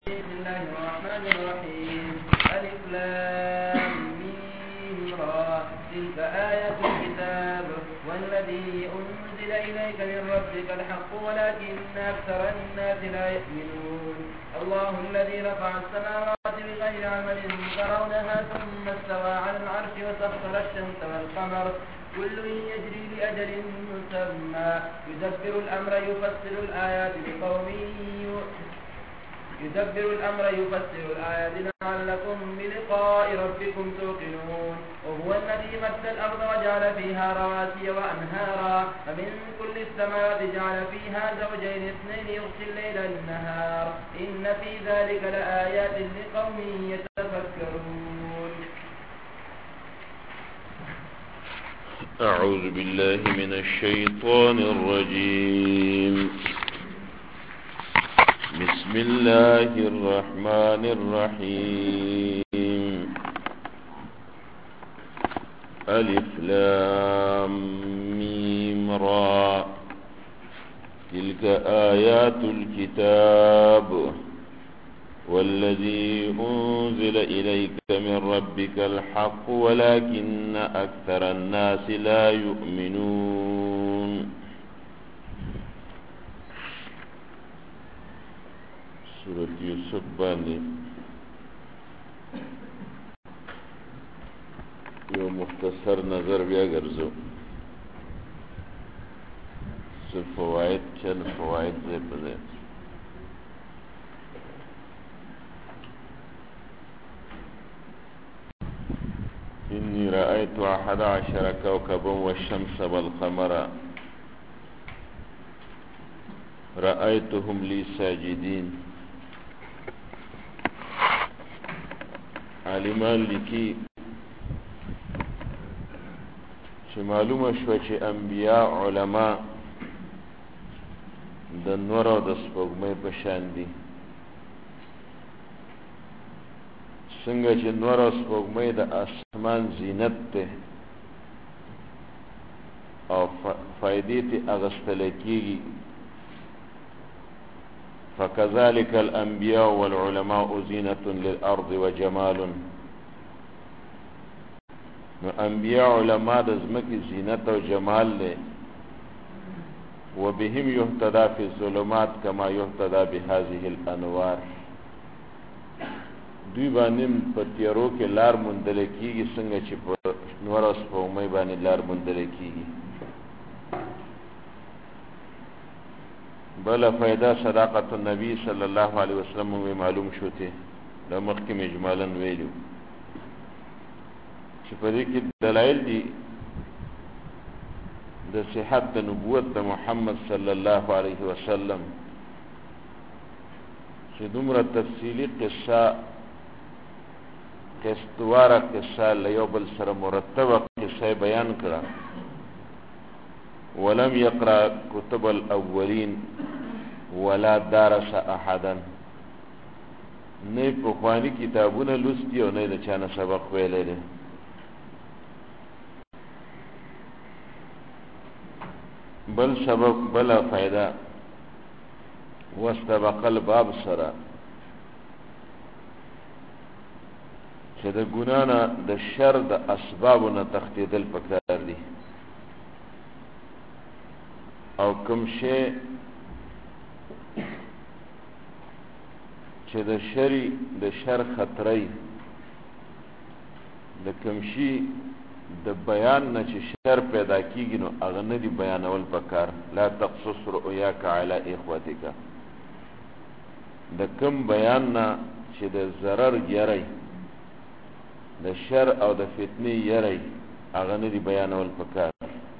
بسم الله الرحمن الرحيم ألف لام ميم را تلك آيات الكتاب والذي أنزل إليك من ربك الحق ولكن أكثر الناس لا يؤمنون الله الذي رفع السماوات بغير عمل ترونها ثم استوى على العرش وسخر الشمس والقمر كل يجري لأجل مسمى يدبر الأمر يفسر الآيات لعلكم بلقاء ربكم توقنون وهو الذي مد الأرض وجعل فيها رواسي وأنهارا فمن كل الثمرات جعل فيها زوجين اثنين يغشي الليل النهار إن في ذلك لآيات لقوم يتفكرون. أعوذ بالله من الشيطان الرجيم. بسم الله الرحمن الرحيم. ألف لام ميم را تلك آيات الكتاب والذي أنزل إليك من ربك الحق ولكن أكثر الناس لا يؤمنون. سورة يوسف باندې یو مختصر نظر بیا ګرځو. څه فواید چل فواید دې په دې. إني رأيت 11 كوكبا والشمس والقمر رأيتهم لي ساجدين. عالمان لیکي چې معلومه شوه چې انبیاء علما د نور او د سپوږمۍ په شان دي. څنګه چې نور او سپوږمۍ د اسمان زینت ده او فائدې ته اغستل کېږي، فكذلك الأنبياء والعلماء زينة للأرض وجمال. انبیاء علماء د ځمکې زینت او جمال له، وبهم يهتدى في الظلمات كما يهتدى بهذه الأنوار. دوی باندې په تیارو کې لار موندل کېږي څنګه چې په نور او سپوږمۍ باندې لار موندل کېږي. بل فائدہ صداقت النبی صلی الله علیه وسلم میں معلوم شوته د مخکې اجمالاً ویلو چې په دې کې دلایل دي د صحت د نبوت د محمد صلی الله علیه وسلم، چې دومره تفصیلی قصواره قصه لیو بل سره مرتبه قصه بیان کړه. ولم يقرأ كتب الأولين ولا درس أحدا. نه پخوانی کتابونه لوستی او نه د چانه سبق ویلی دی. بل سبق بلا فائدہ واستبق الباب سره چې د ګناه نه د شر د اسبابونه تښتېدل پکار دي، او کوم شی چې د شر خطرې د کوم شي د بیان نه چې شر پیدا کیږي نو هغه نه دی بیانول پکار. لا تقصص رؤیاک علی اخوتک. د کوم بیان نه چې د ضرر یری د شر او د فتنې یری هغه نه دی بیانول پکار.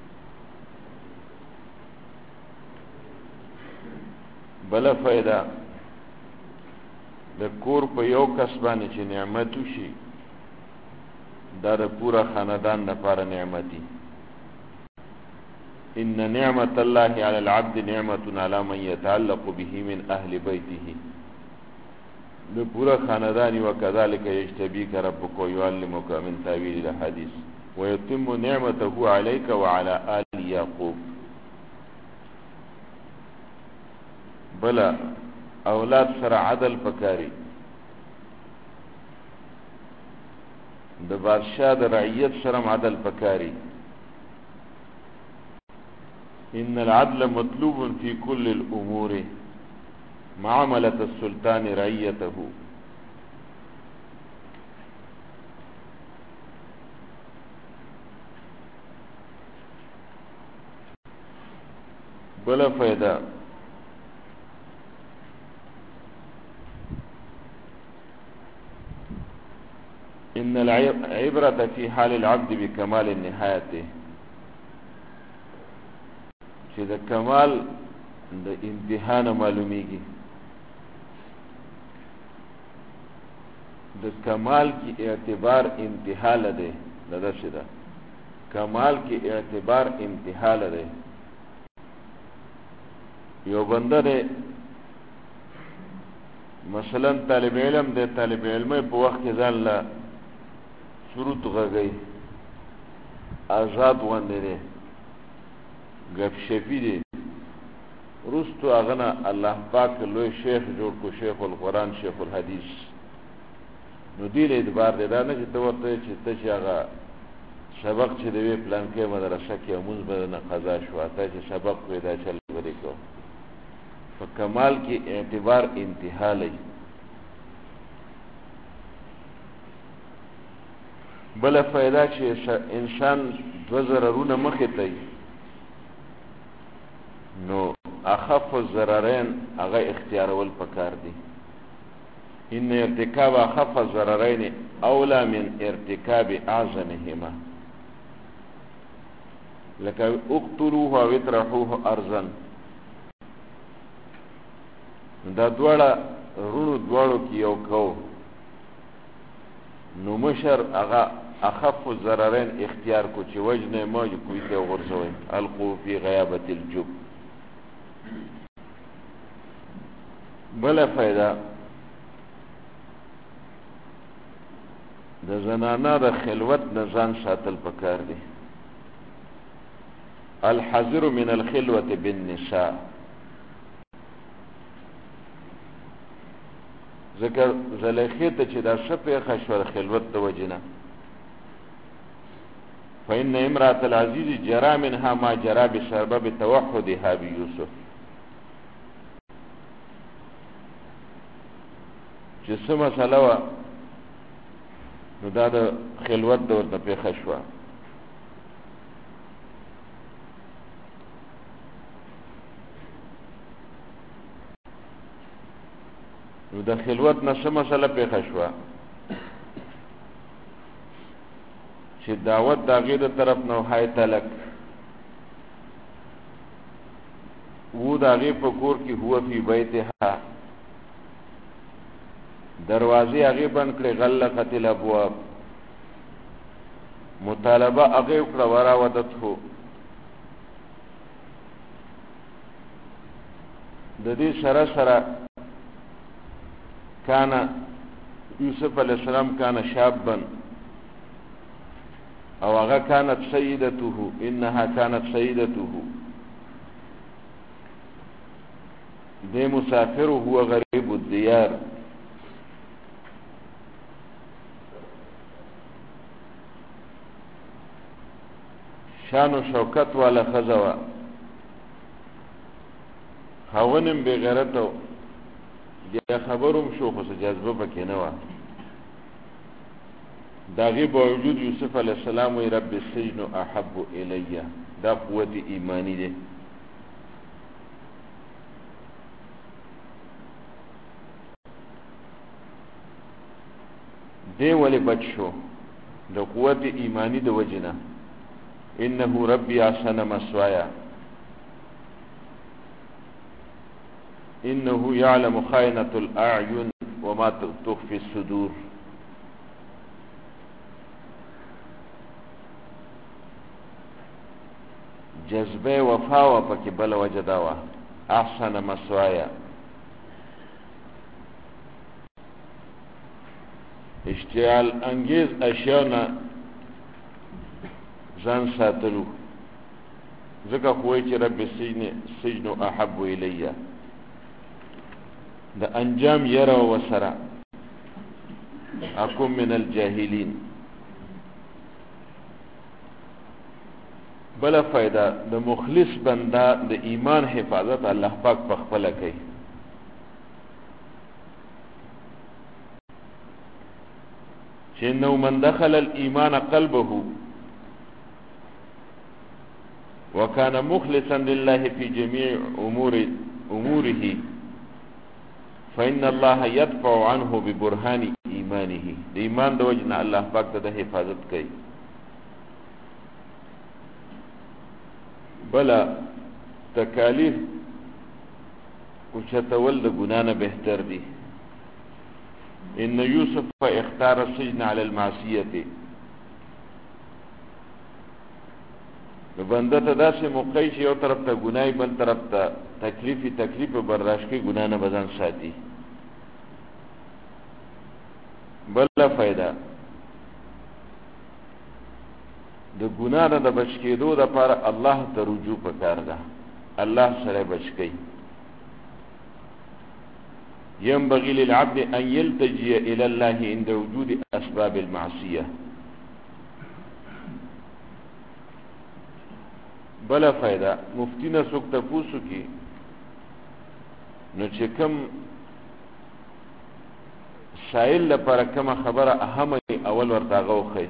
بل فائدہ د کور په یو کس باندې چې نعمت وشي دا د پورا خاندان لپاره نعمتي. ان نعمت الله على العبد نعمة على من يتعلق به من اهل بيته. د پورا خاندان وكذلك يجتبيك ربك ويعلمك من تاويل الاحاديث ويتم نعمته عليك وعلى آل يعقوب. بلا اولاد سره عدل پکاري د بادشاہ د رعیت سره عدل پکاري ان العدل مطلوب في كل الامور معاملة السلطان رعیته بلا فائدہ ان العبرة في حال العبد بكمال النهاية چې د کمال د امتحان معلومیږي د کمال کی اعتبار انتها لده لده شده کمال کی اعتبار انتها لده یو بنده ده مثلا طالب علم ده طالب علمه په وخت کې ځان لا شروط غږی آزاد وانده ده گپ شپی دی رستو اغنا الله پاک لوی شیخ جوړ کو شیخ القرآن شیخ الحدیث نو دیل اعتبار دی دا نه چې ته ورته چې ته چې هغه سبق چې دی وی پلان کې مدرسه کې اموز به نه قضا شو ته چې سبق وی دا چل بری کو په کمال کې اعتبار انتها لای بل فائدہ چې انسان دو ضررونه مخې ته نو اخف الضررين هغه اختیارول پکار دي ان ارتکاب اخف الضررين اولى من ارتکاب اعظمهما لکه اقتلوه او اطرحوه ارضا دا دواړه رونو دواړو کې یو کو نو مشر هغه اخف الضررين اختیار کو چې وجنه موج کوي ته ورسوي القو فی غیابه الجب بلا فائدہ د زنانا د خلوت نزان ساتل پکار دی الحذر من الخلوة بالنساء ذکر زلیخیت چې دا شپه خشور خلوت د وجنه فإن امرأة العزيز جرى منها ما جرى بسبب توحدها بيوسف چې څه مسله وه نو دا د خلوت د ورته پېښه شوه نو د خلوت نه څه مسله پېښه شوه چې دعوت د هغې د طرف نه های تلک و د هغې په کور کې هو فی بیتها دروازې هغې بند کړې غلقت الابواب مطالبه هغې وکړه وراودته د دې سره سره کان یوسف علیه السلام کان شابا او هغه کانت سیدته انها کانت سیدته دې مسافر هو غریب الديار شان و شوکت والا خزوا خاونم بے غیرتو بیا خبروم شو خو جذبه پکې نه و داغي باوجود یوسف علیہ السلام وی رب السجن احب الی دا قوت ایمانی ده دی ولی بچ شو د قوت ایمانی د وجنه انه ربی احسن مثوایا انه يعلم خائنة الاعین وما تخفي الصدور جذبه وفا و پکې بل وجدا وا احسن مثوایا اشتعال انگیز اشیاء ځان ساتلو ځکه خوې چې رب السجن احب الیه د انجام یره وسره اكون من الجاهلین. بلا فائدہ د مخلص بندا د ایمان حفاظت الله پاک په خپل کوي. چې نو من دخل الايمان قلبه وكان مخلصا لله في جميع اموره فإن الله يدفع عنه ببرهان ایمانه. د ایمان د وجنه الله پاک ته د حفاظت کوي. بلا تکالیف اوچتول د ګناه نه بهتر دي. ان یوسف اختار السجن على المعصیه. نو بنده ته داسې موقع چې یو طرف ته ګناي بل طرف ته تکلیف برداشت کوي، ګناه نه بدن ساتي. بل فائدہ د ګناه نه د بچ کېدو لپاره الله ته رجوع پکار ده. الله سره بچ کوي. ينبغي للعبد ان يلتجئ الى الله عند وجود اسباب المعصيه. بلا فائدہ مفتی نه څوک تاسو کی نو چې کوم سائل لپاره کوم خبره اهمه اول ورته غوخه.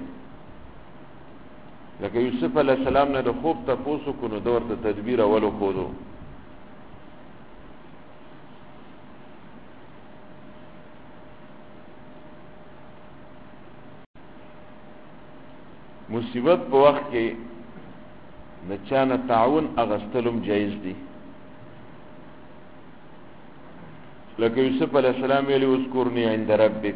لکه یوسف علیہ السلام نه د خوب تاسو کو نو د ورته تدبیر اول خودو. مصیبت په وخت کې د چانه تعاون اغستلم جایز دي. لکه یوسف علیہ السلام ویلی اذکرنی عند ربک.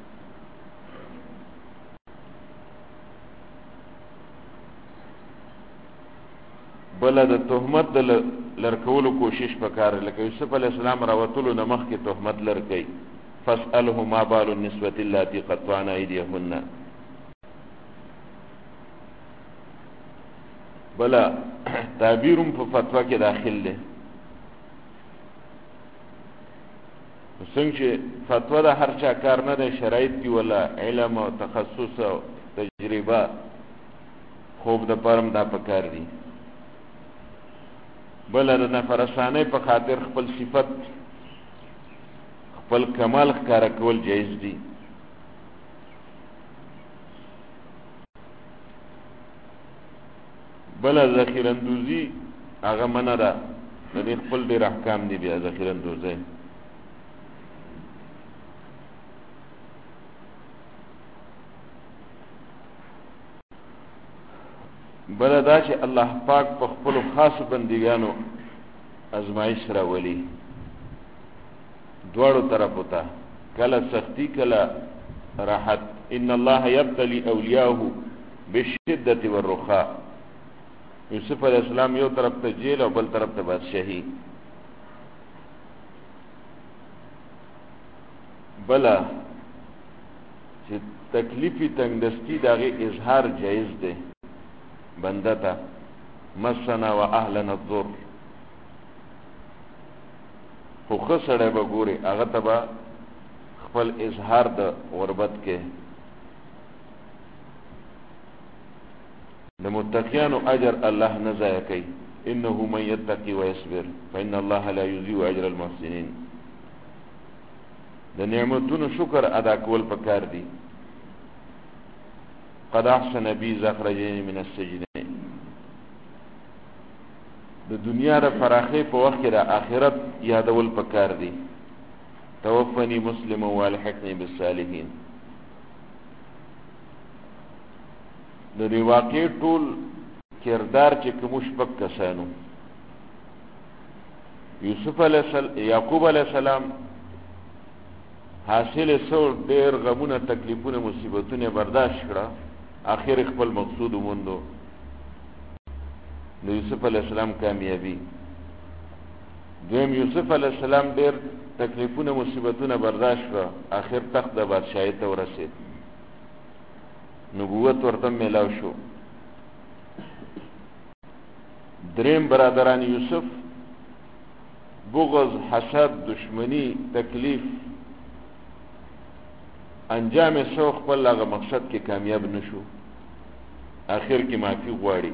بل د تهمت د لرکولو کوشش وکړ. لکه یوسف علیہ السلام راوتلو نمخ کې تهمت لرکې فاسأله ما بال النسوة اللاتي قطعن ايديهن. بلا تعبیرم په فتوا کې داخل دی. څنګه چې فتوا د هر چا کار نه دی، شرایط دی ولا علم او تخصص او تجربه خوب د پرم دا پکار دی. بل د نفرسانه په خاطر خپل صفت خپل کمال ښکارا کول جایز دي. بل ذخیره اندوزی هغه منه ده. د دې خپل ډېر احکام دي بیا ذخیره اندوزی. بل دا چې الله پاک په خپل خاص بندګانو ازمایش راولي دواړو طرفو ته، کله سختی کله راحت. ان الله يبتلي اولیاءه بالشده والرخاء. یوسف علیہ السلام یو طرف ته جیل او بل طرف ته بادشاہی. بلا چې تکلیفی تنگدستی داغه اظهار جایز ده بنده ته. مسنا و اهلنا الضر. خو خسړه به ګوري هغه ته به خپل اظهار د غربت کې. د متقینو اجر الله نه ضایع کوي. انه من يتقي ويصبر فان الله لا يضيع اجر المحسنين. د نعمتونو شکر ادا کول پکار دي. قد احسن بي اذ اخرجني من السجن. د دنیا د فراخي په وخت کې د آخرت یادول پکار دي. توفني مسلما والحقني بالصالحين. د دې واقع ټول کردار چې کوم شپږ کسانو یوسف علیہ السلام یعقوب علیہ السلام حاصل سو ډېر غمونه تکلیفونه مصیبتونه برداشت کړه، اخر خپل مقصود وموندو. نو یوسف علیہ السلام کامیابی. دویم یوسف علیہ السلام ډېر تکلیفونه مصیبتونه برداشت کړه، اخر تخت د بادشاہي ته ورسید، نبوت ورته ملاو شو. دریم برادران یوسف بغض، حسد، دشمنی، تکلیف، انجام سو خپل هغه مقصد کې کامیاب نشو، آخر کې معافي غواړي.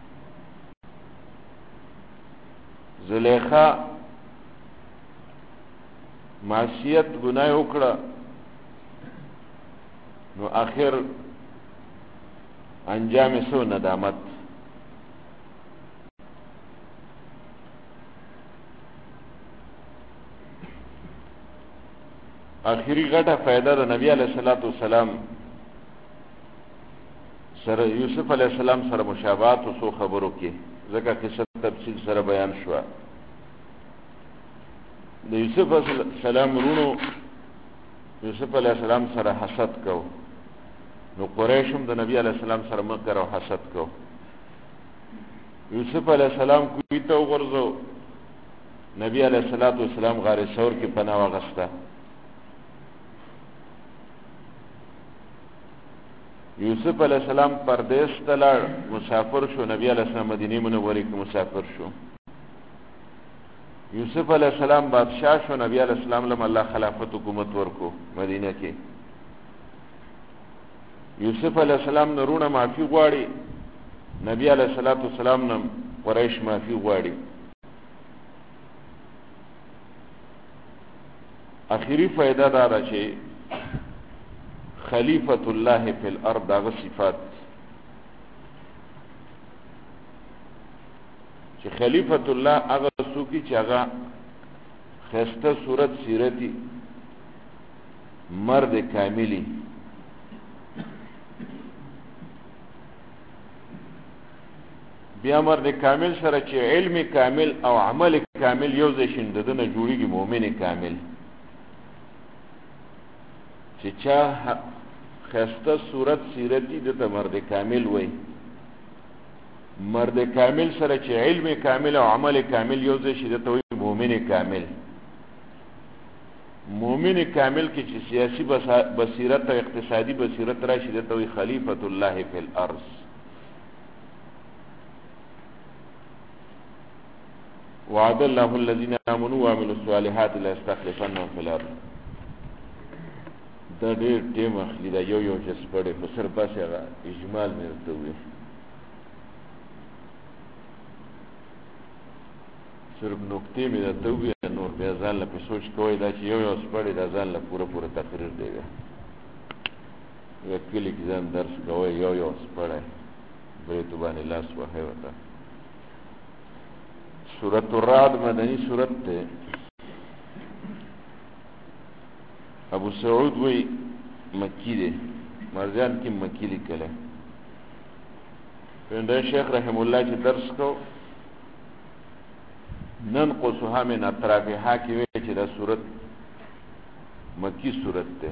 زلیخا معصیت گناه وکړه، نو آخر انجام سو ندامت. آخری غټه فائدہ د نبی علیہ الصلوۃ والسلام سره یوسف علیہ السلام سره مشابهت او سو خبرو کې ځکه قصه تفصیل سره بیان شو. د یوسف علیہ السلام ورونو یوسف علیہ السلام سره حسد کو، نو قریش هم د نبی علیہ السلام سره مکر او حسد کو. یوسف علیہ السلام کوی ته وغورځو، نبی علیہ الصلوۃ والسلام غار ثور کې پناه واغسته. یوسف علیہ السلام پردیس ته لاړ، مسافر شو. نبی علیہ السلام مدینه منورې کې مسافر شو. یوسف علیہ السلام بادشاہ شو، نبی علیہ السلام لم الله خلافت حکومت ورکو مدینه کې. یوسف علیہ السلام نرونه معافی غواړي، نبی علیہ الصلوۃ والسلام نم قریش معافی غواړي. اخیری فائدہ دا ده چې خلیفۃ الله فی الارض هغه صفات چې خلیفۃ الله هغه څوک چې هغه خسته صورت سیرتی مرد کاملی، بیا مرد کامل سره چې علم کامل او عمل کامل یو ځای شي، دنه جوړیږي مؤمن کامل. چې چا خسته صورت سیرتی دته مرد کامل وای. مرد کامل سره چې علم کامل او عمل کامل یو ځای شي دته وای مؤمن کامل. مؤمن کامل کې چې سیاسی بصیرت او اقتصادي بصیرت راشي دته وای خلیفۃ الله فی الارض. وعد الله الذين آمنوا وعملوا الصالحات ليستخلفنهم في الارض. دا ډېر ټیم اخلي، دا یو چې سپړې په سر بس هغه اجمال مې ورته وویل، صرف نکتې مې درته وویل، نور بیا ځان له پې سوچ کوئ دا چې یو سپړې دا ځان له پوره تقریر دی. کلي کې ځان درس کوئ یو سپړی بریتو باندې لاس وهئ ورته. سورة الرعد مدنی سورت تے. ابو سعود وی مکی دے، مرزان کی مکی لکلے. پندر شیخ رحم اللہ چی درس کو ننقصها من اطرافها کی وی چی دا سورت مکی سورت تے.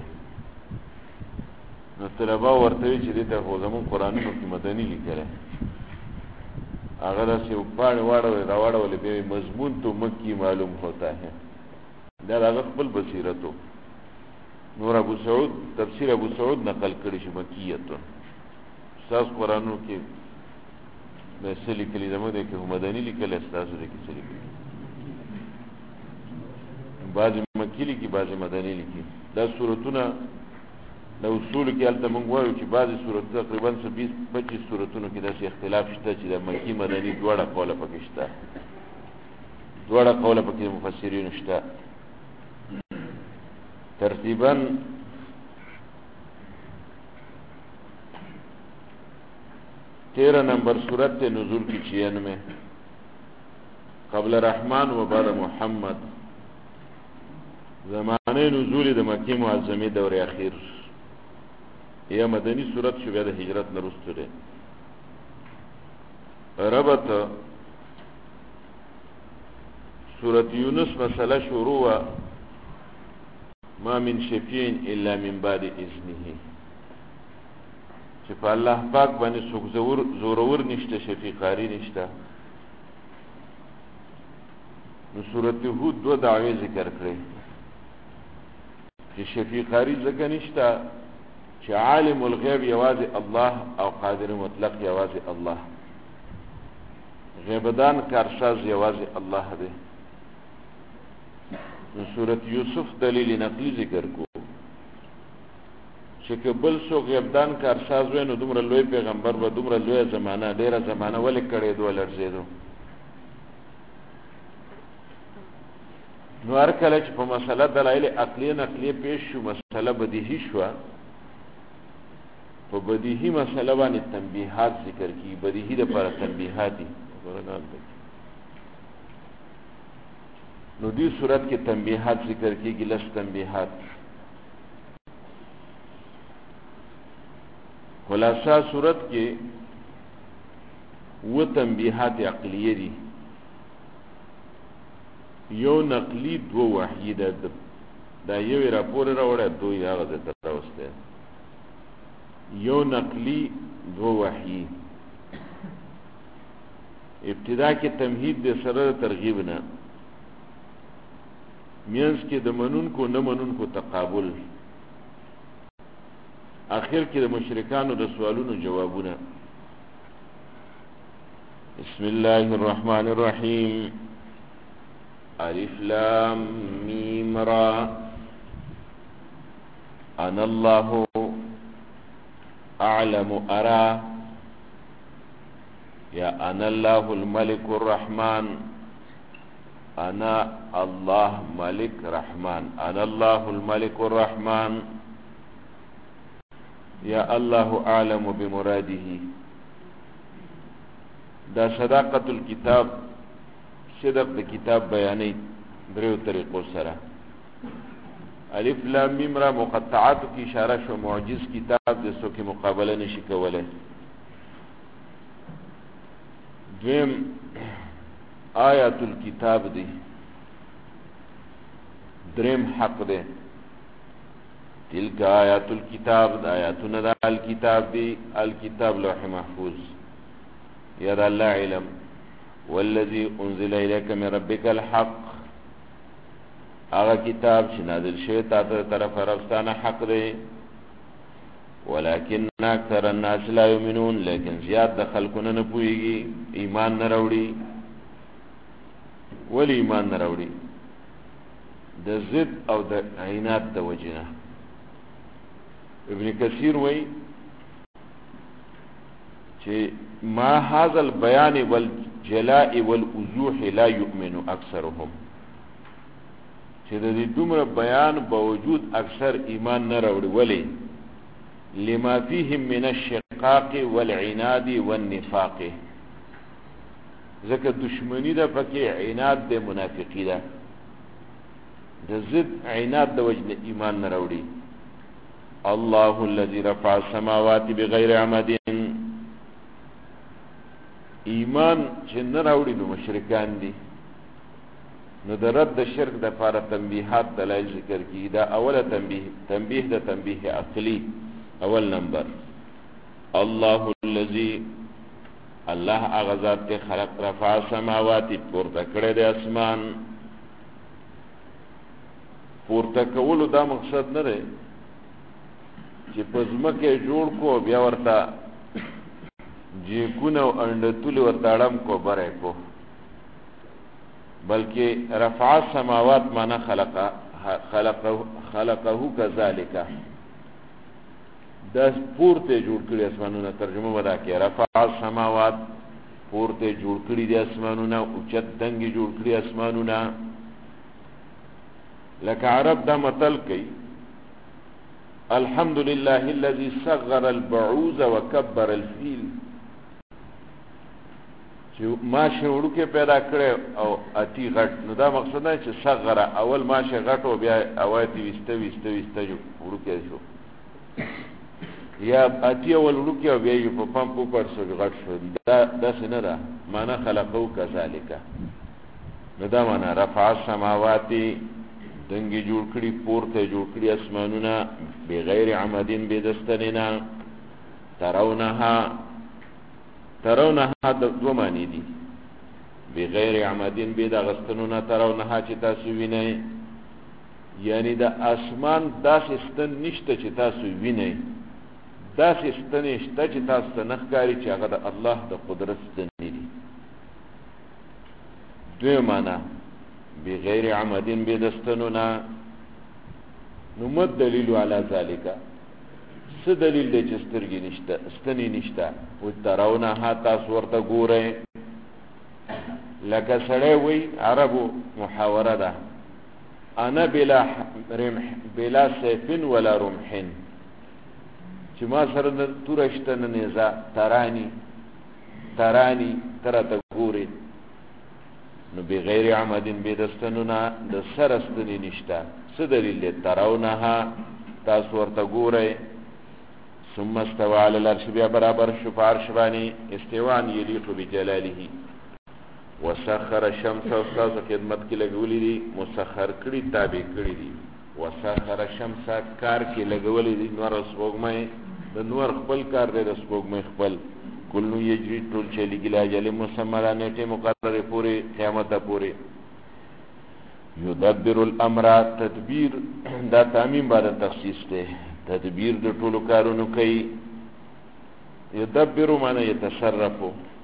نو طلبا ورتوی چی دیتا خوزمون قرآنونو کی مدنی لکلے. اگر سے پاڑ واڑولی بے مضمون تو مکی معلوم ہوتا ہے، در اگر خپل بصیرتو. نور ابو سعود تفسیر ابو سعود نقل کړي چې مکیتو استاذ قرآنو کې مثلی لیکلي زموږ د کې مدني لیکل استاذ د کې څه لیکلي، بعض مکی لیکي بعض مدني لیکي. دا سورتونه د اصول کې البته موږ وایو چې بعض سورتونه تقریبا 20-25 سورتونو کې داسې اختلاف شته چې د مکی مدني دواړه قوله پکې شته، دواړه قوله پکې مفسرین شته. ترتیباً 13 نمبر سورت نزول کی 96 قبل رحمان و بعد محمد. زمانه نزول د مکی معظمه دور اخیر یا مدنی سورت شو بیا د هجرت نه وروسته ده. ربط سورت یونس مسئله شروع ما من شفیع الا من بعد اذنه، چې په الله پاک باندې څوک زورور نشته، شفیقاری نشته. نو سورت هود دو دعوی ذکر کړي چې شفیقاری ځکه نشته چې عالم الغیب یوازې الله او قادر مطلق یوازې الله، غیبدان کارساز یوازې الله دی. سورۃ یوسف دلیل نقلی ذکر کو چې بل څوک یبدان کارساز وي نو دومره لوی پیغمبر به دومره لوی زمانہ ډیره زمانہ ولې کړې دوه لړزېدو نو هر کله چې په مسله دلایل عقلی نقلی پیش شو مسله بدیهی شو په بدیهی مسله باندې تنبیحات ذکر کی بدیهی د پر تنبیحات دي نو دې صورت کې تنبیحات ذکر کیږي لس تنبیحات خلاصہ صورت کې و تنبیحات عقلیه دي یو نقلی دو وحی دا یو راپور راوړه دوی هغه د تراوسته یو نقلی دو وحی ابتدا کې تمهید د سره ترغیب نه مینس کې د منون کو نه منون کو تقابل اخر کې د مشرکانو د سوالونو جوابونه بسم الله الرحمن الرحیم الف لام میم را انا الله اعلم ارى یا انا الله الملك الرحمن انا الله ملك رحمن انا الله الملك الرحمن یا الله اعلم بمراده دا صداقت الكتاب صدق د کتاب بیانې دریو طریقو سره الف لام میم را مقطعات کی اشاره شو معجز کتاب د سو کې مقابله نشي کولای دویم آیات الكتاب دی دریم حق دی تلک آیات الكتاب دا آیاتنا دا الكتاب دی الكتاب لوح محفوظ یا دا اللہ علم والذی انزل الیک من ربک الحق آغا کتاب چه نازل شوی تا طرف ربستان حق دی ولیکن اکثر الناس لا یؤمنون لیکن زیاد د خلقونه نه پوهیږي ایمان نه راوړي ولی ایمان نه راوړي د ضد او د عناد د وجنه ابن کثیر وی چې ما هذا البيان والجلاء والوضوح لا يؤمن اکثرهم چې د دې دومره بیان باوجود اکثر ایمان نه راوړي ولی لما فيهم من الشقاق والعناد والنفاق ځکه دشمنی ده پکې عناد ده منافقی ده د ضد عناد د وجه ایمان نه راوړي الله الذي رفع السماوات بغير عمد ایمان چې نه راوړي نو مشرکان دي نو د رد شرک د لپاره تنبیحات دلایل ذکر کی دا اوله تنبیه د تنبیه عقلی اول نمبر الله الذي الله اغذات ته خلق رفع السماوات پورته کړی د اسمان پورته کولو دا مقصد نه دی چې پزمکه جوړ کو بیا ورته جیکونه او انډتول ورته اړم کو بره کو بلکې رفع السماوات معنا خلقه كذلك دا پورته جوړ کړی اسمانونه ترجمه ودا کې رفع السماوات پورته جوړ کړی د اسمانونه او چت دنګي جوړ کړی اسمانونه لکه عرب دا متل کوي الحمد لله الذي صغر البعوض وكبر الفيل چې ماشه وړوکې پیدا کړي او اتی غټ نو دا مقصد نه چې صغره اول ماشه غټ او بیا اواتی وسته وړوکې شو یا اتی اول وړوکې او بیا یې په پمپ پر سو غټ شو دا څنګه ده معنا خلقو کذالک نو دا معنا رفع السماوات دنګي جوړ کړي پورته جوړ کړي اسمانونه بغیر عمدین بدستننا ترونها دو معنی دي بغیر عمدین بيد غستنونه ترونها چې تاسو وینئ یعنی دا اسمان داسې ستن نشته چې تاسو وینئ داسې ستن نشته چې تاسو نه ښکاري چې هغه د الله د قدرت ستن دي دوی معنا بغیر عمدین بدستنونا. نو مد دلیل علی ذالک، څه دلیل دی چې سترګې نشته، ستنې نشته؟ و ترونها، تاسو ورته ګورئ. لکه سړی وی، عربو محاوره ده، انا بلا رمح بلا سیفن ولا رمحن، چې ما سره نه توره شته نه نیزه، ترانی ترانی تراته ګورې. نو بغیر عمدین بدستنونا، د سره ستنې نشته. څه دلیل دی؟ ترونها، تاسو ورته ګورئ. ثم استوى على العرش، بیا برابر شو په عرش باندې، استوان یلیق بجلاله. وسخر الشمس، استاد خدمت کې لګولې دي، مسخر کړي، تابع کړي دي. وسخر الشمس، کار کې لګولې دي نور سپوږمۍ، د نور خپل کار دی، د سپوږمۍ خپل. کل یجری، ټول چلیږي، لا اجل مسمى، نیټه مقرره پورې، قیامت پورې. یدبر الامر، تدبیر دا تعمیم بعد تخصیص ده، تدبیر د ټولو کارونو کوي. یدبر معنی یتصرف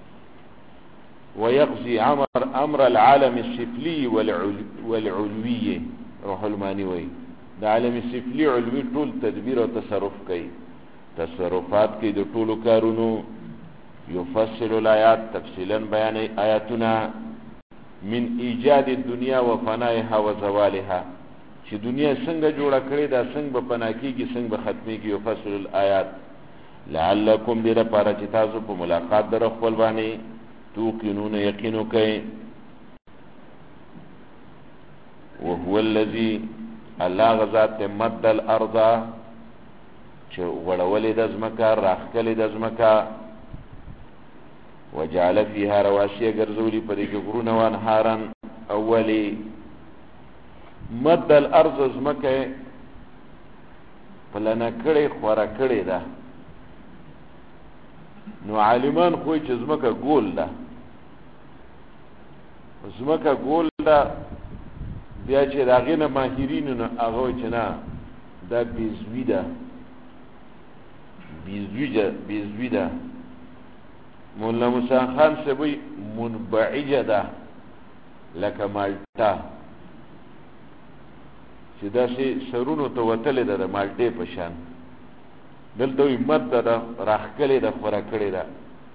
ويقضي امر العالم السفلي والعلوي. روح المانی وی د عالم سفلی علوی ټول تدبیر او تصرف کوي، تصرفات کوي د ټولو کارونو. یفصل الآیات، تفصیلا بیان آیاتنا. من ایجاد الدنیا و فنائها و زوالها، چې دنیا څنګه جوړه کړې ده، څنګه به فنا کېږي، څنګه به ختمېږي. یفصل الآیات لعلکم، دې لپاره چې تاسو په ملاقات در خپل باندې توقنون، یقین وکئ. وهو الذي، الله غذات مد الارض، چې غړولې د ځمکه، راښکلې د ځمکه. وجعل فيها رواسي، ګرځولي په دې کې غرونه، وانهارا، اولی مد الارض، ځمکه پلنه کړې، خوره کړې ده. نو عالمان خو چې ځمکه ګول ده، ځمکه ګول ده، بیا چې د هغې نه ماهرینو نه هغه وایي چې نه دا بیزوي ده، بیزوي ده. مولا موسی خان صاحب وایي منبعجه ده، لکه مالټه چې داسې سرونو ته وتلې ده، د مالټې په شان. دلته وایي مد ده، راښکلې ده، خوره کړې ده.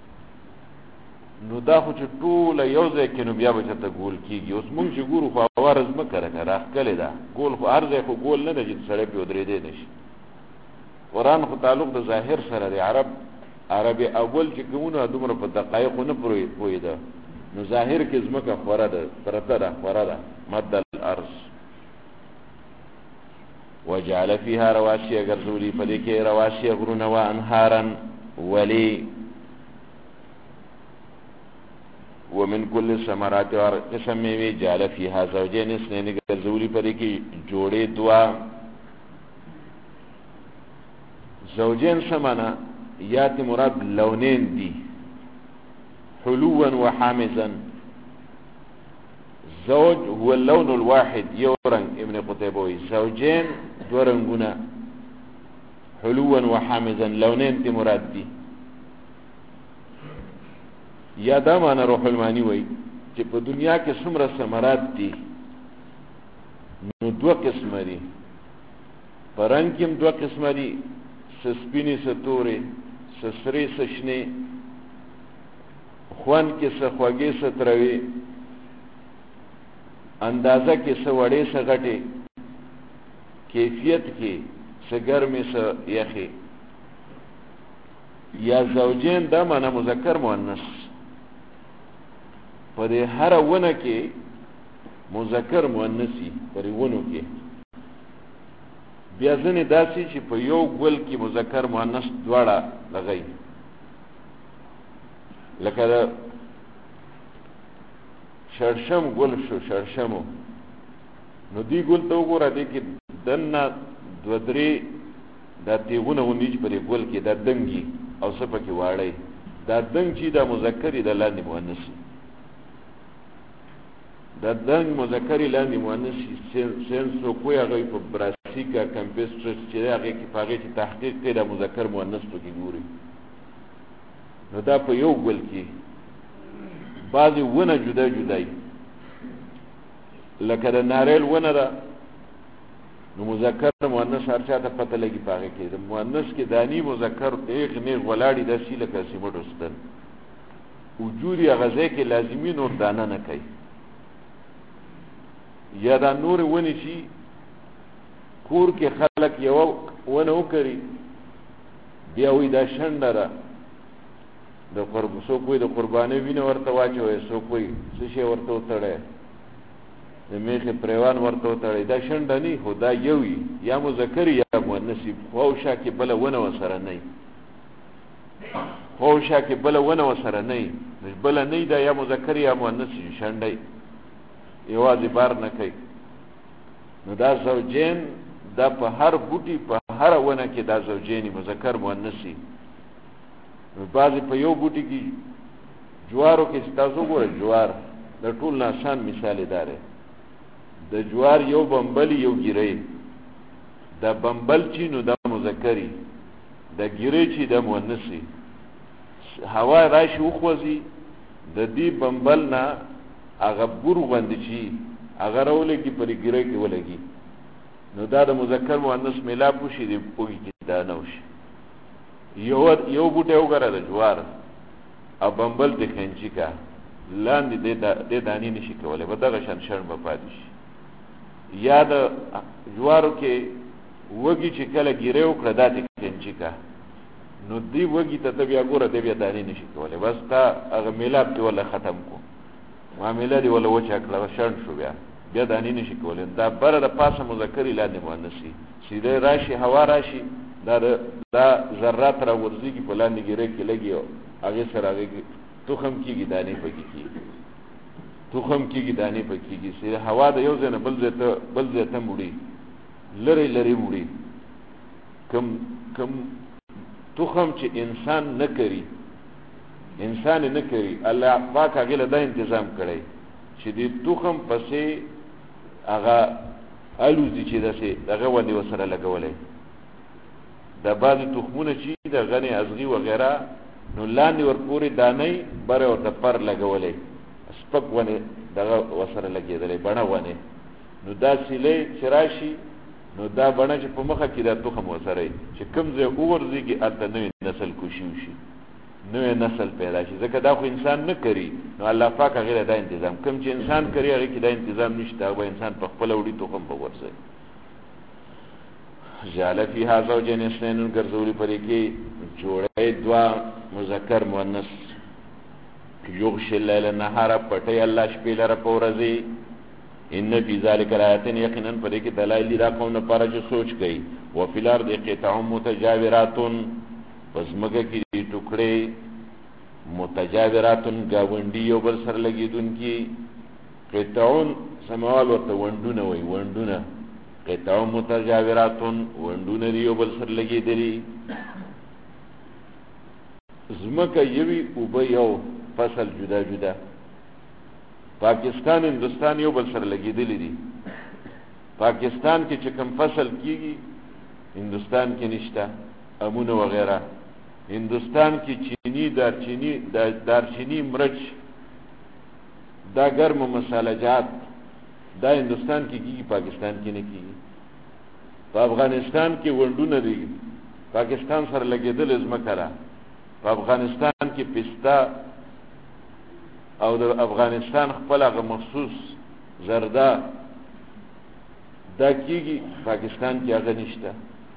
نو دا خو چې ټوله یو ځای کې، نو بیا به چېرته ګول کېږي. اوس مونږ چې ګورو خو هواره ځمکه ده، که راښکلې ده، ګول خو هر ځای خو ګول نه ده چې سړی پرې ودرېدی نه شي. قرآن خو تعلق د ظاهر سره دی. عرب اول چې کومونه دومره په دقایقو نه پوهېده، نو ظاهر کې ځمکه خوره ده، پرته ده، خوره ده. مد الارض. وجعل فيها رواسي، ګرځولي په دې کې رواسي، غرونه، وانهارا، ولی. ومن كل ثمرات، اور قسم میوه. جعل فيها زوجين اثنين، ګرځولي په دې کې جوړې دوا. زوجين سمانا یات مراد لونین دی، حلوا وحامزا. زوج هو اللون الواحد، یو رنگ. ابن قتيبه وی زوجين دو رنگونه، حلوا وحامزا، لونین تی مراد دی. یا دا معنی روح المانی وی چې په دنیا کې څومره ثمرات دي، نو دو قسم دي. په رنګ کې هم دو قسم دي، سپینې، ستورې، سسرې، سشنې، خوان کې څه خوږې، څه تروې، اندازه کې څه وړې، څه غټې، کیفیت کې څه ګرمې، څه یخې. یا زوجین دا معنی مذکر مؤنث. په دې هر ونه کې مذکر مؤنثي، پر ونو کې. بیا ځنې داسې چې په یو ګل کې مذکر مؤنث دواړه لغوي، لکه د شړشم ګل شو، شړشمو. نو دی ګل ته وګوره، دی کې دننه دوه درې دا تیغونه غوندې چې په دې ګل کې دا دنګي او څه پکې واړی. دا دنګ چې دا مذکري، دا لاندې مؤنثي. دا دنګ مذکري، لاندې مؤنثي. سینسو کوی هغه په براسیکا کمپیسټرس چې هغې کې په هغې چې تحقیق کوي، دا مذکر مؤنث پکې ګوري. نو دا په یو ګل کې بعضې ونه جدا جدای، لکه د ناریل ونه ده نو مذکر مؤنث هر چاته پته لګي پاغه کې د مؤنث کې دانی مذکر ایغ نه ولاړی د سی لکه سیمټوستن وجودي غزه کې لازمی نور دانه نه کوي یا دا نور ونی شي کور کې خلق یو ونه وکړي بیا وې دا شندره د قرب سو کوی د قرباني وینه ورته واچوي سو کوی څه شي ورته وتړي د میخه پریوان ورته وتړي دا شنده نه خدا یوي یا مذکر یا مؤنث خوشا کې بل ونه وسره نه خوشا کې بل ونه وسره نه بل نه دا یا مذکر یا مؤنث شنده یوازې بار نه کوي نو دا زوجین دا په هر بوټي په هر ونه کې دا زوجین مذکر مؤنثي نو بعضی په یو بوټي کې جوارو کې تاسو ګورئ جوار د ټول نشان مثال داره د جوار یو بمبل یو ګیری د بمبل چې نو د مذکری د ګیری چې د مؤنثي هوا راشي خوځي د دې بمبل نه هغه بور غوند شي هغه ولګي پر ګیری کې ولګي نو دا د مذکر مؤنث ملاپ شي د پوګي کې دا نه وشي یو بوټه وګره د جوار او بمبل د خنچی کا لاندې د دانی نشي کولای به دغه شان به پاتې شي یا د جوارو کې وګي چې کله ګیره وکړه د خنچی کا نو دی وګي ته بیا ګوره د بیا دانی نشي کولای بس تا هغه ملاب دی ولا ختم کو معاملې دی ولا وچا کړه شان شو بیا دانی نشي کولای دا بره د پاسه مذکر لاندې مؤنثي سیده راشي هوا راشي دا ذرات را ورزيږي په لاندې ګیره کې لګي هغه سره هغه تخم کېږي دانې پکې کېږي تخم کېږي دانې پکې کېږي سره هوا د یو ځای نه بل ځای ته مړي لری مړي کم تخم چې انسان نه کوي الله پاک هغه له دا تنظیم کړی چې دې تخم پسې هغه الوزي چې دغه ودی وسره لګولې د بعضی تخمونه چې د غنی ازغي و غیره نو لاندې ورپورې دانې بره او د پر لګولې سپک ونه دغه وسره لګېدلې بڼه ونه نو دا سیلې چراشي نو دا بڼه چې په مخه کې د تخم وسره چې کوم ځای اورځيږي اته نوې نسل کوشي وشي نوې نسل پیدا شي ځکه دا خو انسان نه کوي نو الله پاک هغه دا تنظیم کوم چې انسان کوي هغه کې دا تنظیم نشته او انسان په خپل وړي تخم په ورسي جعل فيها زوجين اثنين غرزولي پرې کې جوړې دوا مذکر مؤنث یغشي الليل النهار پټي الله شپې لره پورزي ان في ذلك آیات یقینا پرې کې دلایل را کوم نه پاره چې سوچ گئی او فی الارض قطع متجاورات پس مګه کې ټوکړې متجاورات گاونډي یو بل سره لګیدونکي قطعون سموال ورته وندونه وي وندونه قطع متجاورات وندونه یو بل سره لګیدلي زمکه یوي او به یو فصل جدا جدا پاکستان هندوستان یو بل سره لګیدلي دي پاکستان کې چې کوم فصل کیږي هندوستان کې نشته امونه وغیرہ هندوستان کې چینی دارچینی مرچ دا ګرم مصالحات دا هندوستان کې کیږي پاکستان کې نه کیږي په افغانستان کې وندونه دي پاکستان سره لګیدل ازمکره په افغانستان کې پستا او د افغانستان خپل هغه مخصوص زردا دا کیږي پاکستان کې هغه نشته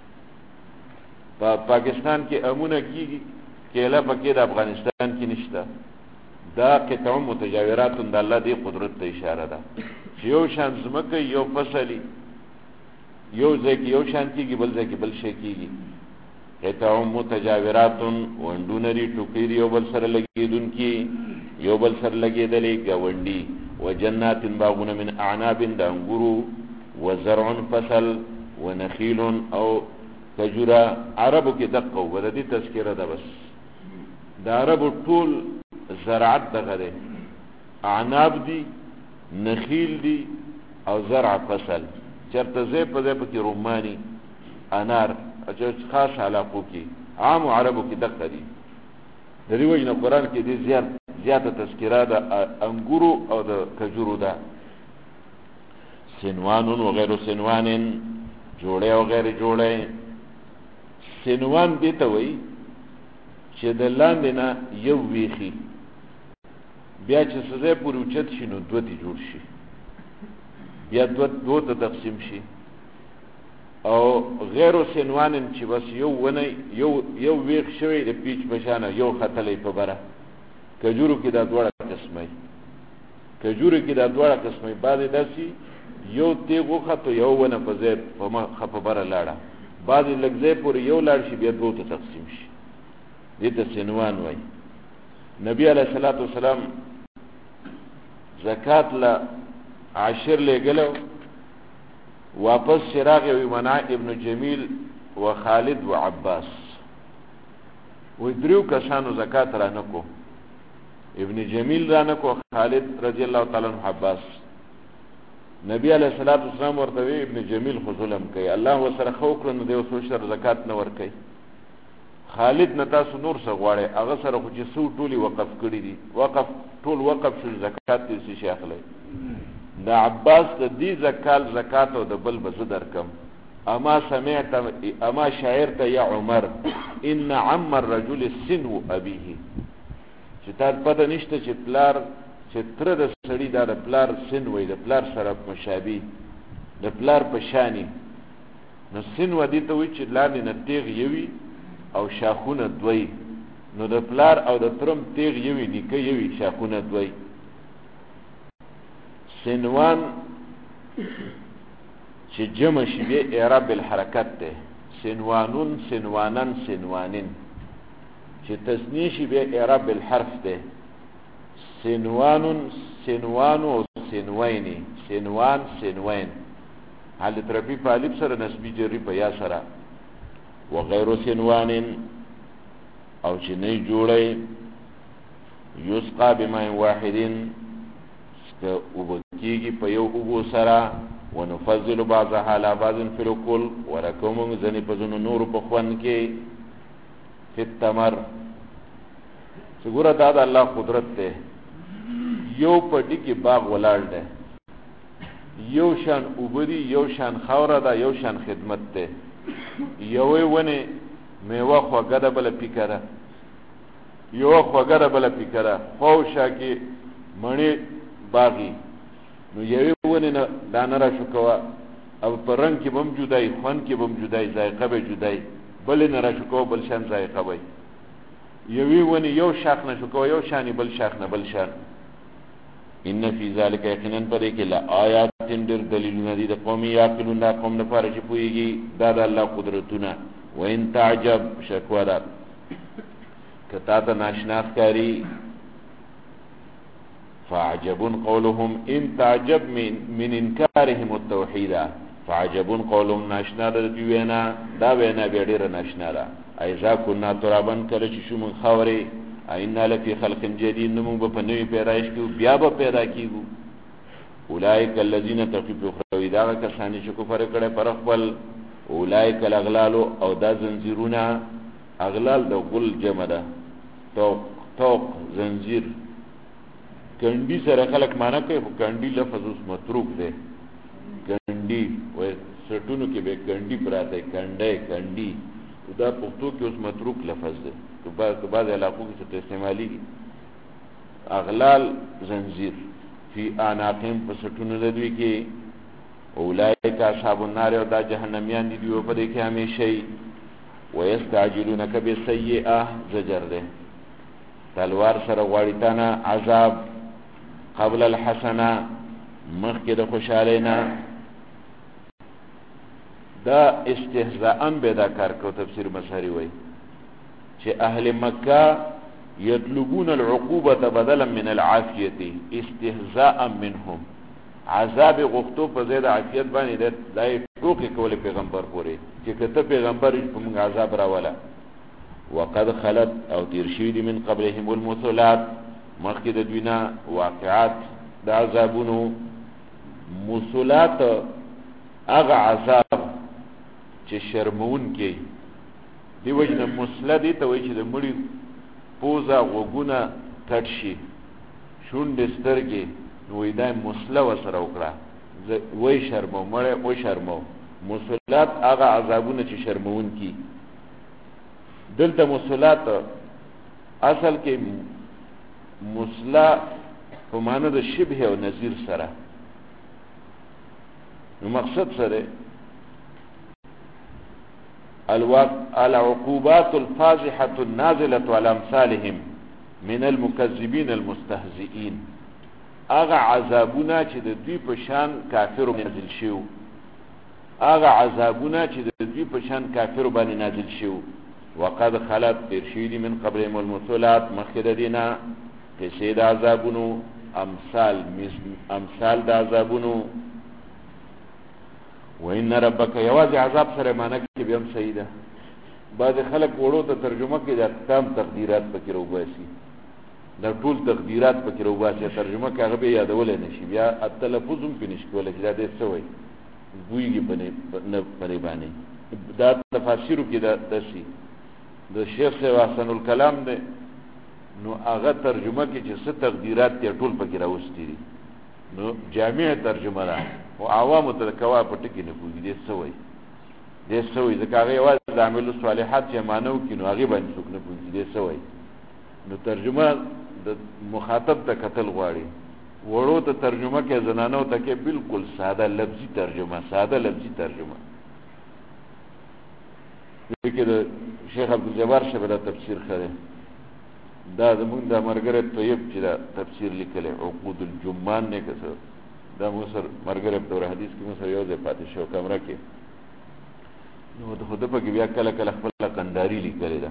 پاکستان کې امونه کیږي کېله پکې د افغانستان کې نشته دا قطع متجاورات د الله دی قدرت ته اشاره ده چې یو شان زمکه یو فصلی یو ځکه یو شان کیږي بل ځکه بل شي کیږي قطع متجاورات وندونری ټوکری یو بل سره لګیدونکي یو بل سره لګیدلې گاونډي وجنات باغون من اعناب دانګورو وزرع فصل ونخيل او کجورا عربو کې دقه و د دې تذکره ده بس د عربو ټول زراعت دغه ده اعناب دي نخیل دي او زرع فصل چرته زه په دې کې روماني انار چې خاص علاقو کې عام عربو کې دقه دي د دې وجه نه قران کې دې زیاته تذکره ده انګورو او د کجورو ده سنوان و غیر سنوان، جوړه او غیر جوړه. سنوان دې ته وایي چې د لاندې نه یو ویخي بیا چې سزای پورې اوچت شي نو دوه دې جوړ شي، بیا دوه ته تقسیم شي. او غیر سنوان چې بس یو ونه یو ویخ شوی د پیچ بشانه یو خطلې په بره. کجورو کې دا دوړه قسمه، کجورو کې دا دوړه قسمه، بعضې داسې یو تیغ وخطو یو ونه په ځای په مخه په بره لاړه، بعضې لږ ځای پورې یو لاړ شي بیا دوه ته تقسیم شي. دې ته سنوان وایي. نبی علیه الصلاة والسلام زکات له عاشر لېږلو، واپس چراغ وی منع ابن جمیل و خالد و عباس، وی دریو کسانو زکات را نکو، ابن جمیل را نکو، خالد رضی اللہ تعالی عنہ عباس. نبی علیہ الصلوۃ والسلام ورته ابن جمیل خو ظلم کوي، الله وسره خو کړو نو دیو سوچر زکات نه ور کوي. خالد نه تاسو نور څه غواړي، هغه سره خو چې سو ټولي وقف کړی دي، وقف ټول وقف شو، زکات دې شي اخلي. دا عباس د دې زکات او د بل بز درکم. اما سمعت اما شاعر ته یا عمر ان عم الرجل سن ابيه، چې تا پته نشته چې پلار چې تر د سړی دا د پلار سن وي، د پلار سره مشابه، د پلار په شانی. نو سن ودی ته وی چې لاندې نه تیغ یوي او شاخونه دوی، نو د پلار او د ترم تیغ یوي، نیکه یوي، شاخونه دوی. سنوان چې جمع شي به اعراب بالحرکت ده، سنوانون، سنوانن، سنوانن. چې تثنیه شي به اعراب بالحرف ده، سنوانون، سنوانو، سنوین، سنوان، سنوین. حالت رفی په الف سره، نسبی جری په یا سره. وغیر سنوان او چې نه جوړي، یسقا بماء واحد، وبکیږي په یو اوبو سره. ونفضل بعضها على بعض في الكل، ورکوم ځنې په ځنو نور په خوان کې. فی التمر، څګوره دا د الله قدرت ده. یو پټی کې باغ ولاړ ده، یو شان اوبدي، یو شان خاوره ده، یو شان خدمت ده. یوې ونه میوه خوږه ده، بله پیکه ده، یوه خوږه ده بله پیکه ده، خواوشا کې مڼې باغي. نو یوې ونې نه دانه را شو کوه، او په رنګ کې به هم جدای، خوند کې به هم جدای، ذایقه به جدای. بلې نه را شو کوه بل شان ذایقه وی. یوې ونې یو شاخ نه شو کوه یو شانی، بل شاخ نه بل شان. ان فی ذلک یقینا پدې کې لآیات ډېر دلیلونه دي د قوم یعقلون، دا قوم لپاره چې پوهېږي دا د الله قدرتونه. وان تعجب، شکوه ده که تا ته ناشنا ښکاري. فعجب قولهم، ان تعجب من انکارهم التوحید، فعجب قولهم، ناشنا ده دوی وینا، دا وینا بیا ډېره ناشنا ده. ایذا کنا ترابا، کله چې شو موږ خاورې، اینا لفی خلق جدید، نو موږ به په نوې پیدایش کې بیا به پیدا کېږو. اولئک الذین تخفوا اخروی، دا هغه کسان چې کفر کړی پر خپل. اولئک الاغلال، او دا زنځیرونه، اغلال د غل جمع ده، توق زنځیر. کنډي سره خلک معنا کوي، خو کنډي لفظ اوس متروک دی. کنډي وای سټونو کې به کنډي پراته، کنډه کنډي، دا پښتو کې اوس متروک لفظ دی، په بعض علاقو کې څه استعمالي. اغلال زنځیر فی اعناقهم، په سټونو د دوی کې. اولئک اصحاب النار، او دا جهنميان دي، دوی په دې کې همیشه وي. ويستعجلونک بالسیئه، زجر ده، تلوار سره غواړي تانا عذاب. قبل الحسنه، مخکې د خوشحالۍ نه. دا استهزاء به دا کار کو. تفسیر مساری وای چې اهل مکه یطلبون العقوبه بدلا من العافیه استهزاء منهم، عذاب غختو په زید عافیت باندې دای ټوکې کولې پیغمبر پورې چې کته پیغمبر په موږ عذاب راولا. وقد خلت، او تیر شوي دي من قبلهم المثلات، مخکې د دوی نه واقعات د عذابونو. مثلات هغه عذاب چې شرمون کې دی، وجنه مسله دي ته وایي چې د مړي پوزه غوږونه کټ شي، شونډې سترګې، نو دا مسله ورسره وکړه. وای شرمو مړ او شرمو مسلات هغه عذابونه چې شرمون کی دلته مسلات اصل کې مسلا په معنی د شبه او نظیر سره نو مقصد سره العقوبات الفاضحة النازلة على امثالهم من المكذبين المستهزئين اغا عذابونا چې د دوی په شان کافر نازل شو اغا عذابونا چې د دوی په شان کافر باندې نازل شو وقد خلت ترشید من قبلهم المثلات مخکې دینا قصې د عذابونو امثال د عذابونو وان ربک یواز عذاب سره معنی کې به هم صحیح ده بعض خلک وړو ته ترجمه کې د تام تقدیرات پکې روباسي دا ټول تقدیرات پکې روباسي ترجمه کې هغه به یادول نه شي بیا التلفظ هم پنځ کوله چې دا دې سوې بویږي په باندې دا تفاسیر کې دا دسي د شیخ صاحب حسن الکلام ده نو هغه ترجمه کې چې څه تقدیرات ته ټول پکې راوستي دي نو جامع ترجمه ده او عوام ته کوا پټ کې نه پوهیږي دې سوې ځکه هغه یوازې د عمل صالحات چې مانو کې نو هغه باندې څوک نه پوهیږي دې سوې نو ترجمه د مخاطب ته قتل غواړي وړو ته ترجمه کې زنانو ته کې بالکل ساده لفظي ترجمه لیکن شیخ عبدالجبار شبه دا تفسیر خره دا زمون دا مرګره طیب چې دا تفسیر لیکل عقود الجمان نه کسر دا مصر مرګره په حدیث کې مصر یو ځای پاتې شو کمره کې نو د خود په کې بیا کله خپل قنداری لیکل دا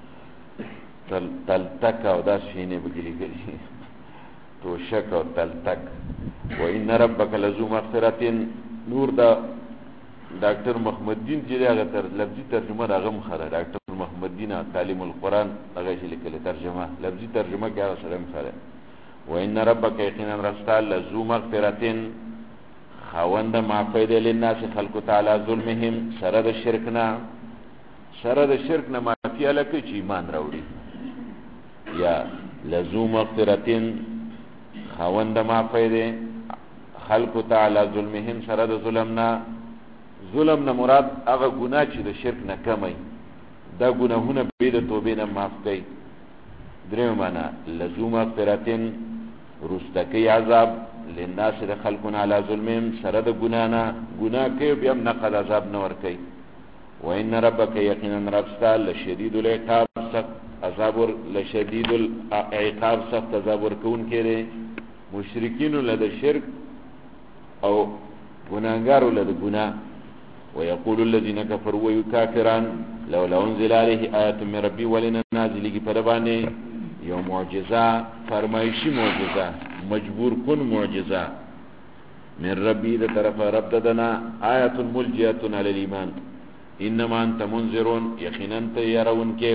تلتک او دا شینه به لیکل تو شک او تلتک و ان ربک لذو مغفرة نور دا ډاکټر محمد دین چې هغه تر لفظي ترجمه راغم خره ډاکټر محمد دین تعلیم القرآن هغه چې لیکل ترجمه لفظي ترجمه کې هغه سره خره و ان ربک یقینا رسول لذو مغفرة خوند معافی دی للناس خلق تعالی ظلمهم سره د شرک نه معافی الکه چې ایمان راوړي یا لذو مغفرة خوند معافی دی خلق تعالی ظلمهم سره د ظلم نه مراد هغه ګناه چې د شرک نه کمای دا ګناهونه به د توبې نه معاف کړي درې معنا لزوم مغفرتن رستکی عذاب للناس د خلقنا علی ظلمهم سره د ګناه کوي بیا نقد عذاب نه ور کوي و ان ربک یقینا ربستا لشدید العقاب سخت عذاب لشدید العقاب سخت عذاب ورکون کړي مشرکین له شرک او ګناهګارو له ګناه ويقول الذين كفروا ويكافرون لولا انزل عليه آية من ربي ولنا نازل کی پربانه یو معجزه فرمایشی معجزه مجبور کن معجزه من ربي ده طرف رب دنا آية ملجئة على الإيمان انما انت منذرون یقینا يرون کې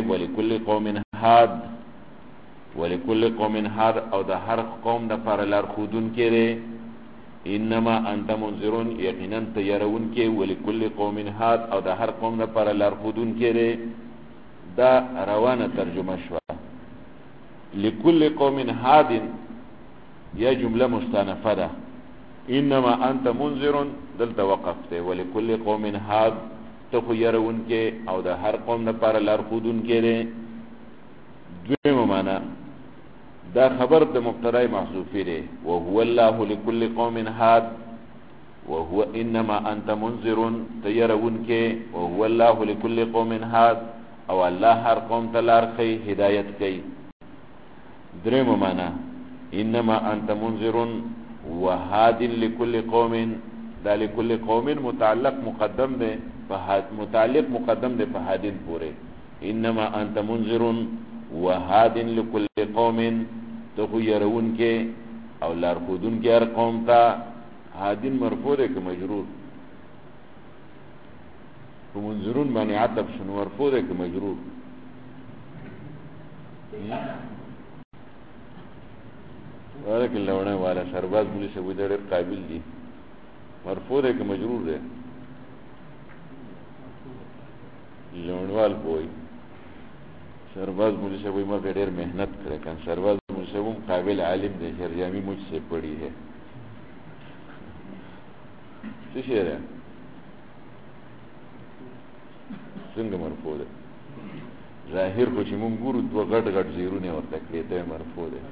ولكل قوم هاد او ده هر قوم د پر لار خودون کې انما انت منذرون یقینا تیرون کې ولکل قوم هاد او د هر قوم لپاره لارښودون کې دا روانه ترجمه شو لكل قوم هاد یا جمله مستأنفه ده انما انت منذرون دلته وقفته ولکل قوم هاد تخيرون کې او د هر قوم لپاره لارښودون کې دویمه معنا دا خبر د مبتدا محذوفی دی وهو الله لكل قوم هاد وهو انما انت منذر تيرون کې وهو الله لكل قوم هاد او الله هر قوم ته لار کوي هدایت کوي دریم معنا انما انت منذر وهاد لكل قوم دا لكل قوم متعلق مقدم دی په هادin پورې انما انت منذر وهاد لكل قوم تخيرون کې او لار خودون کې هر قوم ته هادin مرفوع ده که مجرور منذرون باندې عطف شنو مرفوع ده که مجرور ولکه لونه والا سرباز مولي سبو ډېر قابل دي مرفوع ده که مجرور ده لونوال کوئی سرباز مولوی صاحب ما ډېر مهنت کړې کان سرباز مولوی صاحب قابل عالم دی شرجامی مجھ سے پڑھی ہے څه شی دی څنګه مرفوع دی ظاهر خو چې مونږ ګورو دوه غټ غټ زیرونه ورته کړي ته مرفوع دی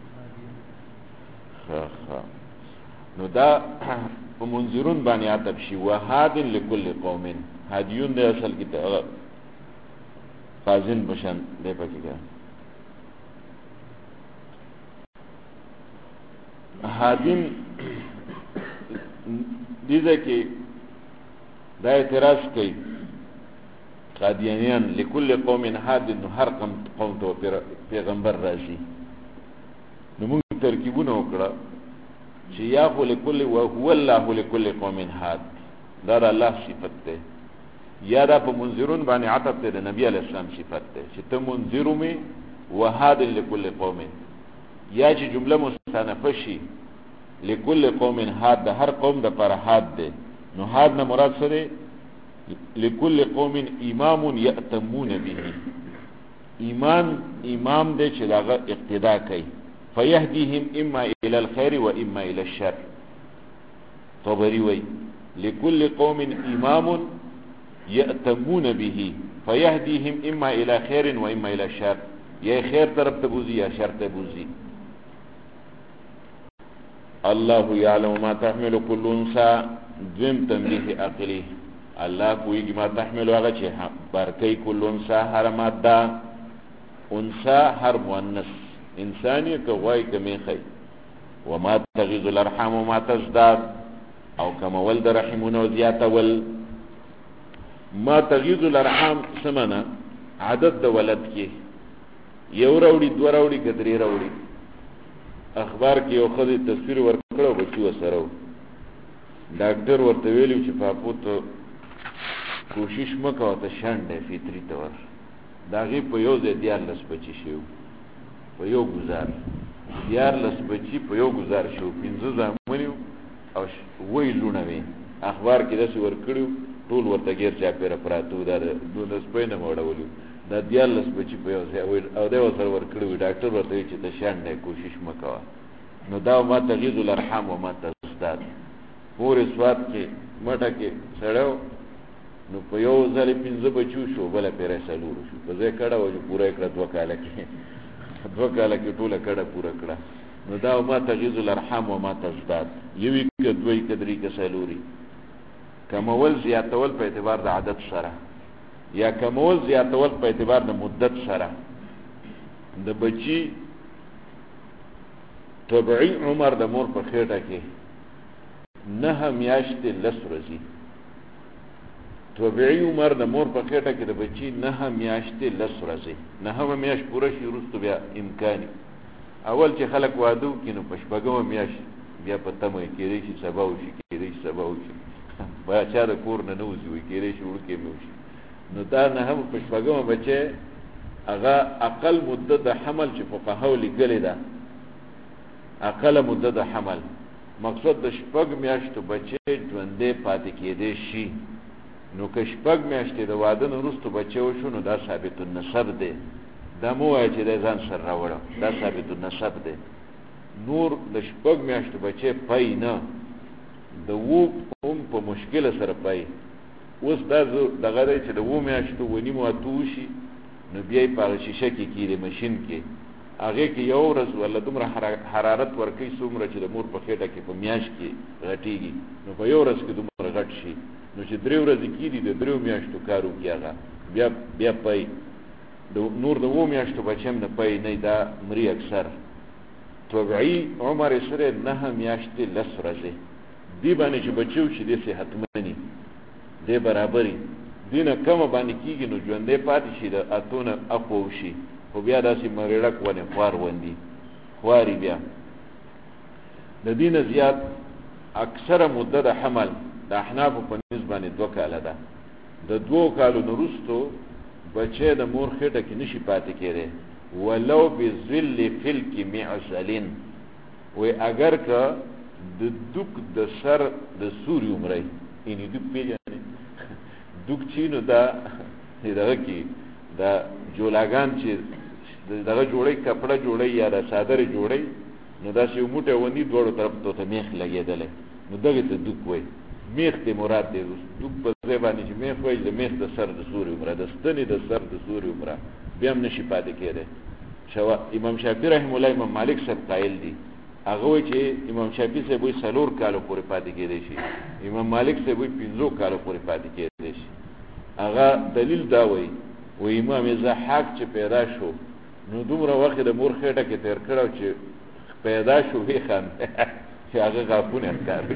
ښه نو دا په منذرون باندې عطف شي وهاد لكل قوم هادیون د اصل کې فازن بشن دی پکې ګا هادین دې کې دا اعتراض کوي قادیانیان لكل قوم هاد هر قوم ته پیغمبر راځي نو موږ ترکیبونه وکړه چې یا خو لكل وهو الله لكل قوم هاد دا الله صفت ده یا دا په منذرون باندې عطف ده نبی علیہ السلام صفت ده چې ته منذر می وهاد لكل قوم یا چې جمله مستأنفه شي لكل قوم هاد ده هر قوم د پر هاد ده نو هاد نه مراد څه ده لكل قوم امام يأتمون به امام ده چې داغه اقتدا کوي فيهديهم اما الى الخير واما الى الشر طبري وي لكل قوم امام يأتمون به فيهديهم اما الى خير واما الى الشر يا خير طرف ته بوزي یا شر ته بوزي الله يعلم ما تحمل كل انثى ذم تنبيه عقلي الله کوئی ما تحمل هغه چې برکې كل انثى هر ماده انثى هر مؤنث انسانی که غوای کمی خی وما تغیظ الارحام وما تزداد او کمول در رحمونه و زیاتول ما تغیظ الارحام سمنا عدد د ولد کې یو راوړي دو راوړي کدرې راوړي اخبار کې یو خدای تصویر ورکړو بچو سره ډاکټر ورته ویلو چې پاپوت کوشش مکو ته شانډه فطری تور داغه په یو ځای دیار لس بچی شو په یو گزار دیار لس بچی په یو گزار شو 15 زامنیو او وی لونه وی اخبار کې داسې ورکړو ټول ورته غیر چا پیر پراتو دا د سپینه موړولو دا دیار لس بچی په یو ځای او دا ورته ورکړو ډاکټر ورته چې ته شانډه کوشش مکوا نو دا ما تغیظ الارحام و ما تزداد پورې سواد کې مټه کې سړیو نو په یو ځل 15 بچو شو بل پیره سلور شو په ځای کړه و چې پوره کړه 2 کال کې 2 کال کې ټوله کړه پوره کړه نو دا ما تغیظ الارحام و ما تزداد یوې کې دوی کدرې کې سلوري کمول زیاتول په اعتبار د عدد سره یا کمول زیاتول په اعتبار د مدت سره د بچی طبيعي عمر د مور په خېټه کې 9 میاشتې لس ورځې طبيعي عمر د مور په خېټه کې د بچی 9 میاشتې لس ورځې 9 میاشت پوره شي وروسته بیا امکاني اول چې خلک وادو کینو په شپږمه میاشت بیا په تمه کېږي چې سبا وشي کېږي سبا وشي بیا چا د کور نه نوځي وي کېږي چې ورکه موشي نو دا نه هم په شپږمه بچي هغه اقل مدت د حمل چې فقهاو لیکلي ده اقل مدت د حمل مقصد د شپږ میاشتو بچي ژوندې پاتې کېدې شي نو که شپږ میاشتې د واده نه وروسته بچي وشو نو دا ثابت النسب دی دا مو وایي چې د ځان سره راوړو دا ثابت النسب دی نور د شپږ میاشتو بچي پای نه د وو هم په مشکل سره پای اوس دا دغه دی چې د وو میاشتو ونی مو اتوشي نو بیا په شیشه کې کېږي ماشين کې هغه کې یو ورځ ولا دومره حرارت ورکې څومره چې د مور په خېټه کې په میاشت کې غټيږي نو په یو ورځ کې دومره غټ شي نو چې درې ورځې کېږي د درې میاشتو کارو کېږي بیا پای د نور د وو میاشتو بچم نه پای نه دا مري اکثر طبيعي عمر سره 9 میاشتې لس ورځې دی باندې چې بچو چې د صحت مني دی برابرۍ دینه کم باندې کېږي نو ژوندې پاتې شي د اتونه اپو شي خو بیا داسې مریړک ونه خوار وندي خواري بیا د دینه زیات اکثره مدت حمل د احناف په نسبت 2 کاله ده د 2 کالو وروسته بچي د مور خېټه کې نشي پاتې کېږي ولو بذل فلک معسلن و اگر که د دوک د سر د سوري عمره اني دوک پیژنې دوک چینو دا دغه کې دا جولاګان چې دغه جوړې کپڑا جوړې یا د صادره جوړې نو دا چې موټه ونی دوړو طرف ته میخ لګېدلې نو دغه ته دوک وای میخ دی مراد دی دوک په ځای باندې چې میخ وایي د میخ د سر د سوري عمره د ستنې د سر د سوري عمره بیا هم نشي پاتې کېدی. امام شافعي رحم الله امام مالک صاحب قایل دي هغه وایي چې امام شافعي صاحب وایي 4 کالو پورې پاتې کېدی شي، امام مالک صاحب وایي 15 کالو پورې پاتې کېدی شي. هغه دلیل دا وایي و امام ضحاک چې پیدا شو نو دومره وخت د مور خېټه کې تیر کړو چې پیدا شو وی خان چې هغه غاښونه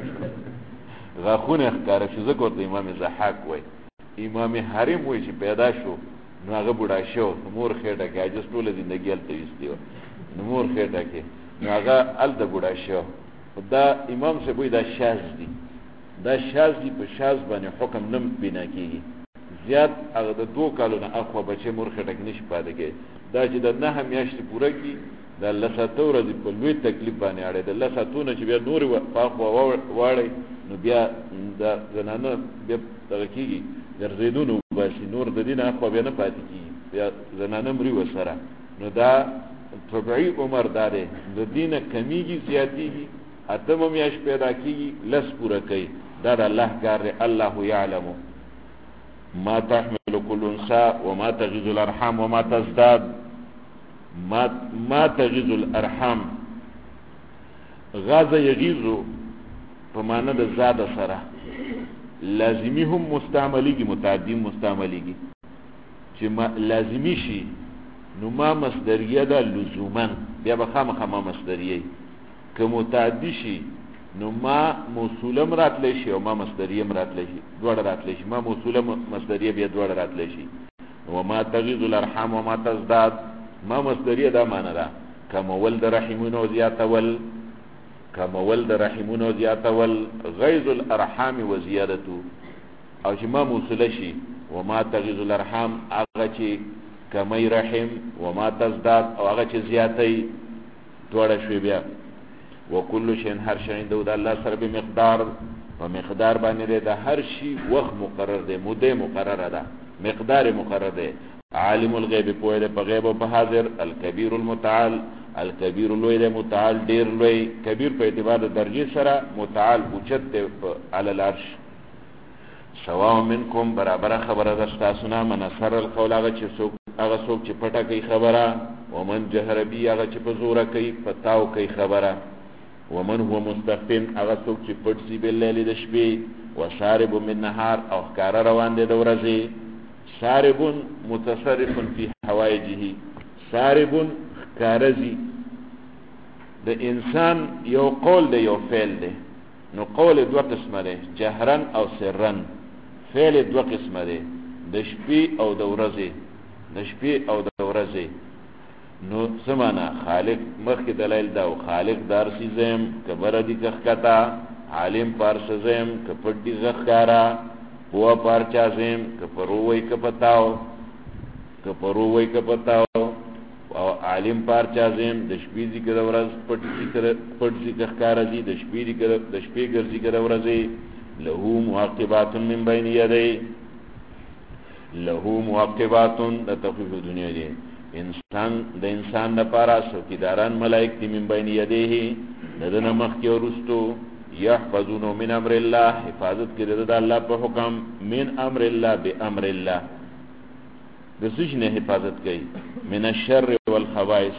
ښکاره شو ځکه ورته امام ضحاک وایي. امام حریم وایي چې پیدا شو نو هغه بوډا شو مور خېټه کې عجز ټوله زندګي هلته ایستې وه نو مور خېټه کې نو هغه هلته بوډا شو. دا امام صاحب وایي دا شاذ دي، دا شاذ دي، په شاذ باندې حکم نه بنا کېږي. زیات هغه د 2 کالو نه اخوا بچی مور خټک نشي پاتې کېږي. دا چې د 9 میاشتې پوره کړي د الله ساتو ورځې په لوی تکلیف باندې اړې د الله ساتونه چې بیا نورې پاخوا واړی نو بیا د زنانه بیا دغه کېږي ګرځېدونه وباسي نور د دې نه اخوا بیا نه پاتې کېږي بیا زنانه مري ورسره. نو دا طبعي عمر دا دی د دې نه کمیږي زیاتېږي 8 میاشت پیدا کېږي 10 پوره کوي. دا د الله کار دی. الله یعلم ما تحمل كل انثى وما تغيض الارحام وما تزداد. ما تغيض الارحام غاز يغيظ په معنا د زاد سره لازمی هم مستعملیږي متعدی مستعملیږي چې لازمی شي نو ما مصدریه ده لزوما بیا به خامخا ما مصدریه که متعدی شي نو ما موصوله راتلی شي او ما مصدریه راتلی شي دواړه راتلی شي ما موصوله مصدریه بیا دواړه راتلی شي. وما تغيض الارحام وما تزداد ما مصدریه دا معنا ده کمول د رحمونو زیاتول کمول د رحمونو زیاتول غیظ الارحام وزیادته او چې ما موصوله شي وما تغيض الارحام هغه چې کمی رحم وما تزداد او هغه چې زیاتی دواړه شوي بیا. وکل شین هر شی عنده د الله سره به مقدار و مقدار باندې د هر شی وخت مقرر دی موده مقرره ده مقدار مقرر دی. عالم الغیب پوهه ده په غیب او په حاضر. الکبیر المتعال الکبیر لوی ده متعال ډیر لوی کبیر په اعتبار د درجه سره متعال اوچت ده علی العرش. سواء منکم برابر خبره ده تاسو نه من سر القول هغه څوک چې پټه کوي خبره ومن جهر بی هغه چې په زوره کوي پتاو کوي خبره ومن هو مستخفن هغه څوک چې پټ سي باللیل د شپې وشارب من نهار او ښکار روان دی د ورځې. شارب متصرف فی حوائجه شارب ښکارزي د انسان یو قول دی یو فعل دی نو قول 2 قسمه دی جهرن او سرن. فعل 2 قسمه دی د شپې او د ورځې د شپې او د ورځې. نو سمانا خالق مخی دلائل داو خالق دارسی زیم کبر دی کخکتا عالم پارس زیم کپر دی غخکارا پوا پارچا زیم کپرووی کپتاو او عالم پارچا زیم دشپی دی کدورز پٹ دی کخکارا دی دشپی گرزی کدورزی. لہو معاقباتن من بین یدی لہو معاقباتن دا تخفیف دنیا دی د انسان لپاره څوکیداران ملائک دي من بین یدیه ددنه مخکې ورستو یحفظونه من امر الله حفاظت کوي د الله په حکم من امر الله بامر الله د څه نه حفاظت کوي من الشر والخبائث.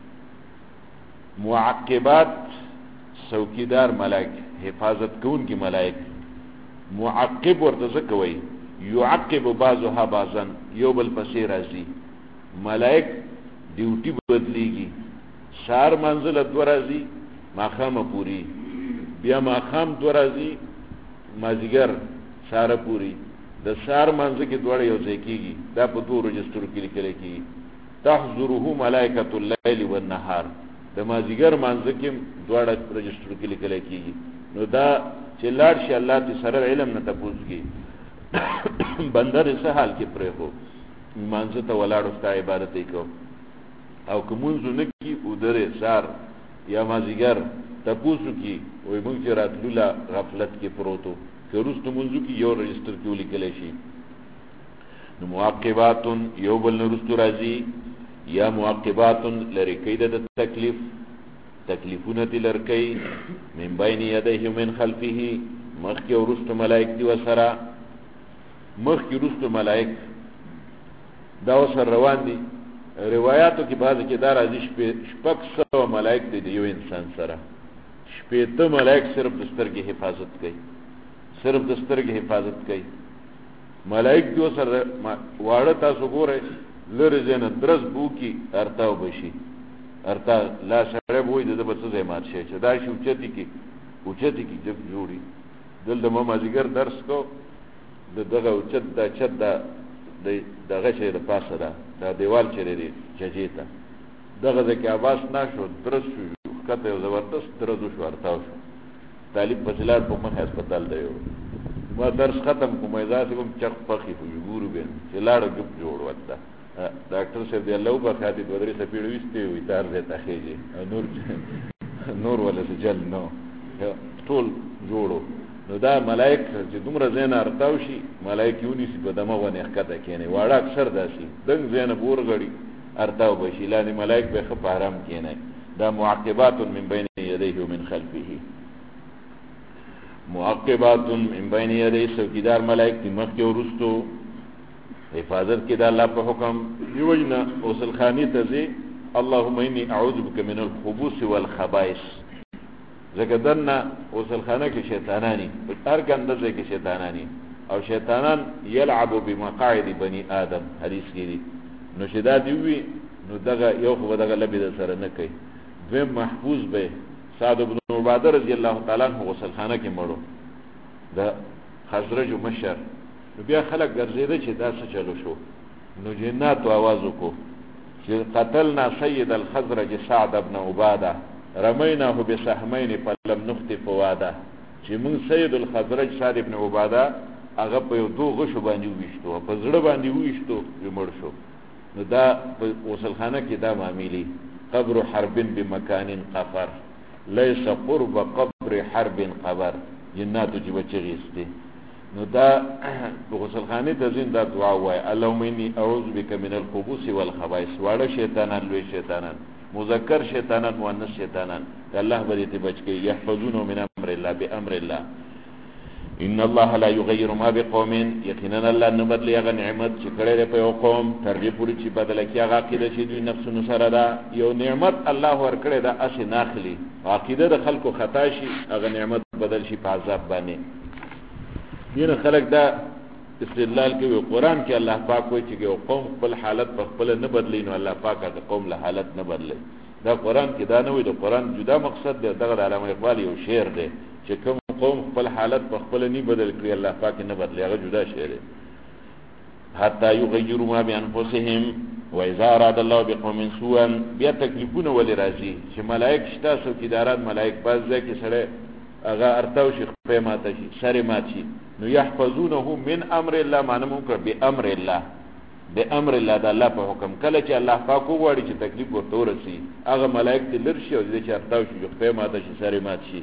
معقبات څوکیدار ملائک حفاظت کوونکي ملائک معقب ورته څه کوي يعقب بعضها بعضا یو بل پسې راځي. ملائک ډیوټي بدلیږي شار منزل 2 راځي ماخام پوری بیا ماخام 2 راځي مازیګر شار پوری د شار منځ کې 2 یو ځای کیږي دا په 2 رجستر کې لیکل کیږي. تحضره ملائکۃ الليل والنهار د مازیګر منځ کې 2 رجستر کې لیکل کیږي. نو دا چې لاړ شي الله دې سره علم نه تپوس کی بندر څه حال کې پرې هو مانزه ته ولاړو ستا عبادت وکاو او کومونځ نه کی ودره سار یا مازیګر تپوسو کی وای مونږ چې راتلولا غفلت کې پروتو که روستو مونږ کی یو رجستر کې ولیکل شي. نو معاقباتن یو بل نرستو راځي یا معاقباتن لری کید د تکلیفونه دي لرکې من بین یدیه من خلفه مخکې وروسته ملائک دي وسره مخکې وروسته ملائک دا وسره روان دي روایاتو کې بعضې کې دا راځي 600 ملائک دي د یو انسان سره 80 ملائک صرف د سترګې حفاظت کوي صرف د سترګې حفاظت کوي ملائک دي وسره واړه تاسو ګورئ لرې ځای نه درز بوکي ارتاو بشي ارتا لا سړی به وایي د ده به څه ځای مات شي چې دا شي اوچتې کې جب جوړي دلته ما مازدیګر درس کو د دغه اوچت دا چت دغه شی د پاسه ده دا دیوال چې دی ججې ته دغه ځای کې آواز نه شو درز شو ښکته یو زبردست درز وشو ارتاو شو طالب پسې لاړ په مخې هسپتال دی ما درس ختم کوم داسې به م چغ پخې خو ګورو بیا چې لاړه ګپ جوړ ورته ډاکټر صاحب دی الله وبخښي دوه درې څپېړه ویستې وي تار ځای ته خېږي نور ولا جل نو ټول جوړو نو دا ملائک چې دومره ځای نه ارتاو شي ملائک یې ونیسي په دمه باندې ښکته کښېنوي واړه اکثر داسې دنګ ځای نه به ورغړي ارتاو به شي لاندې ملائک به یې ښه په ارام کښېنوي دا معقبات من بین یدیه ومن خلفه معقبات من بین یدیه څوکیدار ملائک دي مخکې وروستو حفاظت کې دا الله په حکم یو وجنه غسل خانې ته ځي اللهم انی اعوذ بک من الخبث والخبائث ځکه دننه غسل خانه کې شیطانانی په هر ګنده ځای کې شیطانانی او شیطانان یلعب بمقاعد بني آدم حدیث کې دي نو چې دا دي وي نو دغه یو خو به دغه لبې د سره نه کوي دویم محفوظ به سعد بن عباده رضی الله تعالی عنه غسل خانه کې مړو د خزرجو مشر نو بیا خلک ګرځېده چې دا څه چلو شو نو جناتو آواز وکړو چې قتلنا سید الخزرج سعد بن عباده رمیناه بسهمین فلم نخطئ فواده چې موږ سید الخزرج سعد بن عباده هغه په یو دوه غشو باندې وویشتو په زړه باندې وویشتو چې مړ شو نو دا په غسلخانه کې دا معاملې قبر حرب بمکان قفر ليس قرب قبر حرب قبر جناتو چې بچغیسته نو دا غسلخانه ته ځین دا دعا وای اللهم انی اعوذ بک من الخبث والخبائث واړه شیطانان لوی شیطانان مذکر شیطانان مؤنث شیطانان الله به دې بچ کی يحفظون من امر الله بامر الله ان الله لا يغير ما بقوم یقینا الله نه بدلی هغه نعمت چې کړی په یو قوم تر دې پورې چې بدل کی هغه عقیده چې دوی نفسونو سره ده یو نعمت الله ورکړی دا اسی ناخلی عقیده د خلکو خطا شي هغه نعمت بدل شي په عذاب باندې دین خلک دا استدلال کوي قرآن کې الله پاک وایي چې یو قوم خپل حالت په خپل نه بدلی نو الله پاک هغه قوم له حالت نه بدلی دا قرآن کې دا نه وایي د قرآن جدا مقصد دی دغه د علامه اقبال یو شعر دی چې کوم قوم خپل حالت په خپل نه بدل کړي الله پاک نه بدلی هغه جدا شعر دی حتی یغیروا ما بانفسهم واذا اراد الله بقوم سوءا بیا تکلیفونه ولې راځي چې ملائک شته څوکیداران ملائک باز ځکه سره هغه ارتاو شي په ماته شي سره مات شي نو يحفظونه من امر الله معنی مونږ به امر الله بامر الله د الله په حکم کله چې الله پاک وغواړي چې تکلیف ورته ورسي هغه ملائک دې لرشي او دې چې ارتاو شي په ماته شي سره مات شي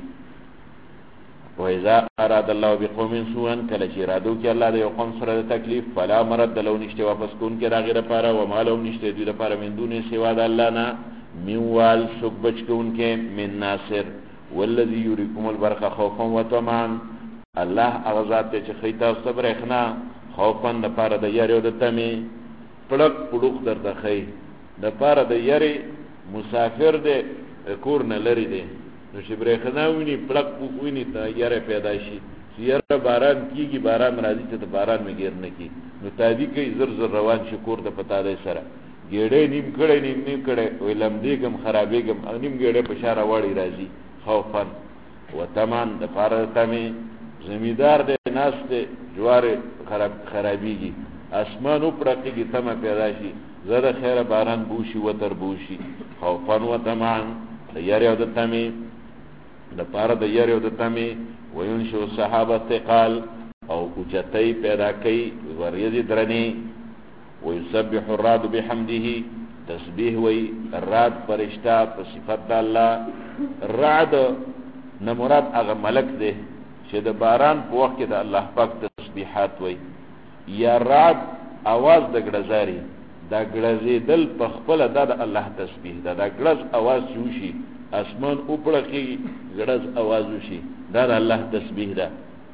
واذا اراد الله بقوم سوءا کله چې ارادو کې الله د یو قوم سره تکلیف فلا مرد له نشته واپس کون کې راغره لپاره و مالو نشته دوی لپاره من دون سوا د الله نه میوال سوق بچ کون کې من ناصر والذي يريكم البرق خوفا وطمعا الله اغزاد ته چې خیتا صبر اخنا خوفا د پاره د یاري او د تمي پړق پړوخ درته خی د پاره د یاري مسافر دې کور نه لري دې نو چې برېخنا ویني پړق ویني ته یاره پیدا شي چې یاره باران کیږي باران راځي ته باران مګیر نه کی نو تادی کوي زر زر روان شي کور د پتا دې سره ګېړې نیم کړي ویلم دیګم خرابېګم نیم ګېړې په شاره واړی راځي خوفا وطمعا د پاره تمي زمیدار دې ناس دې جوار خرابېږي اسمان پرقېږي تمه پیدا شي زره خیره باران بوشي وتر بوشي خوفا وطمعا د یاري او د تمي د پاره د یاري او د تمي وینشو صحابه ثقال او اوچتای پیدا کوي وریځي درنی ويسبح الرعد بحمده تسبیح وی الرعد فرشتہ په صفت د الله الرعد نه مراد هغه ملک دی چې د باران په وخت کې د الله پاک تسبیحات وی یا رعد आवाज د ګړزاري دا ګړزې دل په خپل د الله تسبیح دا ګړز आवाज شوشي اسمان اوپړه کې ګړز आवाज وشي دا د الله تسبیح ده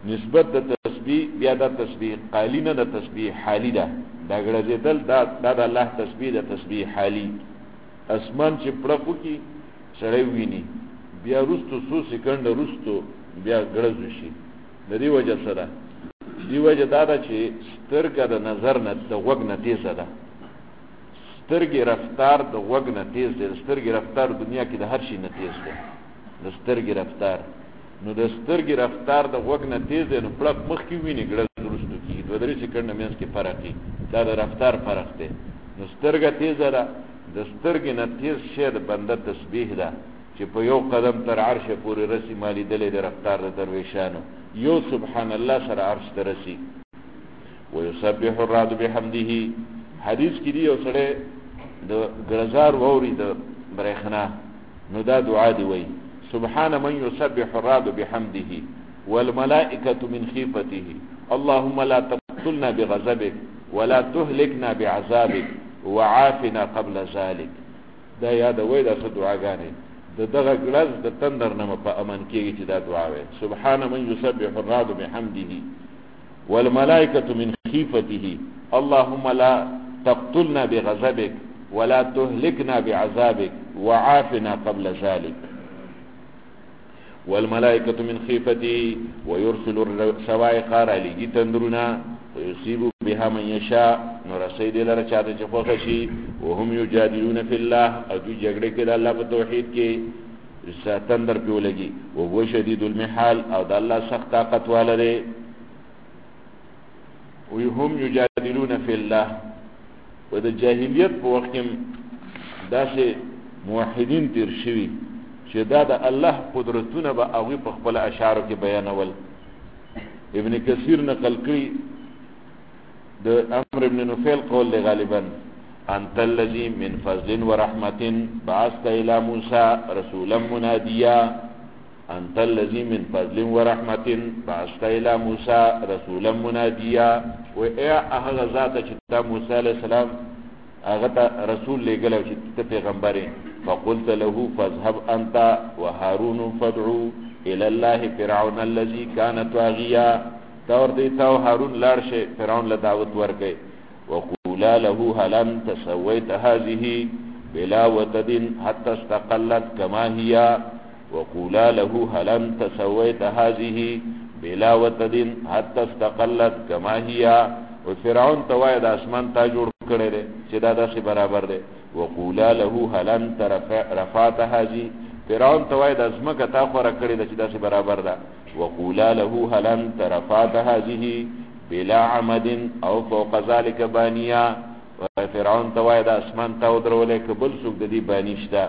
نسبت د تسبیح بیا د تسبیح قالی نه د تسبیح حالی ده دا ګرځیدل دا د الله تسبیح د تسبیح حالی اسمان چې پړقو کی سړی ویني بیا رستو سو سکند رستو بیا ګرځ شي د دې وجه سره دی وجه دا ده چې سترګه د نظر نه د وګ نه تیزه ده سترګې رفتار د وګ نه تیز ده سترګې رفتار دنیا کې د هر شي نه تیز ده د سترګې رفتار نو د سترګې رفتار د وګ نه تیز ده نو پړق مخ کې ویني ګرځ رستو کی 2-3 سکند مینس کې فرق دی دا د رفتار فرق دی نو سترګه تیزه ده د سترګې نه تیز شه د بنده تسبیح ده چې په یو قدم تر عرش پورې رسی مالی دلې د رفتار د درویشانو یو سبحان الله سره عرش ته رسی ويسبح الرعد بحمده حدیث کې دی یو سره د ګرزار ووري د برېخنا نو دا دعا دی وای سبحان من يسبح الرعد بحمده والملائكة من خيفته اللهم لا تقتلنا بغضبك ولا تهلكنا بعذابك وعافنا قبل ذلك دا یاد وای دا څه دعاګانې د دغه ګلز د تندر نه په امن کېږي چې دا دعا وای سبحان من يسبح الرعد بحمده والملائكة من خيفته اللهم لا تقتلنا بغضبك ولا تهلكنا بعذابك وعافنا قبل ذلك والملائكة من خيفته ويرسل الصواعق لجي تندرنا ويصيب بها من يشاء نرسيد لرا چاته چې خوښ شي وهم يجادلون في الله او دوی جګړه کوي د الله په توحید کې تندر په ولګي او هو شدید المحال او د الله سخت طاقت والره وهم يجادلون في الله و د جاهلیت په وخت کې داسې موحدین تیر شوي چې دا د الله قدرتونه به هغوی په خپل اشعارو کې بیانول ابن کثیر نقل کړي د عمرو بن نفیل قول دی غالبا انت الذي من فضل ورحمة بعثت الى موسى رسولا مناديا انت الذي من فضل ورحمة بعثت الى موسى رسولا مناديا و اے هغه ذات چې د موسی علیہ السلام هغه رسول لګلو چې ته پیغمبر فقلت له فاذهب انت وهارون فادعوا الى الله فرعون الذي كان طاغيا تور دی تاو هارون لارشه فرعون له دعوت ورکي وقولا له هل انت سويت هذه بلا وتد حتى استقلت كما هي وقولا له هل انت سويت هذه بلا وتد حتى استقلت كما هي وفرعون توای د اسمان تا جوړ کړي دي چې دا داسې برابر دي وقولا له هل انت رفعت هذه فرعون توای د اسمکه تا خو را کړي دي چې داسې برابر ده وقولا له هل انت رفعت هذه بلا عمد او فوق ذلك بانيا فرعون توای د اسمان تا درولې کبل سوق د دې بانیشتا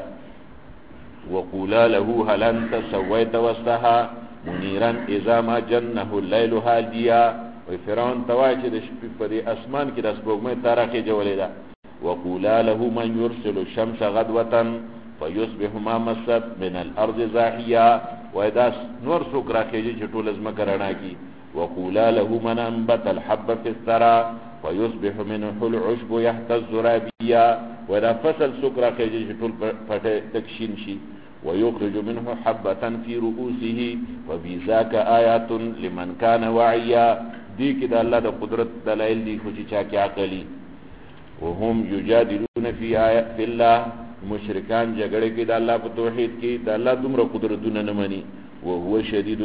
وقولا له هل انت سويت وسطها منيرا اذا ما جنه الليل هاديا وفرعون توای چې د شپې په دې اسمان کې د سپوږمۍ تاریخي جوړې ده وقولا له من يرسل الشمس غدوه فيصبح ما مست من الارض زاحيا واذا نور سوق راکېږي چې ټول ازمکه رڼا کی وقولا له من انبت الحب في الثرى فيصبح منه العشب يهتز رابيا واذا فصل سوق راکېږي چې ټول پټه تکشین شي ويخرج منه حبة في رؤوسه وفي ذاك آيات لمن كان واعيا دی کې د الله د قدرت دلایل دي خو چې چا کې عقلی وهم یجادلون فی الله مشرکان جګړه کې د الله په توحید کې د الله دومره قدرتونه نه مني وهو شدید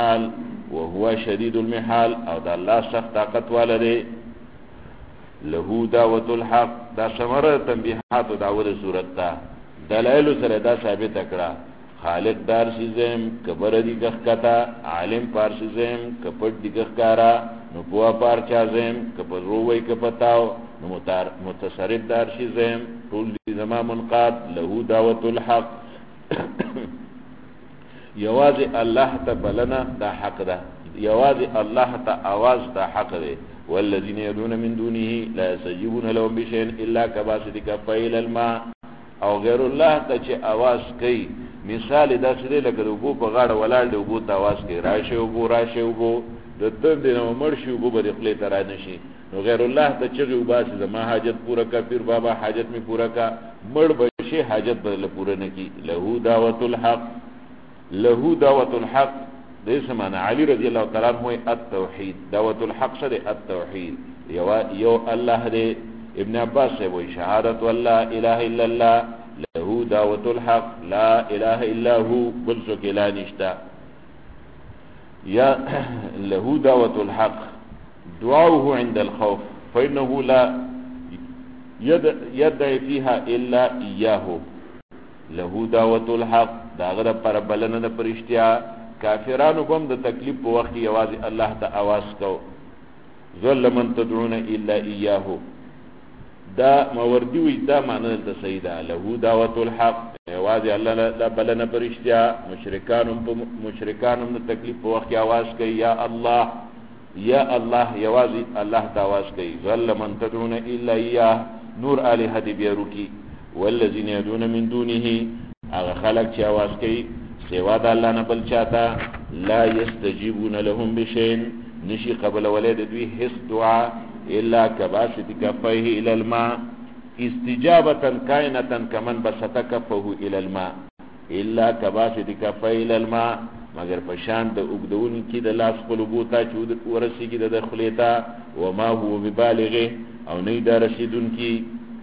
المحال او د الله سخت طاقت والده له دعوت الحق دا ثمره تنبیحات او دعوت صورت تا دلایل سره دا ثابت کړه خالق دار شیزم کبر دی گخکتا عالم پار شیزم کپٹ دی گخکارا نو پوا پار چازم کپر رووی کپتاو نو متصرف دار شیزم طول دی زمان منقاد لہو دعوت الحق یوازی اللہ تا بلنا دا حق دا یوازی اللہ تا آواز دا حق دے والذین یدون من دونه لا یسجیبون لهم بشین الا کباسد کفیل الماء او غیر الله ته چې आवाज کوي مثال دا سره لکه د وبو په غاړه ولاړ دی وبو ته आवाज کوي راشه وبو د تند نو مرشي وبو به خپل تر نشي نو غیر الله ته چې وباس زما حاجت پورا کا پیر بابا حاجت می پورا کا مړ بشي حاجت بدل پورا نه کی له دعوت الحق دې سمانه علي رضی الله تعالی عنہ التوحید دعوت الحق سره التوحید یو الله دې ابن عباس وی شهادت والله اله الا الله له دعوت الحق لا اله الا هو بل څوک لا نشتا یا له دعوت الحق دعاؤه عند الخوف فانه لا يدعي فيها الا اياه له دعوت الحق داغه پر بلنه د پرشتیا کافرانو بم د تکلیف په وخت یوازې الله ته आवाज کو ذل من تدعون الا اياه دا موردی وی دا معنی د سیدا له دعوت الحق یوازې الله لا بلنه پرشتیا مشرکانو د تکلیف په وخت आवाज کوي یا الله یوازې الله ته आवाज کوي ذل من تدعون الا اياه نور الہ دی بیروکی والذین يدعون من دونه هغه خلق چې आवाज کوي سوا د الله نه بل چاته لا يستجيبون لهم بشيء نشي قبل ولید دوی هیڅ دعا الا كباسط كفيه الى الماء استجابه كائنه كمن بسط كفه الى الماء الا كباسط كفيه الى الماء مگر پشان د وګدون کی د لاس قلوبوتا چود ورسیږي د دخلیتا وما هو ببالغه او نه دا رسیدون کی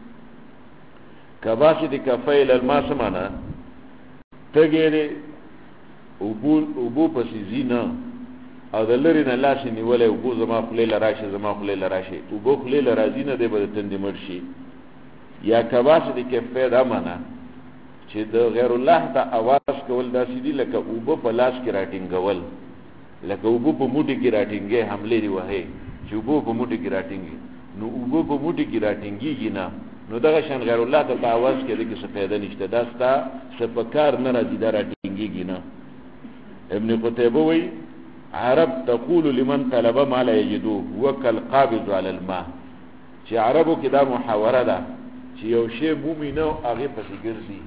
کباسط کفیل الماء سمانا تګره ابو پسې زینا او د لری نه لاس نیولې ابو زما خلیل راشي ابو خلیل راځي نه د بل تند مرشي یا کباسط کفیل امانه چې د غیر الله ته आवाज کول داسې دي لکه ابو په لاس کې راټینګول لکه ابو په موټي کې راټینګې حمله دی وهي چې ابو په موټي کې راټینګي نو ابو په موټي کې راټینګيږي نه نو دغه شان غیر الله ته आवाज کوي چې څه فائدہ نشته داستا سپکار نه راځي دا راټینګيږي نه ابن قتيبه وی عرب تقول لمن طلب ما لا يجدوه وكل قابض على الماء چې عربو کې دا محاوره ده چې یو شی مومینه هغه پسې ګرځي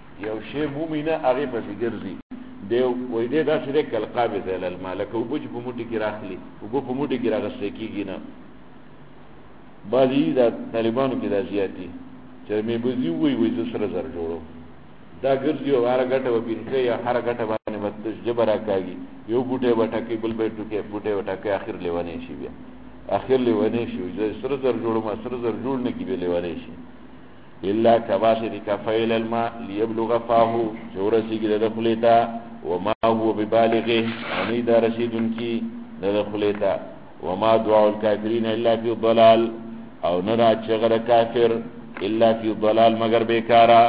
دی وای دی دا چې کل قابض على الماء لکه وبج په موټي کې راخلي وبو په موټي کې راغسته کیږي نه بعضی دا طالبانو کې دا زیاتی چې مې بوزي وای ز سره زر جوړو دا ګرځي او هر غټه وبینځه یا هر غټه باندې وته جبره کوي یو بوټه وټکي بل به ټوکې بوټه وټکي اخر لیوانې شي بیا ز سره زر جوړو ما سره زر جوړ نه کی به لیوانې شي الا كباسط كفيل الماء ليبلغ فاه جورسيږي د خلیتا وما هو ببالغه ان دا رسیدون کی د خلیتا وما دعاء الكافرين الا في ضلال او نرا چغره کافر الا في ضلال مگر بیکارا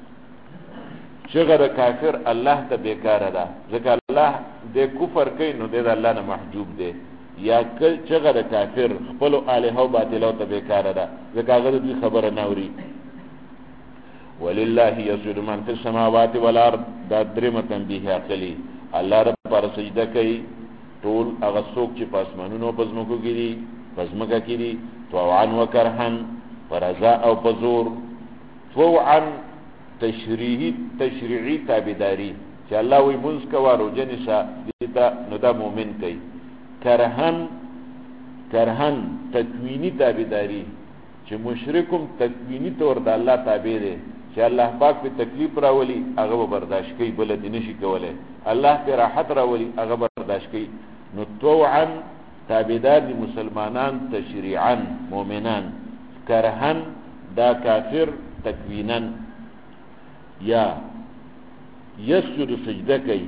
چغره کافر الله ته بیکارا ده ځکه الله د کفر کوي نو د الله نه محجوب دی یا چغره کافر خپل الہ او باطل ته بیکارا ده ځکه هغه د خبره ناوري ولله يسجد من في السماوات والارض دا درمه تنبیه عقلی الله رب پر سجده کوي ټول هغه څوک چې پاسمانونو پزمکو کړي پزمکا کړي طوعا وکرهن فرضا او پزور طوعا تشریعی تابعداري چې الله وي منځ کوا روزنسا دیتا نو دا مؤمن کوي کرهن تکوینی تابعداري چې مشرکم تکوینی تور د الله تابع دي چې الله پاک په تکلیف راولي هغه برداشت کوي بل دې نشي کولای الله په راحت راولي هغه برداشت کوي نو طوعا تابعدار دي مسلمانان تشریعا مؤمنان کرهن دا کافر تکوینا یا یسجد سجده کوي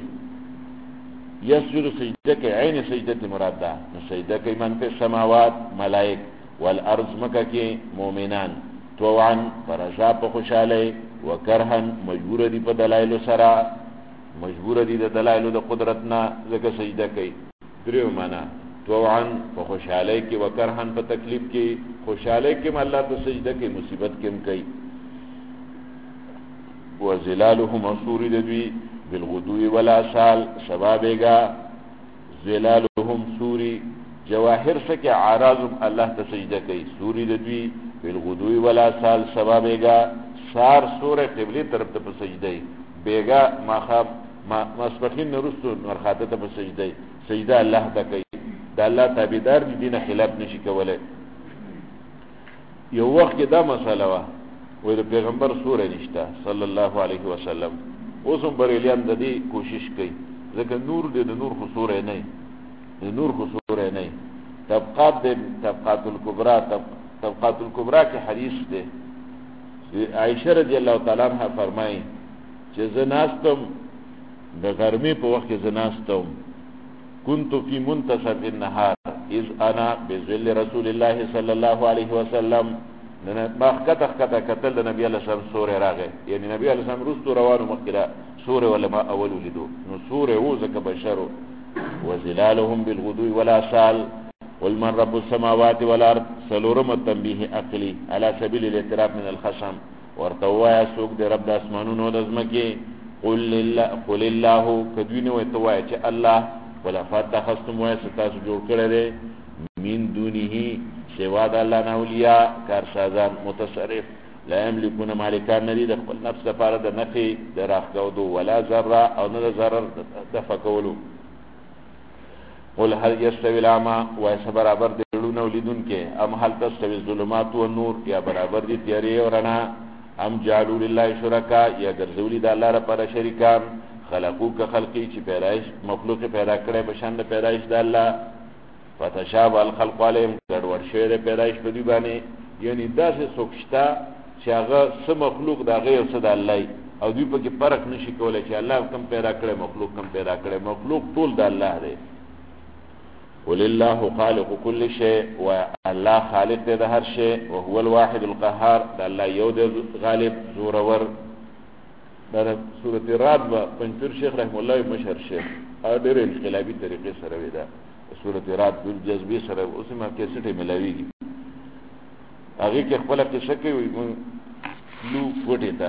عین سجده مراد ده نو سجده کوي من په سماوات ملائک والارض مکه کې مؤمنان طوعا فرضا په خوشاله وکرهن مجبور دي په دلایل سره مجبور دي د دلایل د قدرتنا زکه سجده کوي دریو معنا طوعا په خوشاله کې وکرهن په تکلیف کې خوشاله کې الله ته سجده کوي مصیبت کې هم کوي وظلالهم منصور دوی بالغدو والآصال سبابېگا ظلالهم سوری جواهر سکه عارضم الله ته سجده کوي سوری دوی بالغدو والآصال سبابېگا سار سوره قبله طرف ته سجده بیگا ماخاب مسبقین نرستو مرخاته ته سجده الله ته کوي د الله تابعدار دي دینه خلاف نشي کولای یو وخت دا مساله وا وې د پیغمبر سوره نشته صلی الله علیه وسلم اوسم بریلیان د دې کوشش کوي ځکه نور دې د نور خصور نه د نور خصور نه طبقات الکبرى طبقات الکبرى کې حدیث ده عائشہ رضی الله تعالی عنها فرمایي چې زناستم د ګرمي په وخت کې زناستم كنت في منتصف النهار اذ انا بظل رسول الله صلى الله عليه وسلم ما خطه قتل د نبی الله صلی الله علیه وسلم سورې راغې یعنی نبی الله صلی الله علیه وسلم رستو روانو مخکله سورې ولا ما اول ولیدو نو سورې وو زکه بشرو وظلالهم بالغدو والآصال قل من رب السماوات والارض سلورم التنبيه عقلي على سبيل الاعتراف من الخصم ورتوایا سوق د رب د اسمانونو د زمکه قل الله کدوینه وتوایا چې الله ولا فتخستم واسطاس جوړ کړل من دونه سوا د الله نه اولیاء کارسازان متصرف لا یملکون مالکان ندی د خپل نفس لپاره د نفي د راخدو ولا ذره او نه ضرر د فکولو قل هل يستوي الاعمى وایس برابر دی لونه ولیدون کې ام هل تستوي الظلمات والنور یا برابر دي تیارې او رڼا ام جعلوا لله شرکا یا ګرځولي د الله لپاره شریکان خلقو که خلقی چې پیدایش مخلوق پیدا کړي په شان د پیدایش د الله فتشابه الخلق عليهم ګډوډ شوی د پیدایش په دی باندې یعنی داسې سوکشتا چې هغه سم مخلوق د غیر څه د الله او دوی په کې فرق نشي کولای چې الله کم پیدا کړي مخلوق کم پیدا کړي مخلوق ټول د الله دی قل الله خالق كل شيء والله خالق د هر شی او هو الواحد القهار د الله یو د غالب زورور دا سورۃ الرعد پنځیر شیخ رحم الله مشهور شیخ ا ډېر انقلابی طریقې سره ودا سورۃ الرعد بل جذبی سره اوس ما کیسټه ملاویږي هغه کې خپل قصه کوي لو کوټه تا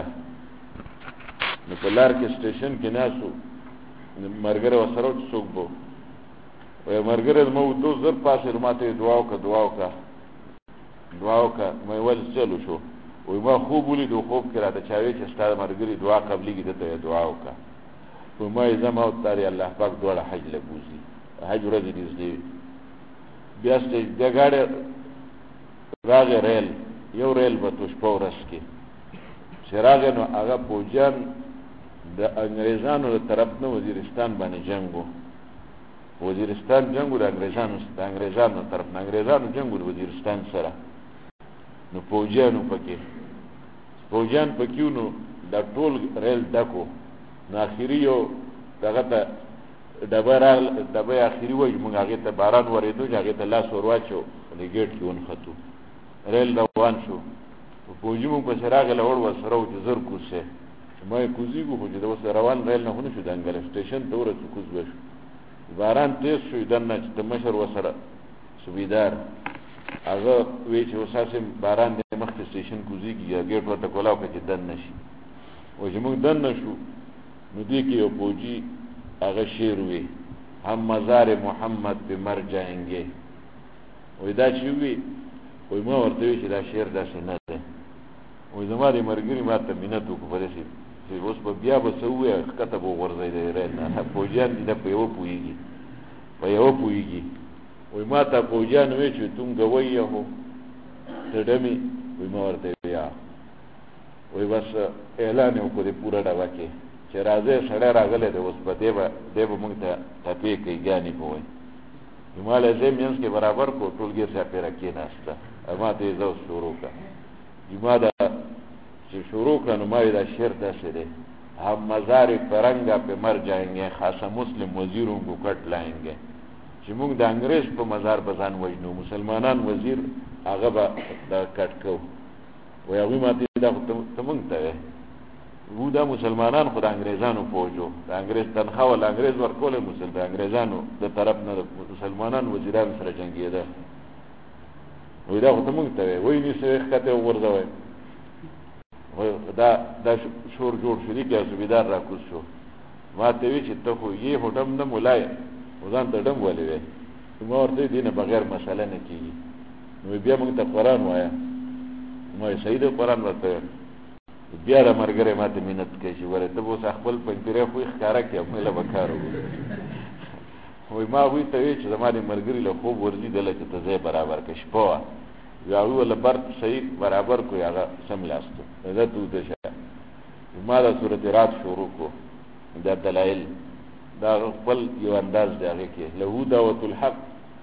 نو په لار کې سټیشن کې ناسو مرګره وسره څوک بو وای مرګره مو دو زر پاسه ماته دعا وکا مې ول چلو شو وای ما خوب ولیدو خوب کړه د چاوي چې ستاره مرګري دعا قبليږي ته دعا وکا وای ما زما او تعالی الله پاک دوړه حج لګوزي حج ورځ دې بیا ست د ګاډه راغه ریل یو ریل به توش پورس کې چراغ نو هغه پوجان د انګريزانو له طرف نه وزیرستان باندې جنگو وزیرستان جنگو د انګريزانو طرف نه انګريزانو جنگو د وزیرستان سره نو پوجانو پکې نو د ټول ریل دکو نو اخیری یو دغه ته دبه اخیری وای موږ هغه ته باران ورېدو هغه ته لاس ورواچو د ګیټ کې ون خطو ریل روان شو پوجمو په سراغ له اور وسره او زر کوسه ما کوزیګو خو د وسره روان ریل نه هونه شو د انګل سټیشن ته ورته کوز وشو باران تیز شو دنه چې مشر وسره سویدار هغه وی چې وساسه باران د مخ سټیشن کوزیږي یا ګیټ ورته کولاو کې دن نشي او چې موږ دن نشو نو دې کې یو پوجي هغه شعر وی هم مزار محمد به مر جاएंगे وې دا چې وی وې ما ورته وی چې دا شعر داسې نه ده وې زما دې مرګري ماته مينت وکړه چې اوس په بیا به سوې کته به ورځي دی نه پوجان دې په یو پويږي وې ما ته پوجان وی چې تم غوي هو تدمي وې ما ورته بیا وې بس اعلان وکړي پورا ډاوا کې چې راځي سره راغله د اوس په دیو موږ ته تپې کې ګاني کوي هماله زمینس کې برابر کو ټولګي سره پیرا کې ناشته اما ته زو شروع کا جماده چې شروع کړه ما دا شعر داسې ده هم مزار پرنګا په مر جاएंगे خاصه مسلم وزیروں کو کټ لاएंगे چې موږ د انګريز په مزار بزان وجنو مسلمانان وزیر هغه به دا کټ کو وای هغه ماته دا تمنګ ته وو دا مسلمانان خو د انګريزانو فوجو د انګريز تنخواه ول انګريز ورکول د انګريزانو د طرف نه مسلمانان وزیران سره جنگیده وای دا خو تمنګ ته وای نشه خطه ورځوي دا شور جوړ شو دي کې سویدار را کوز شو ما ته وی چې ته خو یې هټم نه مولای وزان ته ډم ولې وې نو ورته دینه بغیر مسله نه کیږي نو بیا موږ ته قران وایا نو صحیح د قران ورته بیا د مرګره ماته مينت کوي چې ورته وو خپل پنځره خو ښکارا کې خپل وکارو وای ما وی ته چې زماره مرګري له خوب ورزي دله چې ته زې برابر کښ پوا یاوی ول برت صحیح برابر کو هغه سم لاستو دا ته شه ما د سورۃ رات شروع کو د دلایل دا خپل یو انداز دی هغه کې له دعوت الحق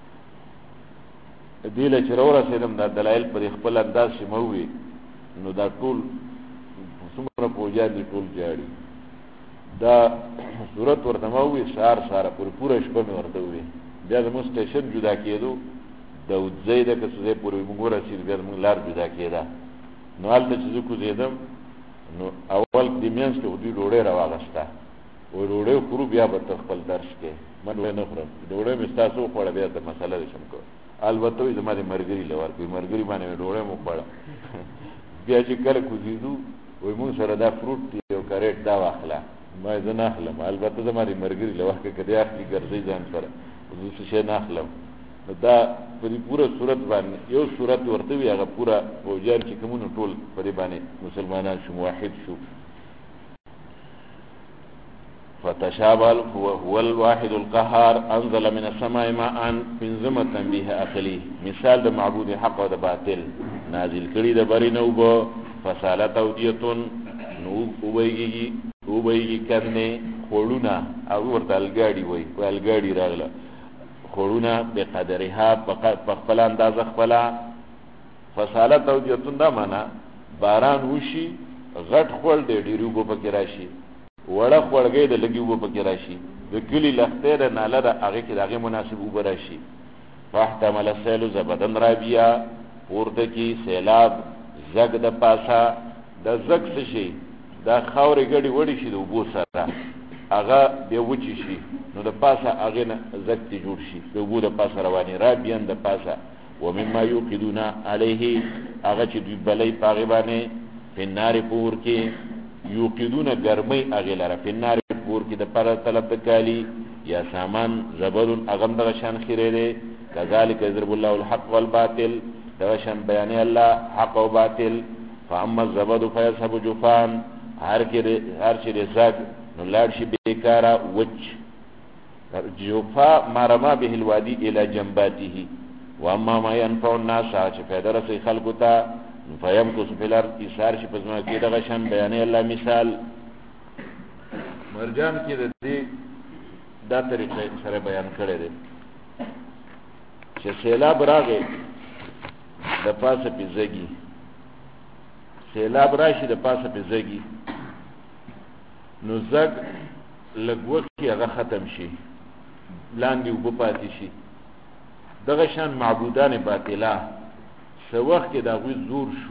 دې له چې راورسېدم دا دلایل پر خپل انداز چې مووي نو دا ټول څومره پوجا دي ټول جاړي دا صورت ورته مووي سار پوره شپه مې ورته وي بیا زموږ سټیشن جدا کېدو داود زیده که څه پورې موږ ورسېد بیا زموږ لار جدا کېده نو هلته چې زه کوزېدم نو اول دې منځ کې دوی ډوډۍ راواغسته وایي ډوډۍ خورو بیا به ته خپل درس کې ما ډوډۍ نه خورم ډوډۍ مې ستاسو وخوړه بیا د مسله دې شم کوه البته وایي زما دې ملګري له ورکوي ملګري باندې مې ډوډۍ مو خوړه بیا چې کله کوزېدو وایي مونږ سره دا فروټ دی یو کریټ دا واخله ما یې زه نه اخلم البته زما دې ملګري له وخت که دې اخلي ګرځئ ځان سره زه څه شی نه اخلم نو دا په دې پوره صورت باندې یو صورت ورته وي هغه پوره فوجیان چې کومونه ټول په دې باندې مسلمانان شو موحد شو فتشابه هو الواحد القهار انزل من السماء ماء منظم تنبيه عقلي مثال د معبود حق او د باطل نازل کړي د بری نو بو فصالت اودیتون نو وبېږي کنه خړونا او ورته الګاډي وای په الګاډي راغله خړونا به قدرها په خپل انداز خپل فصالت اودیتون دا معنا باران وشي غټ خول دی ډیرو په پکې راشي وړه خړګې د لګي وو پکې راشي د کلی لختې د ناله د هغه کې دغه مناسب وو راشي فاحتمل السيل زبدن رابیا ورته کې سیلاب زګ د پاسا د زګ څه شي دا خاورې ګډي وړي شي د وبو سره هغه به وچی شي نو د پاسا هغه نه زګ ته جوړ شي د وبو د پاسا رواني رابیان د پاسا ومما يوقدون عليه هغه چې دوی بلې پاغه باندې فنار پور کې یوقدون گرمی اغیلره فی النار پور کی د پر طلب کالی یا سامان زبر اغم دغه شان خیره ده کذالک یضرب الله الحق والباطل دغه شان بیان الله حق او باطل فاما الزبد فيذهب جفان هر چې رزق نو لاړ شي بیکارا وچ جوفا مرما به الوادي الى جنباته واما ما ينفع الناس چې فائدہ رسي خلقو ته فیم کو سفلار ایثار شي پزما کې دغه شان بیان الله مثال مرجان کې د دې دا طریقې سره بیان کړی دی چې سیلاب راغی د پاسه پیزګي سیلاب راشي د پاسه پیزګي نو زګ لګوت کې هغه ختم شي لاندې وب پاتې شي دغه شان معبودان باطله سو وخت کې دا غوي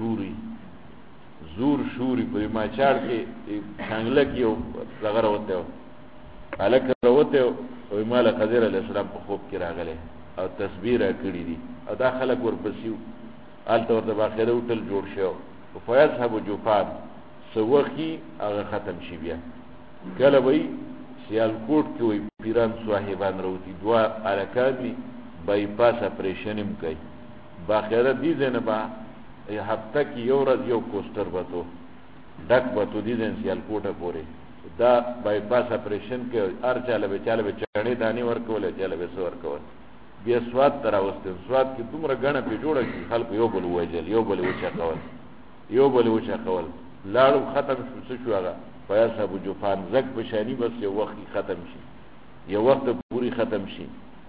زور شوري په ما چاړ کې څنګه کې یو لغره وته الک وروته او مال خضر علی السلام په خوب کې راغله او تصویر کړی دي او دا خلک ورپسیو آلته ورته باخره وټل جوړ شو او فیذهب جوفان سو وخت هغه ختم شي بیا کله وای سیالکوټ کې وای پیران صاحبان وروتي دوا الکانی بای پاس اپریشنم کوي باخره دي زنه با هفته کې یو ورځ یو کوستر بتو ډک بتو دي زن سیال کوټه پورې دا بای پاس اپریشن کې هر چاله به چړې دانی ورکول چاله به سور کول بیا سواد تر اوسته سواد کې دومره غنه په جوړه کې خلک یو بل وجل یو بل وچا کول لاړو ختم شو هغه فیصب جوفان زک بشانی بس یو وخت ختم شي یو وخت پوری ختم شي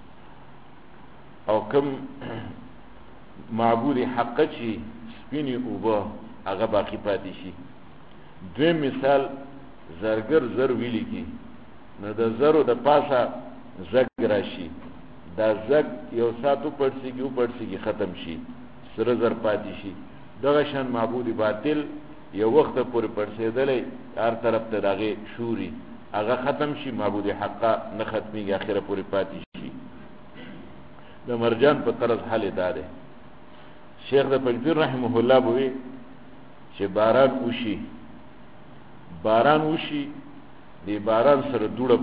او کم معبود حق چی سپینی اوبا هغه باقی پاتې شي دوی مثال زرګر زر ویلی کی نو د زرو د پاسه زګ راشي دا زګ یو ساتو پړسیږي ختم شي سره زر پاتې شي دغه شان معبود باطل یو وخت پورې پړسیدلې هر طرف ته دغه شوري هغه ختم شي معبود حق نه ختميږي اخره پورې پاتې شي د مرجان په طرز حل داده شیخ د پنځپیر رحمه الله بوي چې باران وشي دی باران سره دوړه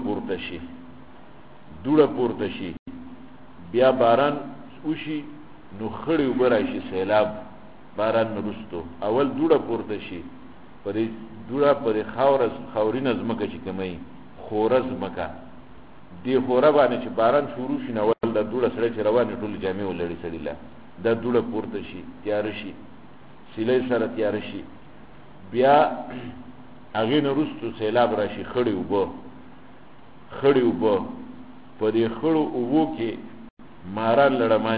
پورته شي بیا باران وشي نو خړې وبراشي سیلاب باران نرستو اول دوړه پورته شي پرې دوړه پرې خاورین ازمکه چې کمي خورز مکه دی خوره باندې چې باران شروع شي نو ول د دوړه سره چې روانه ټول جامع ولړي سړيلا د دوړه پورته شي تیار شي سیلې سره تیار شي بیا هغه نرستو سیلاب راشي خړې وبو خړې اوبه په دې خړو اوبو کې ماران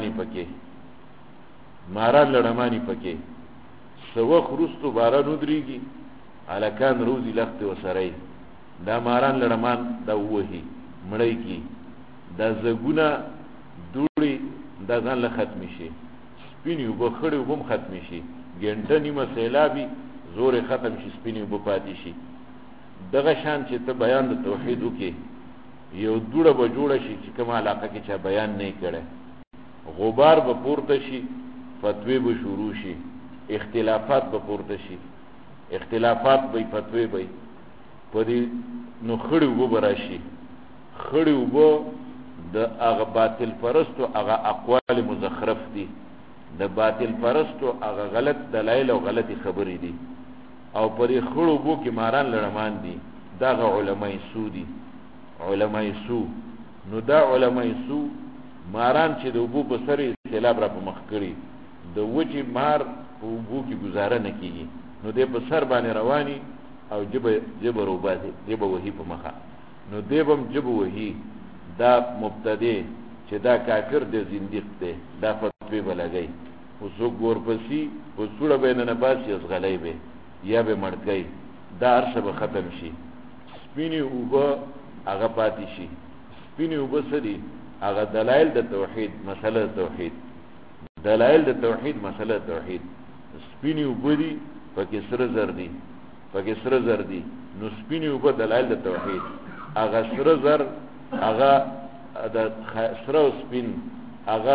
لړماني پکې څه وخت وروستو باران ودرېږي هلکان روزي لښتې ورسره دا ماران لړمان دا ووهي مړی کي دا زګونه دوړې دا ځان له ختمې شي سپینې اوبه خړې اوبه هم ختمې شي ګنټه نیمه سیلابي زورې ختم شي سپینې اوبه پاتې شي دغه شان چې ته بیان د توحید وکې یو دوړه به جوړه شي چې کومه علاقه کې چا بیان نه کړی غبار به پورته شي فتوی به شروع شي اختلافات به پورته شي اختلافات به فتوی به په دې نو خړې اوبه به راشي خړې اوبه د هغه باطل پرستو هغه اقوال مزخرف دي د باطل پرستو هغه غلط دلایل او غلطي خبرې دي او په دې خړو اوبو کې ماران لړمان دي دغه علماء سو دي علماء سو نو دا علماء سو ماران چې د اوبو په سر سیلاب را په مخ کړي د وچې مار په اوبو کې گزاره نه کیږي نو دې په سر باندې رواني او جبه روباسي جبه وهي په مخه نو دې بم جبه وهي دا مبتدی چې دا کافر دی زنديق دی دا فتوی بلګي او څوک ورپسې په څوړه بین نه باسي از غلې به یا به مړکای دا هرڅه به ختم شي سپینې اوبه هغه پاتې شي سپینې اوبه سدي هغه دلایل د توحید مسله توحید دلایل د توحید مسله توحید سپینې اوبه دي پکې سره زر دي نو سپینې اوبه دلایل د توحید هغه سره زر هغه د سره سپین هغه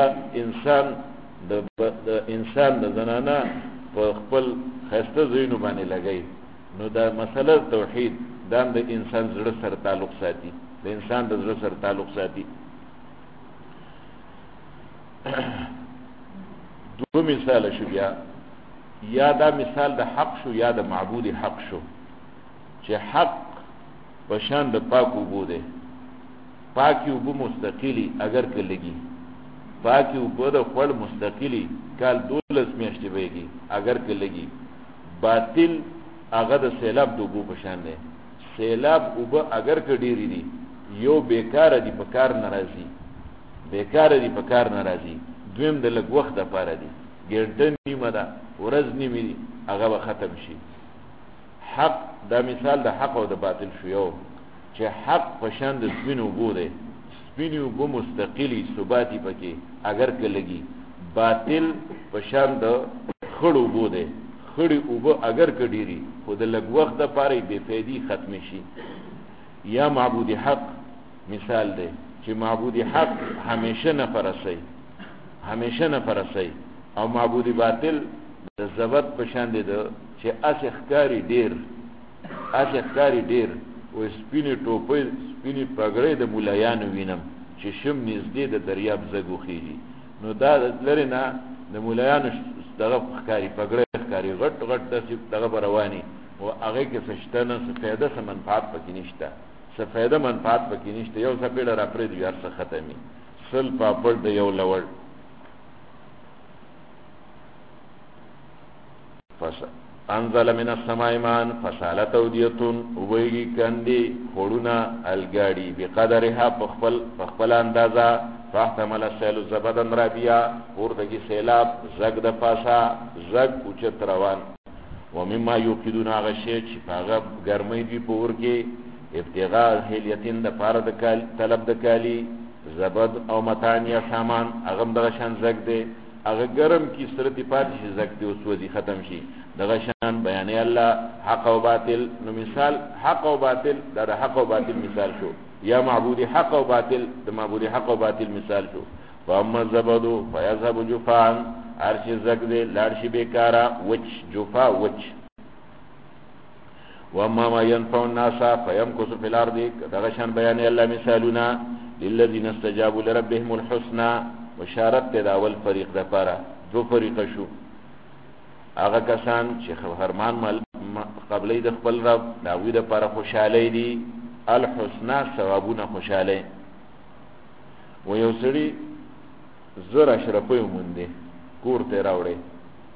انسان د زنانه په خپل خسته زینو باندې لګي نو دا مسله توحید دا د انسان زړه سره تعلق ساتي د انسان د زړه سره تعلق ساتي دو مثال شو بیا یا دا مثال د حق شو یا د معبود حق شو چې حق بشان د پاکو بوده پاکی اوبو مستقلی اگر که لگی پاکی اوبو دا خوال مستقلی کال 12 میاشتی بیگی اگر که لگی باطل اگر دا سیلاب دو اوبو پشان ده سیلاب اوبو اگر که دیری دی یو بیکار دی پکار نرازی دویم دا لگ وقت دا پارا دی گرده نیمه دا ورز نیمه دی اگر با ختم شی حق دا مثال دا حق و دا باطل شو یو چې حق پشان د سپینو اوبو دی سپینو اوبو مستقلی ثباتی پکې اگر که لګي باطل پشان د خړو اوبو دی خړې اوبو اگر که ډیری خو د لږ وخت دپاره بې فایدې ختم شي یا معبود حق مثال دی چې معبود حق همیشه نه فرسي او معبود باطل د زبد پشان دی چې اسې ښکاري ډیر و سپینی ټوپی سپینی پګړې د مولایانو وینم چې شم نږدې د دریاب زګو خېږي نو دا لري نه د مولایانو دغه ښکاری پګړې ښکاری غټ دغه رواني او هغه کې فشتنه سفیده سم منفعت پکې نشته یو سپېړه را پرې دی هر څه ختمي سل پاپړ د یو لوړ انزل من السماء ماء فسالت اوديتون وبيږي کندي خورونه الګاډي بقدرها پخپل اندازا فاحتمل السيل زبدا رابيا ورتگي سیلاب زګ د پاسا زګ اوچت روان ومما يوقدون غشي چې هغه ګرمۍ دی پور کې ابتغاء هلیتین د پاره د طلب د کالی زبد او متانیا سامان هغه دغه شان زګ دی هغه ګرم کی سرتی پاتې شي زګ دی او سوځي ختم شي دغه شان بیان الله حق او باطل نو مثال حق او باطل دا حق او باطل مثال شو یا معبود حق او باطل د معبود حق او باطل مثال شو فاما زبدو فيذهب جفاء عرش زګ دی لارشي بیکارا وچ جفا وچ واما ما ينفع الناس فيمكث في الارض دغه شان بیان الله مثالنا للذين استجابوا لربهم الحسنى بشارت د اول فریق د پاره دو فریق شو هغه کسان چې خبرمان قبلې د خپل رب داوی د لپاره خوشاله دي الحسنى ثوابونه خوشاله و یو سړي زر اشرفه ومنده کور ته راوړي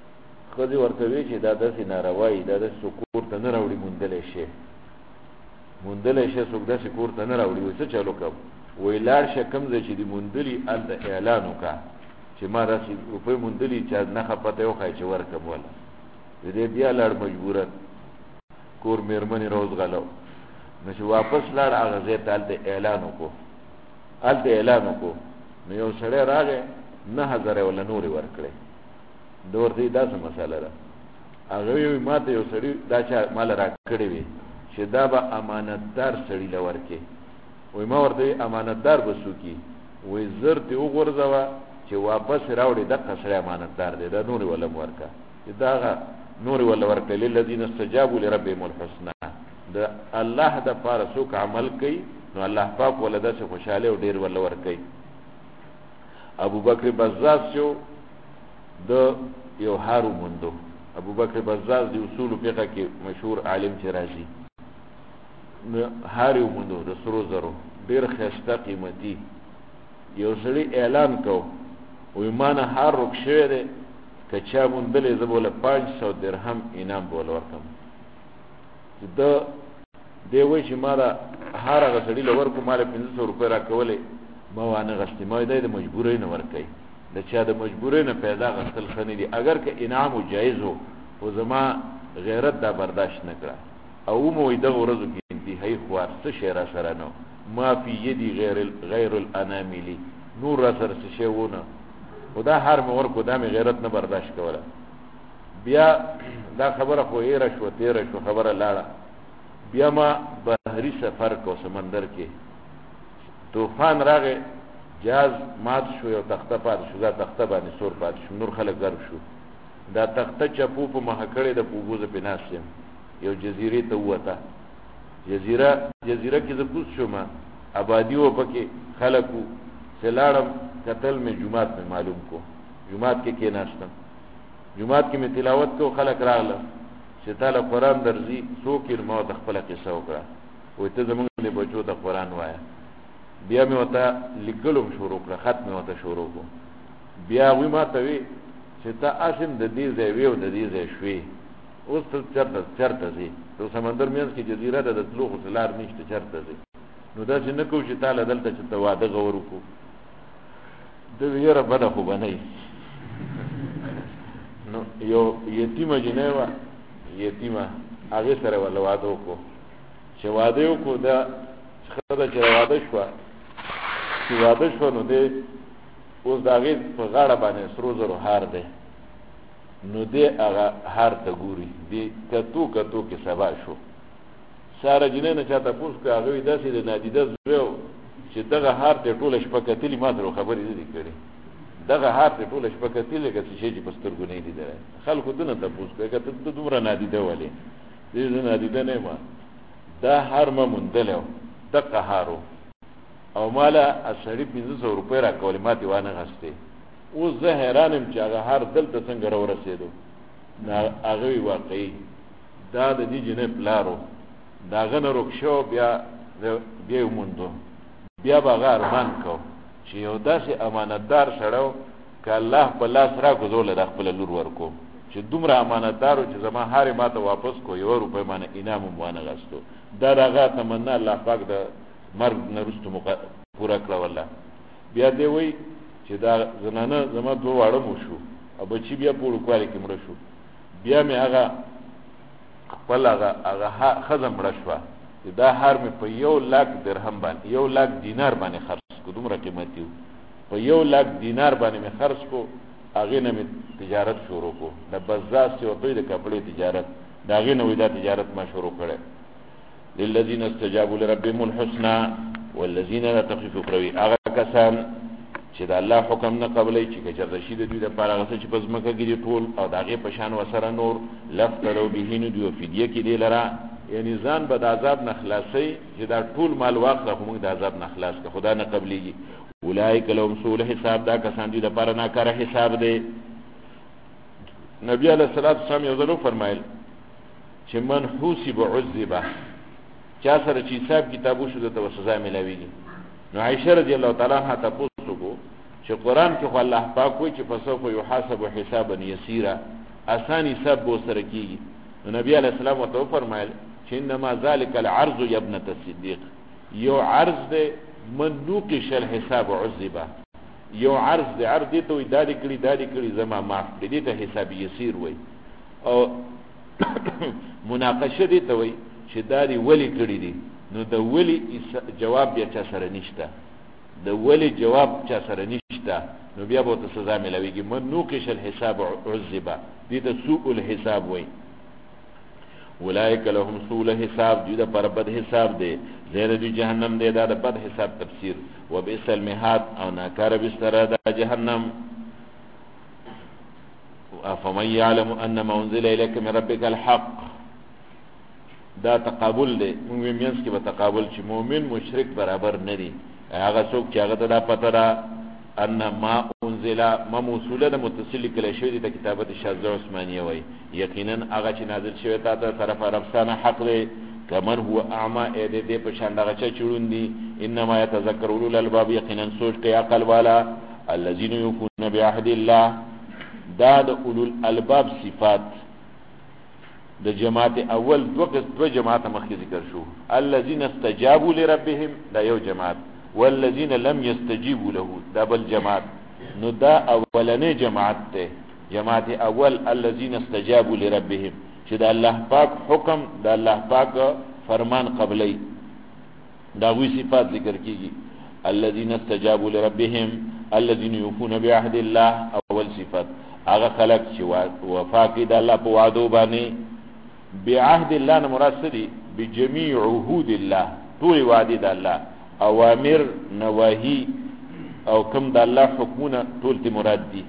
خو دې ورته وی چې دا د ناروایی دا د سکور ته نه راوړي مونډلې شي موندلې شه څوک داسې کور ته نه راوړي وي څه چلو کوم وی لاړ شه کوم ځای چې دې موندلي هلته اعلان وکړه چې ما داسې روپۍ موندلي چې نښه پته یې وښایي چې ورکړم وله دې بیا لاړ مجبوره کور مېرمنې روزغلو نو چې واپس لاړ هغه ځای ته هلته اعلان وکړو نو یو سړی راغی 9000 یې وله نورې ورکړې ده ورته دا څه مسله ده هغه وی ما ته یو سړي دا چا ماله راکړې وي چې دا به امانتدار سړي له ورکې وی ما ورته امانتدار به څوکي وی زر دې وغورځوه چې واپس راوړي دقه سړی امانتدار دی دا نورې وله م ورکه چې دا هغه نورې وله ورکړې للذین استجابوا لربهم الحسنى د الله د پاره څوک عمل کوي نو الله پاک وله داسې خوشحالي او ډېر وله ورکوي ابو بکر بزاز چې د یو هار وموندو ابو بکر بزاز د اصول فقه کې مشهور عالم چې راځي هار وموندو د سرو زرو ډېر ښایسته قیمتي یو سړي اعلان کو وی ما نه هار رک شوی دی که چا موندلی زه به له 500 درهم انعام به له ورکړم دی وایي چې ما دا هر هغه سړي له ورکړو ما له 500 روپۍ راکولې ما وانه غستې ما دی د مجبورۍ نه ورکوي د چا د مجبورۍ نه پیدا غستل ښه نه دي اگر که انعام و جایز و خو زما غیرت دا برداشت نه کړه او ومو وایي دغه ورځو کې انتهایي خوار څه شی را سره نه ما فی یدي غیر الاناملي نور را سره څه شی ونه خو دا هر مې ورکو دا مې غیرت نه برداشت کوله بیا دا خبره خو ایره شوه تیره شوه خبره لاړه بیا ما بحري سفر کو سمندر کې طوفان راغی جهاز مات شو یو تخته پاتې شو دا تخته باندې سور پاتې شو نور خلک غرب شو دا تخته چپو په مخه کړې د پوبوزه په ناس یم یو جزیرې ته ووته جزیره کې زه کوز شوم آبادي و پکې خلکو سلاړم قتل مې جمعات مې معلوم کو جمعات کې کېناستم جمعات کې مې تلاوت کو خلک راغله چې تعالی قرآن درځي څوک یې ما ته خپله قصه وکړه وایي ته زمونږ د بچو ته قرآن وایه بیا مې ورته لیکلو شروع کړه خط مې ورته شروع کړو بیا هغوی ما ته وی چې ته اسم د دې ځای وی او د دې ځای شوې اوس ته چېرته ځې د سمندر منځ کې جزیره ده د تلو خو څه لار نشته چېرته ځې نو داسې نه کوو چې تاله دلته چې ته واده غور وکړو د یاره بده خو به نه وي نو یو یتیمه جنۍ وه یتیمه هغې سره وله واده وکړو چې واده یې وکړو دا ښځه چې واده شوه نو دی اوس د هغې په غاړه باندې سرو زرو هار دی نو دی هغه هار ته ګوري دی کتو کې سبا شو ساره جنۍ نه چا تپوس کړه هغه وایي داسې د نادیده زوی و چې دغه هار ته ټوله شپه کتلي ما سره خبرې نه دي کړې دغه هار ته ټوله شپه کتلي لکه څه شی چې په سترګو نه یې لیدلی خلکو دونه تپوس کړه که ته دومره نادیده ولې زه نادیده نه یم دا هار ما موندلی و دقه هار و او ماله سړي 500 روپۍ راکولې ما ترې وانه غستې اوس زه حیران یم چې هغه هار دلته څنګه راورسېدو هغه وی واقعي دا د دې جنۍ پلار و د هغه نه روک شو بیا یې وموندو بیا به هغه ارمان کو چې یو داسې امانتدار سړی و که الله په لاس راکړو زه له د خپله لور ورکو چې دومره امانتدار و چې زما هارې ما ته واپس کو 1 روپۍ مانه انعام هم وانه غستو دا د هغه تمنا الله پاک د مرګ نه وروسته پوره کړه والله بیا دی وایي چې دا زنانه زما 2 واړه مو شو او بچي بیا په وړوکوالي کې مړه شو بیا مې هغه خپل هغه ښځه مړه شوه چې دا هار مې په 1,00,000 درهم باندې 1,00,000 دینار باندې خرڅ کو دومره قیمتي و په 1,00,000 دینار باندې مې خرڅ کو هغې نه مې تجارت شروع کو د بزاز چې ورته د کپړې تجارت د هغې نه وایي دا تجارت ما شروع کړی للذین استجابوا لربهم الحسنى والذین لا تخفف اخروی هغه کسان چې د الله حکم نه قبلوي چې که چېرته شي د دوی دپاره هغه څه چې په ځمکه کې دي ټول او د هغې په شان ورسره نور لافتروا به نو دوی فدیه کې دې لره یعنې ځان به د عذاب نه خلاصوي چې دا ټول مال واخله خو موږ د عذاب نه خلاص که خدا نه قبلېږي اولئک لهم سوء الحساب دا کسان دوی دپاره ناکاره حساب دی نبي علیه الصلاة والسلام یو ځل وفرمایل چې من حوسب عذبه چا سره چې حساب کتاب وشو دته به سزا میلاویږي نو عایشه رضی الله تعالی عنها تپوس وکړو چې قرآن کې خو الله پاک وایي چې فسوف یحاسب حسابا یسیرا آسان حساب به ورسره کېږي نو نبي علیه السلام ورته وفرمایل چې انما ذلك العرض يا ابنه الصديق یو عرض دې من نوقش الحساب عذبا یو عرض دې عرض دې ته دادی کړي زما معاف دې ته حساب یسیر وای او مناقشه دې ته وای چې دادی ولی کړي دي نو د ولی جواب بیا چا سره نشته د ولی جواب چا سره نشته نو بیا به ته سزا ملويږي من نوقش الحساب عذبا دې ته سوء الحساب وای اولئک لهم سوء الحساب دې د پر بد حساب دی زیر دی جهنم دی دا بد حساب تفسیر وبئس المهاد او ناکار بستر دا جهنم افمن يعلم ان ما انزل اليك من ربك الحق دا تقابل دی موږ مینس کې به تقابل چې مؤمن مشرک برابر نه دي هغه څوک چې هغه دا پته را ان ما انزل ما موصوله د متصل کله شوی د کتابت شاذ عثمانیه وای یقینا هغه چې نازل شوی تا ته طرف عربستانه حق دی کمن هو اعما اې دې په شان دغه چا چړون دي انما يتذكر اولو الالباب یقینا سوچ کوي عقل والا الذين يوفون بعهد الله دا د اولو الالباب صفات د جماعت اول دو جماعت مخکې ذکر شو الذين استجابوا لربهم دا یو جماعت والذين لم يستجيبوا له دا بل جماعت نو دا اولنې جماعت ته جماعت اول الذين استجابوا لربهم چې دا الله پاک حکم دا الله پاک فرمان قبلي دا وی صفات ذکر کیږي الذين استجابوا لربهم الذين يوفون بعهد الله اول صفات هغه خلق چې وفاقي د الله په وعده باندې بعهد الله نه مراد دي بجميع عهود الله ټول وعده د الله اوامر نواهی او کوم د الله حکمونه ټول ته مراد دي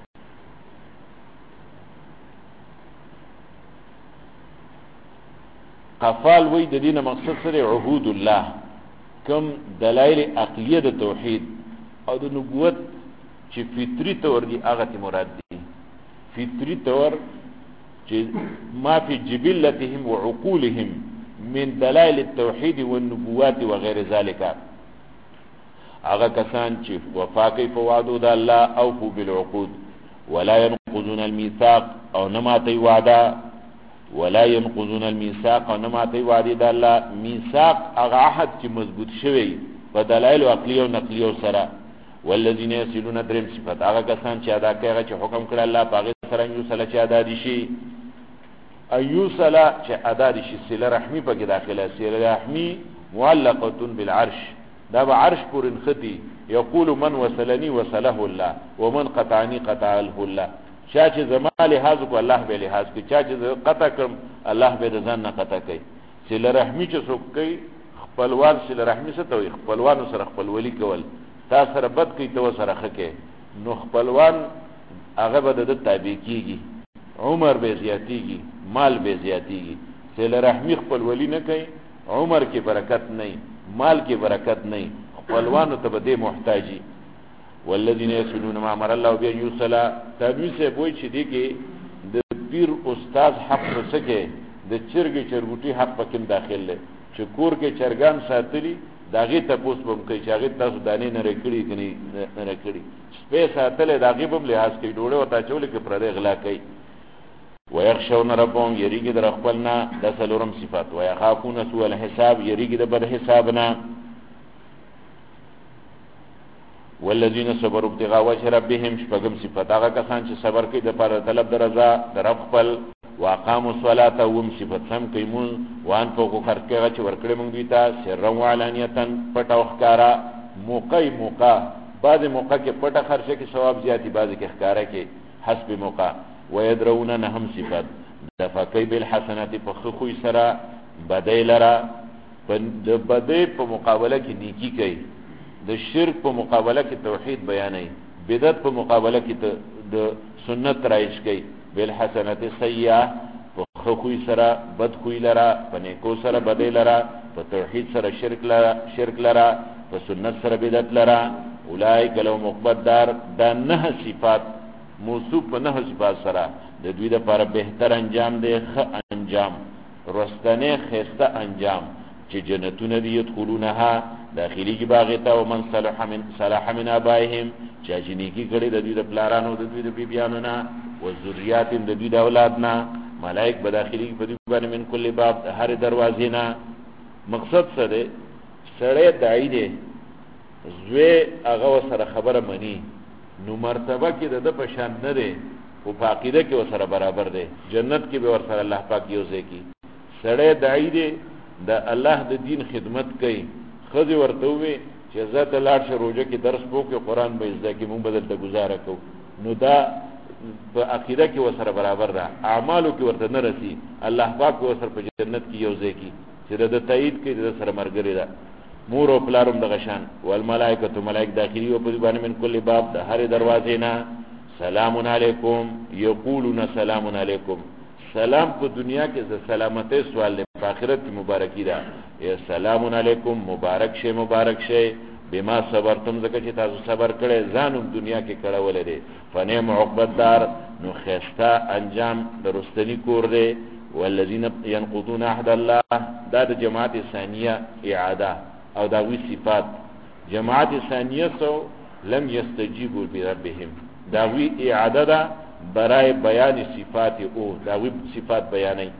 قفال وی د دینه مقصد سره عهود الله کوم دلایل عقلیه د توحید او د نبوت چې فطری تور دي هغه ته مراد دي فطری تور چې ما فی جبلتهم وعقولهم من دلائل التوحید والنبوات وغير ذلك هغه کسان چې وفاقي فوادو د الله اوفوا بالعقود ولا ينقضون الميثاق او نماتي وعده ولا ينقضون الميثاق او نماتي وعده د الله ميثاق هغه عهد چې مضبوط شوی په دلایل عقلیه او نقلیه سره والذین یصلون دریم صفات هغه کسان چې ادا کوي چې حکم کړ الله پاغه سره یو صلی چې ادا دي شي ایو صلا چې ادا دي شي صله رحمی په کې داخله صله رحمی معلقه بالعرش دا به عرش پر انختی یقول من وصلني وصله الله ومن قطعني قطعه الله چا چې زما لحاظ کو الله به لحاظ کوي چا چې قطع کړم الله به ځان نه قطع کوي صله رحمی چې څوک کوي خپلوان صله رحمی څه توي خپلوان سره خپلولي کول تا سره بد کوي تو سره خکه نو خپلوان هغه به د تابع کیږي عمر به زیاتیږي مال به زیاتیږي صله رحمی خپلولی نه کوي عمر کې برکت نه مال کې برکت نه خپلوانو ته به محتاجي والذین یصلون ما امر الله به یصلا تابع سے وای چې دی کې د پیر استاد حق وسکه د چرګوټي حق پکې داخل دی چې کور کې چرګان ساتلی داغه تاسو بم کوي چې هغه تاسو دانه نه رکړي کني نه رکړي سپیس اتل داغه بم لحاظ کوي ډوړه وتا چول کې پر اغلا کوي ويخشون ربهم يريګي در خپلنا د سلورم صفات ويخافون سوء الحساب يريګي د بد حسابنا والذين صبروا ابتغاء وجه ربهم شپږم صفات هغه کسان چې صبر کوي د پر طلب د رضا در خپل واقاموا الصلاه وم صفات سم کوي وان فوق خرکه چې ورکړې مونږ دوی ته سر وعلانیتن پټ او ښکارا موقع بعض موقع کې پټه خرچه کې ثواب زیاتی بعض کې ښکارا کې حسب موقع ويدرون نهم صفات دفقي بالحسنات فخخوي سرا بدای لرا د بدای په مقابله کې نیکی کوي د شرک په مقابله کې توحید بیانوي بدعت په مقابله کې د سنت رایج کوي بالحسنات سیئه فخخوي سرا بد خوي لرا پنیکو سرا بدای لرا په توحید سره شرک لرا په سنت سره بدعت لرا اولئک لهم عقبى الدار دا نه صفات موصوف په نه صفات سره د دوی لپاره بهتر انجام دی ښه انجام رستنه خسته انجام چې جنتونه دي يدخلونها داخلي کې باغته او من صلح من ابائهم چې جنېکی کړي د دوی د پلارانو د دوی د بیبيانو نه او ذریات د دوی د اولادنا ملائک بداخلي په دې باندې من کل باب هر دروازې نه. مقصد څه دی؟ سړی داعی دی، زوی هغه سره خبره مني، نو مرتبه کې د په شان نه دی، او په عقیده کې سره برابر دی، جنت کې به ور سره الله پاک یو ځای کی. سړی داعی دی، د الله د دین خدمت کوي. خځې ورته وي چې زه ته لاړ شه روژه کې درس وکړې، قرآن به زده کړې، مونږ به دلته ګزاره کوو. نو دا په عقیده کې ورسره برابر ده، اعمالو کې ورته نه رسي، الله پاک ورسره په جنت کې یو ځای کی چې د تایید کې د سره مرګري ده. مور او پلارم د غشان والملائکه ملائک داخلي او په باندې من کل باب د هر دروازې نه. سلام علیکم یقولون سلام علیکم. سلام په دنیا کې د سلامتی سوال له آخرت کی مبارکی ده. یا سلام علیکم مبارک شه مبارک شه بما صبرتم، زکه چې تاسو صبر کړئ ځانوم دنیا کې کړه ولري. فنعم عقبت دار، نو خستا انجام درستنی کور دی. والذین ينقضون عهد الله، دا د جماعت ثانیه اعاده او داوی صفات. جماعت ثانیه سو لم يستجيبوا بربهم، داوی اعاده دا برای بیان صفات او داوی صفات بیانای.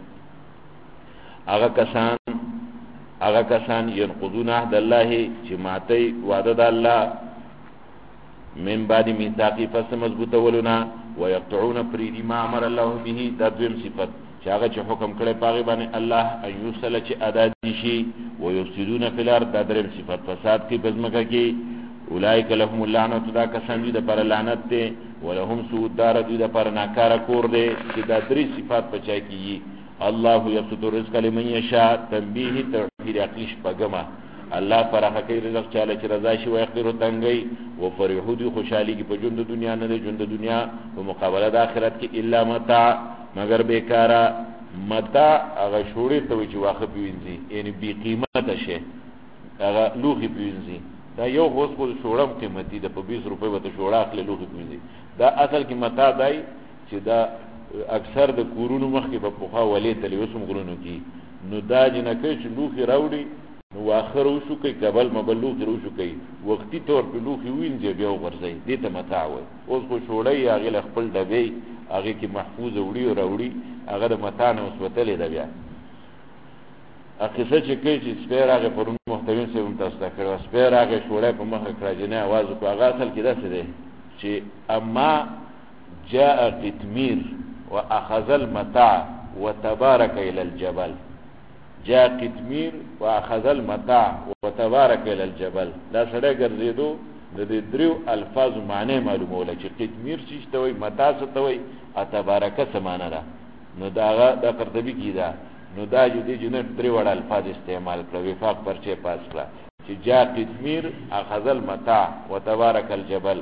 هغه کسان ينقضون عهد الله چې ماته وعده د الله من بعد میثاقی پس مضبوطه ولنا ويقطعون پریدی ما امر الله به، دا دویم صفت چې هغه چې حکم کړی پاغي باندې الله ايوسل چې ادا دي شي. ويفسدون فی الارض، دا دریم صفت فساد کې بزمکه کې. اولئک لهم اللعنه، دا کسان دي د پر لعنت ته. ولهم سوء الدار، دي د پر ناکاره کور دي. چې دا درې صفات پچای کیږي. الله یبسط الرزق لمن یشاء، تنبیه توحید عقیش پغما. الله فراخه کوي رزق چاله چې رضا شي، ويقدر تنگي وفرحوا دي خوشحالي کې په ژوند دنیا نه، ژوند دنیا په مقابله د آخرت کې الا متاع، مگر بیکارا. متاع هغه شوړې ته چې واخه پیوینځي، یعنی بی قیمت شي، هغه لوخي پیوینځي. دا یو غوس کو شوړم قیمتي د په 20 روپے وته شوړه اخلي لوخي پیوینځي. دا اصل کې متاع دی چې دا اکثر د کورونو مخکې په پوخا ولې تلې وسم غرونو کې، نو دا جنکه چې لوخي راوړي نو اخر وشو کوي قبل مبلوغ وشو کوي، وختي طور په لوخي وینځي بیا ورځي، دې ته متاع وي. اوس خو شوړی هغه خپل ډبې هغه کې محفوظ وړي او راوړي، هغه د متاع نه وسوتلې ده. بیا اخیسه چې کوي چې سپیر هغه پرون محتوین سره متاسفه کړو، سپیر هغه شوړی په مخه کړه جنې आवाज وکړه. هغه اصل کې داسې دی چې اما جاء قتمیر واخذ المتاع وتبارك الى الجبل. جاء قتمیر واخذ المتاع وتبارك الى الجبل. دا سره ګرځېدو د دې دریو الفاظ معنی معلوموله چې قتمیر څه ته وي، متاع څه ته وي، اتبارک څه معنی ده. نو دا قرطبی کیدا، نو دا دې جنت درې وړ الفاظ استعمال کړو، وفاق پرچه پاس کړه چې جاء قتمیر اخذ المتاع وتبارك الجبل.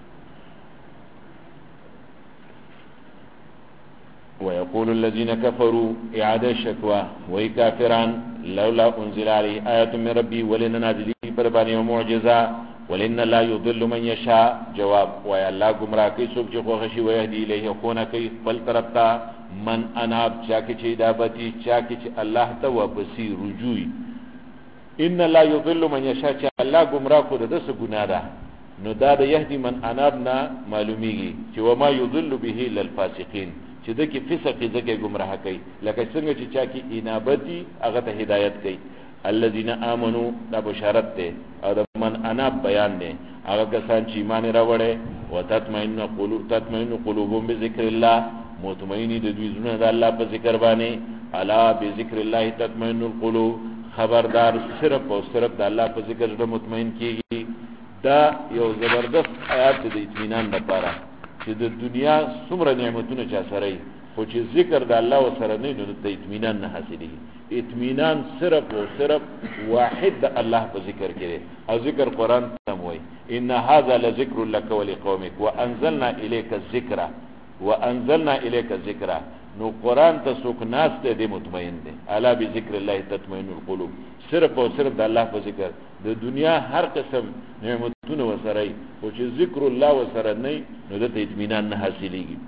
ويقول الذين كفروا اعاده شكوى وي كافران لولا انزل عليه آية من ربي، ولن نازل پر باندې معجزه، ولن لا يضل من يشاء. جواب وای الله گمراه کوي څوک چې خوښ شي، ويهدي الیه خونه کوي خپل طرف ته. من اناب چا کې چې دابتی، چا کې چې الله ته واپسی رجوع. ان لا يضل من يشاء، چې الله گمراه کو د څه ګناه ده، نو دا د يهدي من اناب نه معلومیږي چې وما يضل به للفاسقين، چې د کې فسق ځکه گمراه کوي، لکه څنګه چې چا کې انابتی هغه ته هدایت کوي. الذين امنوا، دا بشارت ده او د من اناب بیان ده. هغه کسان چې ایمان راوړي او تطمئن قلوبهم بذکر الله، مطمئنی د دوی زړه د الله په ذکر باندې. الا بذکر الله تطمئن القلوب، خبردار صرف او صرف د الله په ذکر زړه مطمئن کیږي. دا یو زبردست آیات د اطمینان لپاره چې د دنیا څومره نعمتونه چا سره وي، خو چې ذکر د الله سره نه نو د اطمینان نه حاصلېږي. اطمینان صرف او صرف واحد د الله په ذکر کې دی، او ذکر قرآن تم وای ان هذا لذکر لك ولقومك وانزلنا اليك الذکر وانزلنا اليك الذکر. نو قرآن ته څوک ناس ته دی مطمئن دی. الا بذکر الله تطمئن القلوب، صرف او صرف د الله په ذکر. د دنیا هر قسم نعمتونه وسره ای، او چې ذکر الله وسره نه نو د اطمینان نه حاصلېږي،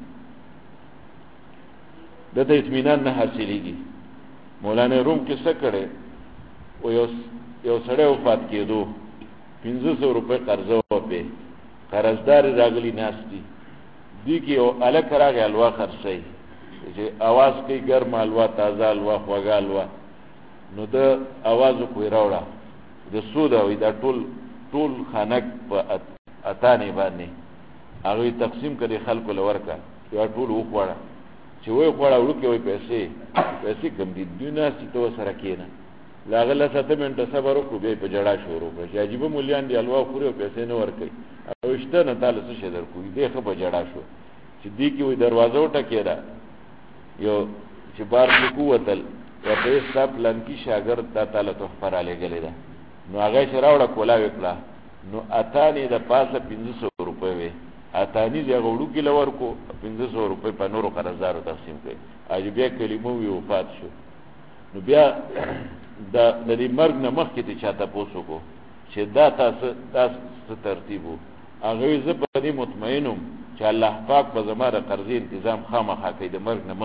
د اطمینان نه حاصلېږي. مولانا روم کې څه کړي، او یو سړی وفات کېدو، 500 روپے قرضه وپې، قرضدار راغلی ناس دي، دی کې یو الک راغی الوا خرڅي، چې आवाज کوي ګرم الوا تازه الوا خوږه الوا نو د आवाज کوی راوړه د سودا وي دا ټول خانک په اتانې باندې هغه تقسیم کړي خلکو لورکا یا ټول وخوړه چې وای خوړه ورکه وای پیسې کم دي دنیا ستو سره کېنه لاغله 7 منټه صبر وکړو به په جړه شروع کړ چې عجیب مولیان دی الوا خوري او پیسې نه ورکړي او شته نه تعالی څه شي درکوي دغه په جړه شو چې دی کې وای دروازه وټکېده یو چې بار قوتل یا په حساب لنکی شاګرد د تعالی تحفه را لګلې ده نو هغه شراوړه کولا وکړه نو اتانی د پاسه 500 روپے وي اتانی دی غوړو کې لور کو 500 روپے په نورو قرضدارو تقسیم کړي اج بیا کلمو وی وفات شو نو بیا د دې مرګ نه مخکې ته چاته پوسو کو چې دا تاسو ترتیبو هغه زه په دې مطمئنم چې الله پاک په زماره قرضې تنظیم خامخا کوي د مرګ نه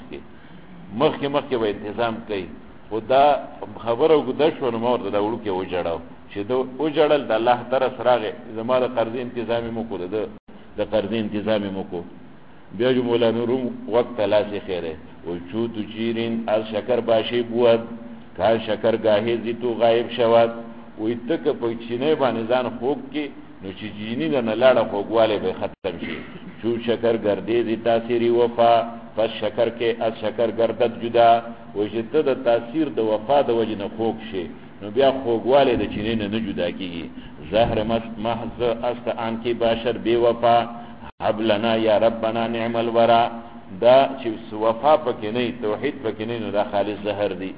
مخکې به تنظیم کوي خدا خبرو ګدا شو نو مور دا وړو کې وجړاو چې دا وجړل د الله تعالی سره زماره قرضې تنظیم مو کو د قرضې تنظیم مو کو بیا جو مولانا روم وقت لاسه خیره و چود جیرین از شکر باشی بود که شکر گاهی زی تو غایب شود و اتک پکچینه بانیزان خوب کی نو چی جینی دن لڑا خوگواله به ختم شی چو شکر گرده زی تاثیری وفا پس شکر که از شکر گردد جدا و جتا دا تاثیر دا وفا دا وجن خوگ شی نو بیا خوگواله دا چینین نه جدا کی زهر محض است آنکی باشر بی وفا حب لنا یا ربنا نعم الورا دا چې وفا پکې نه توحید پکې نه نو دا خالص زهر دی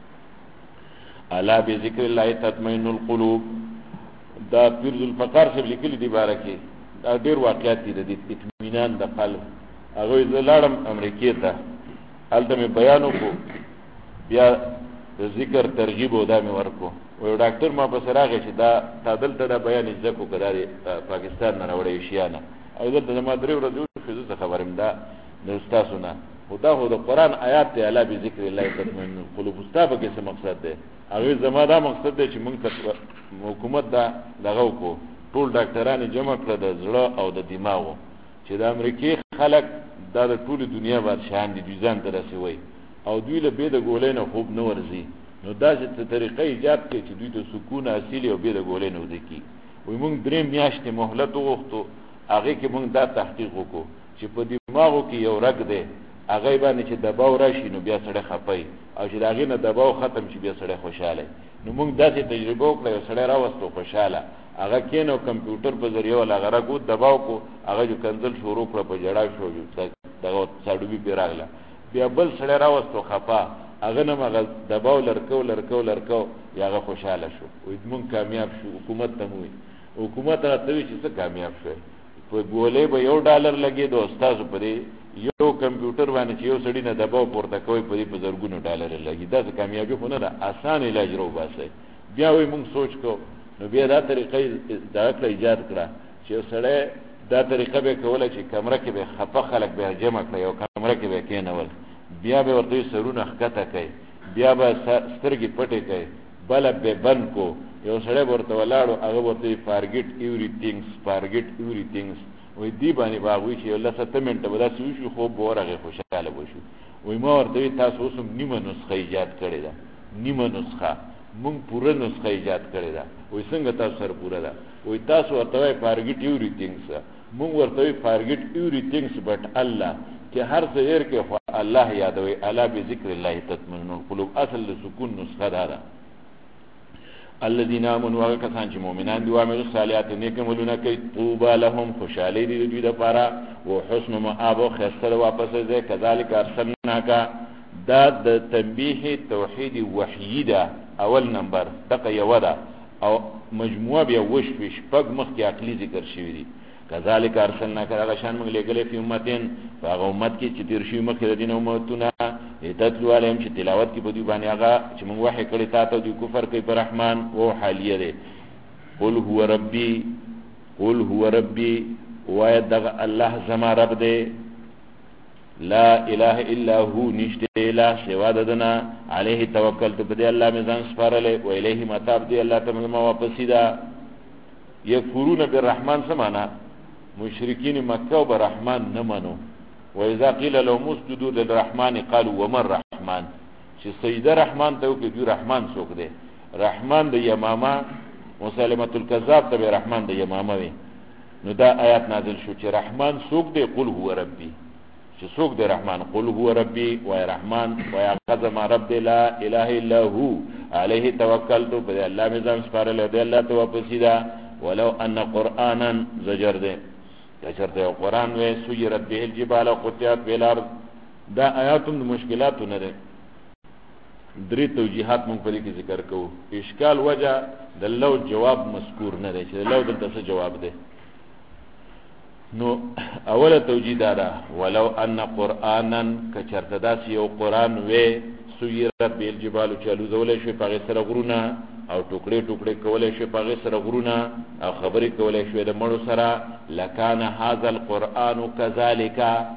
الا بذکر الله تطمئن القلوب دا پیر الفقار چې لیکلي دی بارکه دا ډیر واقعیت دي د اطمینان د قلب هغه زلاړم امریکای ته الته مې بیان وکړو بیا ذکر ترغیب و دا مې ورکو و ډاکټر ما په سراغه چې دا تعدل ته دا بیان ځکو کړه پاکستان نه راوړی شيانه او دلته ما درې ورځې شو خبرم دا د استادو نه خدا هو د قران آیات ته الا بذکر الله تطمئن القلوب استاد کې څه مقصد ده هغه زما دا مقصد ده چې موږ ته حکومت دا دغه کو ټول ډاکټرانو جمع کړ د زړه او د دماغو چې د امریکای خلک دا د ټول دنیا بادشاہان دي ځان ته رسوي او دوی له بيد ګولینه خوب نه ورزي نو دا چې طریقې ایجاد کړي چې دوی ته سکون اصلي او بيد ګولینه ودی وي موږ درې میاشتې مهلت وغوښتو هغه کې موږ دا تحقیق وکړو چې په دماغو کې یو رګ دی هغه باندې چې دباو راشي نو بیا سړی خپي او چې هغه نه دباو ختم شي بیا سړی خوشاله نو موږ داسې تجربه وکړو سړی راوستو خوشاله هغه کینو کمپیوټر په ذریعہ ولا غره کو دباو کو هغه جو کنزل شروع کړ په جړا شو دغه ساډوبي پیراغله بیا بل سړی راوستو خپا هغه نه مغه دباو لړکو یاغه خوشاله شو وې موږ کامیاب شو حکومت راته چې څه کامیاب شو په ګولې به $1 لګي د استاد پرې یو کمپیوټر باندې چې یو سړی نه دباو پورته کوي په زرګونو $. لګي دا څه کامیابی خو نه ده آسان علاج رو باسي بیا وې موږ سوچ کو نو بیا دا طریقې دا ایجاد کړه چې سړی دا طریقه به کوله چې کمره کې به خپه خلک به جمع کړي او کمره کې به کېنول بیا به ورته سرونه ښکته کوي بیا به سترګې پټې کوي بلب به بند کو یو سړی ورته ولاړو هغه ورته فارګټ ایوریثینګز وې دی باندې باغوي چې الله 7 منټه ودا سوي خو بورغه خوشاله وشو وې ما ورته تاسو اوس نیمه نسخه ایجاد کړې ده نیمه نسخه مونږ پوره نسخه ایجاد کړې ده وې څنګه تاسو سره پوره ده وې تاسو ورته فارګټ ایوریثینګز مونږ ورته فارګټ ایوریثینګز بٹ الله چې هر څه هر کې الله یادوي الا بذکر الله تطمئن القلوب اصل سکون نسخه ده الذين امنوا وكسان چې مؤمنان دي او عملوا الصالحات نیک عملونه کوي طوبى لهم خوشالي دي دوی لپاره او حسن مآب او خسر واپس ده کذالک ارسلناک دا د تنبیه توحید وحیده اول نمبر دغه یو ده او مجموعه بیا وشفش پک مخ کې عقلی ذکر شوی دي کذالک ارسلناک هغه شان موږ لګلې په امتين هغه امت کې چې تیر شي مخه دین امتونه تتلو عليهم چې تلاوت کې په دې باندې هغه چې موږ وحی کړی تاسو د کفر کوي پر رحمان او حالیه ده قل هو ربي ويد الله زما رب ده لا اله الا هو نشته لا سوا دنا عليه توکلت بده الله میزان سپارله و الیه متاب دی الله ته ما واپس دا یکفرون بالرحمن سمانا مشرکین مکه او برحمان نه منو واذا قيل لهم اسجدوا للرحمن قالوا وما الرحمن، چې سجده رحمان ته وکړي دوی رحمان څوک دی؟ رحمان د یمامه مسلمة الکذاب ته رحمان د یمامه وي. نو دا آیات نازل شو چې رحمان څوک دی؟ قل هو ربي، چې څوک دی رحمان؟ قل هو ربي وای رحمان وای غزم رب لا اله الا هو عليه توکلت، په الله مې ځان سپارل دی، الله ته واپس دا. ولو ان قرانا زجر دی، چرته قرآن وې سيرت به الجبال قطعت بالارض. دا آیاتم مشکلات نه ده. درې توجیهات مونږ په دې کې ذکر کوو. اشکال وجه د لو جواب مذکور نه دی چې لو دلته څه جواب دی. نو اوله توجیه دا ده ولو ان قرانا کچرته داس یو قرآن وې سيرت به الجبال چالو زولې شي په سره غرونه او ټوکړي ټوکړي کولې شي په سره غرونه او خبرې کولې شي د مړو سره. لکان هذا القرآن كذلك،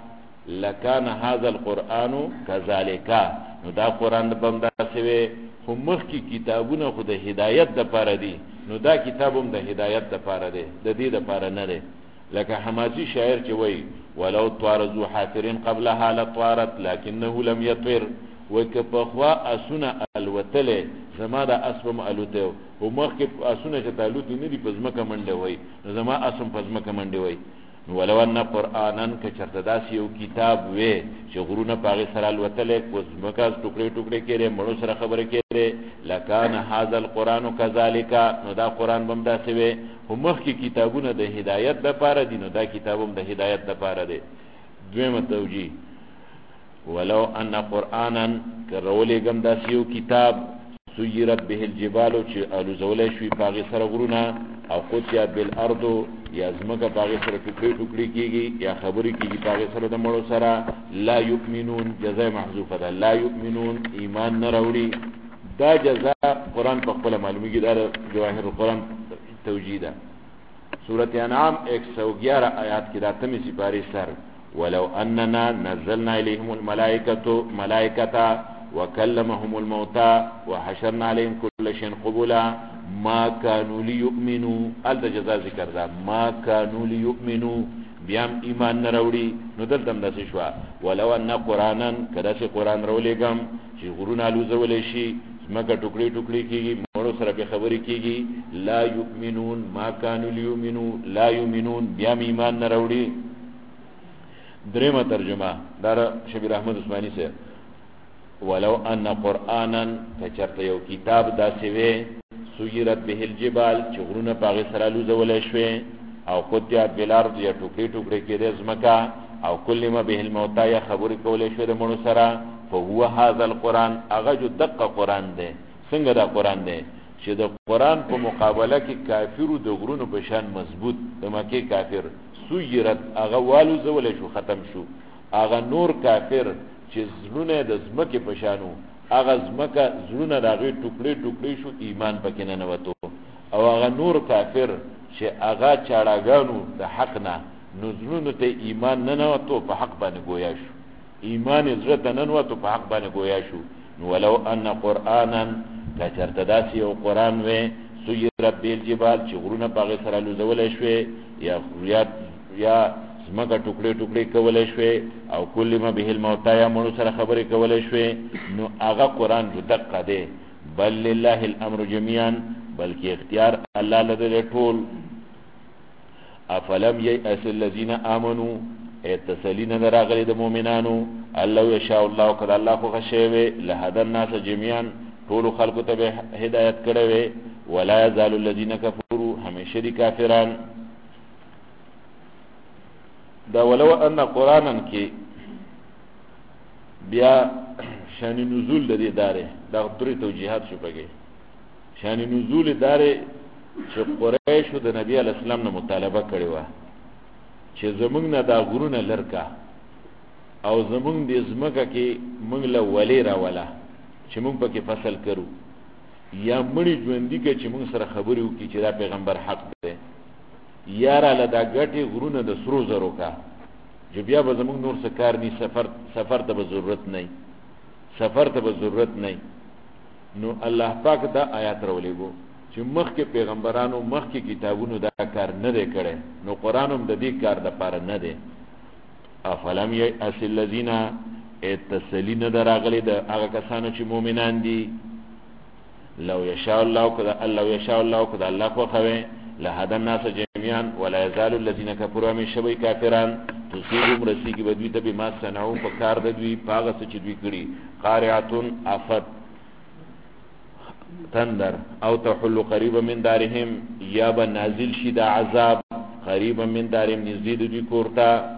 لکان هذا القرآن كذلك. نو دا قرآن د بم داسې وي خو مخکې کتابونه خو د هدایت د پاره دي، نو دا کتاب هم د هدایت د پاره دی، د دې د پاره نه دی. لکه حماسي شاعر چې وایي ولو طار ذو حافر قبلها لطارت لكنه لم يطير، وکه په خوا اسونه الوتله زما د اسبم الوته او مخکې اسونه چې تعلق نه دي په ځمکه منډه وای، زما اسم په ځمکه منډه وای. ولو ان قرانا کچرته داس یو کتاب وې چې غرونه پاغه سره الوتله کو ځمکه ټوکړي ټوکړي کړي مړو سره خبره کړي. لکان هاذا القرآن كذلك، نو دا قرآن بم داسې وې خو مخکې کتابونه د هدایت د پاره دي، نو دا کتابم د هدایت د پاره دی. دویمه توجیه ولو ان قرانا کرولې گم داسیو کتاب سيرت به الجبال چې الو زولې شوي پاغه سره غرونه او قطعت بالارض یا زمکه پاغه سره ټوکړي ټوکړي کیږي یا خبرې کیږي پاغه سره د مړو سره. لا یؤمنون جزاء محذوفه ده، لا یؤمنون ایمان نه راوړي. دا جزاء قرآن په خپل معلومیږي دا جواهر القرآن توجیه ده. سورۃ انعام 111 آیات کې راتمه سپاری سر ولو اننا نزلنا اليهم الملائكه وكلمهم الموتى وحشرنا عليهم كل شيء قبلا ما كانوا ليؤمنوا. الجزاء ذکر ده ما كانوا ليؤمنوا، بیا ایمان نه راوړي. نو دلته هم داسې شو ولو ان قرانا کدا چې قرآن راولېګم چې غرونه الوزولې شي زمکه ټوکړي ټوکړي کیږي مړو سره به خبرې کیږي. لا يؤمنون ما كانوا ليؤمنوا لا يؤمنون، بیا ایمان نه راوړي. درېمه ترجمه دار شبیر احمد عثماني سے ولو ان قرانا کچرته یو کتاب داسې وي سيرت به الجبال چې غرونه پاغه سره الوزولې شوي او قطعت بالارض یا ټوکړي ټوکړي کېده زمکه او کلمه به الموتى یا خبرې کولې شوي د مړو سره. فهو هذا القرآن هغه جو دقه قرآن دی. څنګه دا قرآن دی چې د قرآن په مقابله کې کافرو د غرونو په شان مضبوط د مکه کافر سيرت هغه والو زولې شو ختم شو. هغه نور کافر چې زړونه د زمکه په شانو هغه زمکه زړونه راغی ټوکړي ټوکړي شو ایمان پکې نه وته. او هغه نور کافر چې هغه چاړهګانو د حق نه نزلونو ته ایمان نه وته په حق باندې گویا شو، ایمان عزت نه وته په حق باندې گویا شو. ولو ان قرانا کچرته داسې یو قرآن وې سيرت به الجبال چې غرونه پاغه سره لوزولې شوي یا زمکه ټوکړي ټوکړي کولې شوي او کلمه به الموتى یا مړو سره خبرې کولې شوي. نو هغه قرآن جو دقه دی. بل لله الامر جميعا، بلکې اختیار الله لده ټول. افلم ييأس الذين امنوا اتصلين دراغلي د مؤمنانو الله يشاء الله کله الله خو غشوي لهذا الناس جميعا ټول خلق ته هدایت کړي ولا يزال الذين كفروا همیشه دي کافران. دا ولو ان قرانا کې بیا شان نزول د دې داره دا درې توجیهات شو پکې. شان نزول داره چې قریش د نبی علی السلام نه مطالبه کړې و چې زمونږ نه دا غرونه لرکا او زمونږ د زمکه کې موږ له ولی را ولا چې موږ پکې فصل کرو یا مړي ژوندۍ کې چې موږ سره خبرې وکړي چې دا پیغمبر حق دی. یاره له دا ګټې غرونه د سرو زرو کا چې بیا به زمونږ نور څه کار نه، سفر ته به ضرورت نه، سفر ته به ضرورت نه. نو الله پاک دا آیات راولېګو چې مخکې پیغمبرانو مخکې کتابونو دا کار نه دی کړی، نو قرآن هم د دې کار د پاره نه دی. افلم یأس الذین اتصلین دراغلی د هغه کسانو چې مؤمنان دي لو یشاء الله کذا الله خو خوي لهدى الناس جميعا ولا يزال الذين كفروا من شبه كافران تصيبهم رسيك بدوی ته بما صنعوا فکار د دوی پاغه چې دوی کړی قارعه افت تندر او تحل قريبا من دارهم یا بنازل شي د عذاب قريبا من دارهم نزيد دوی کورتا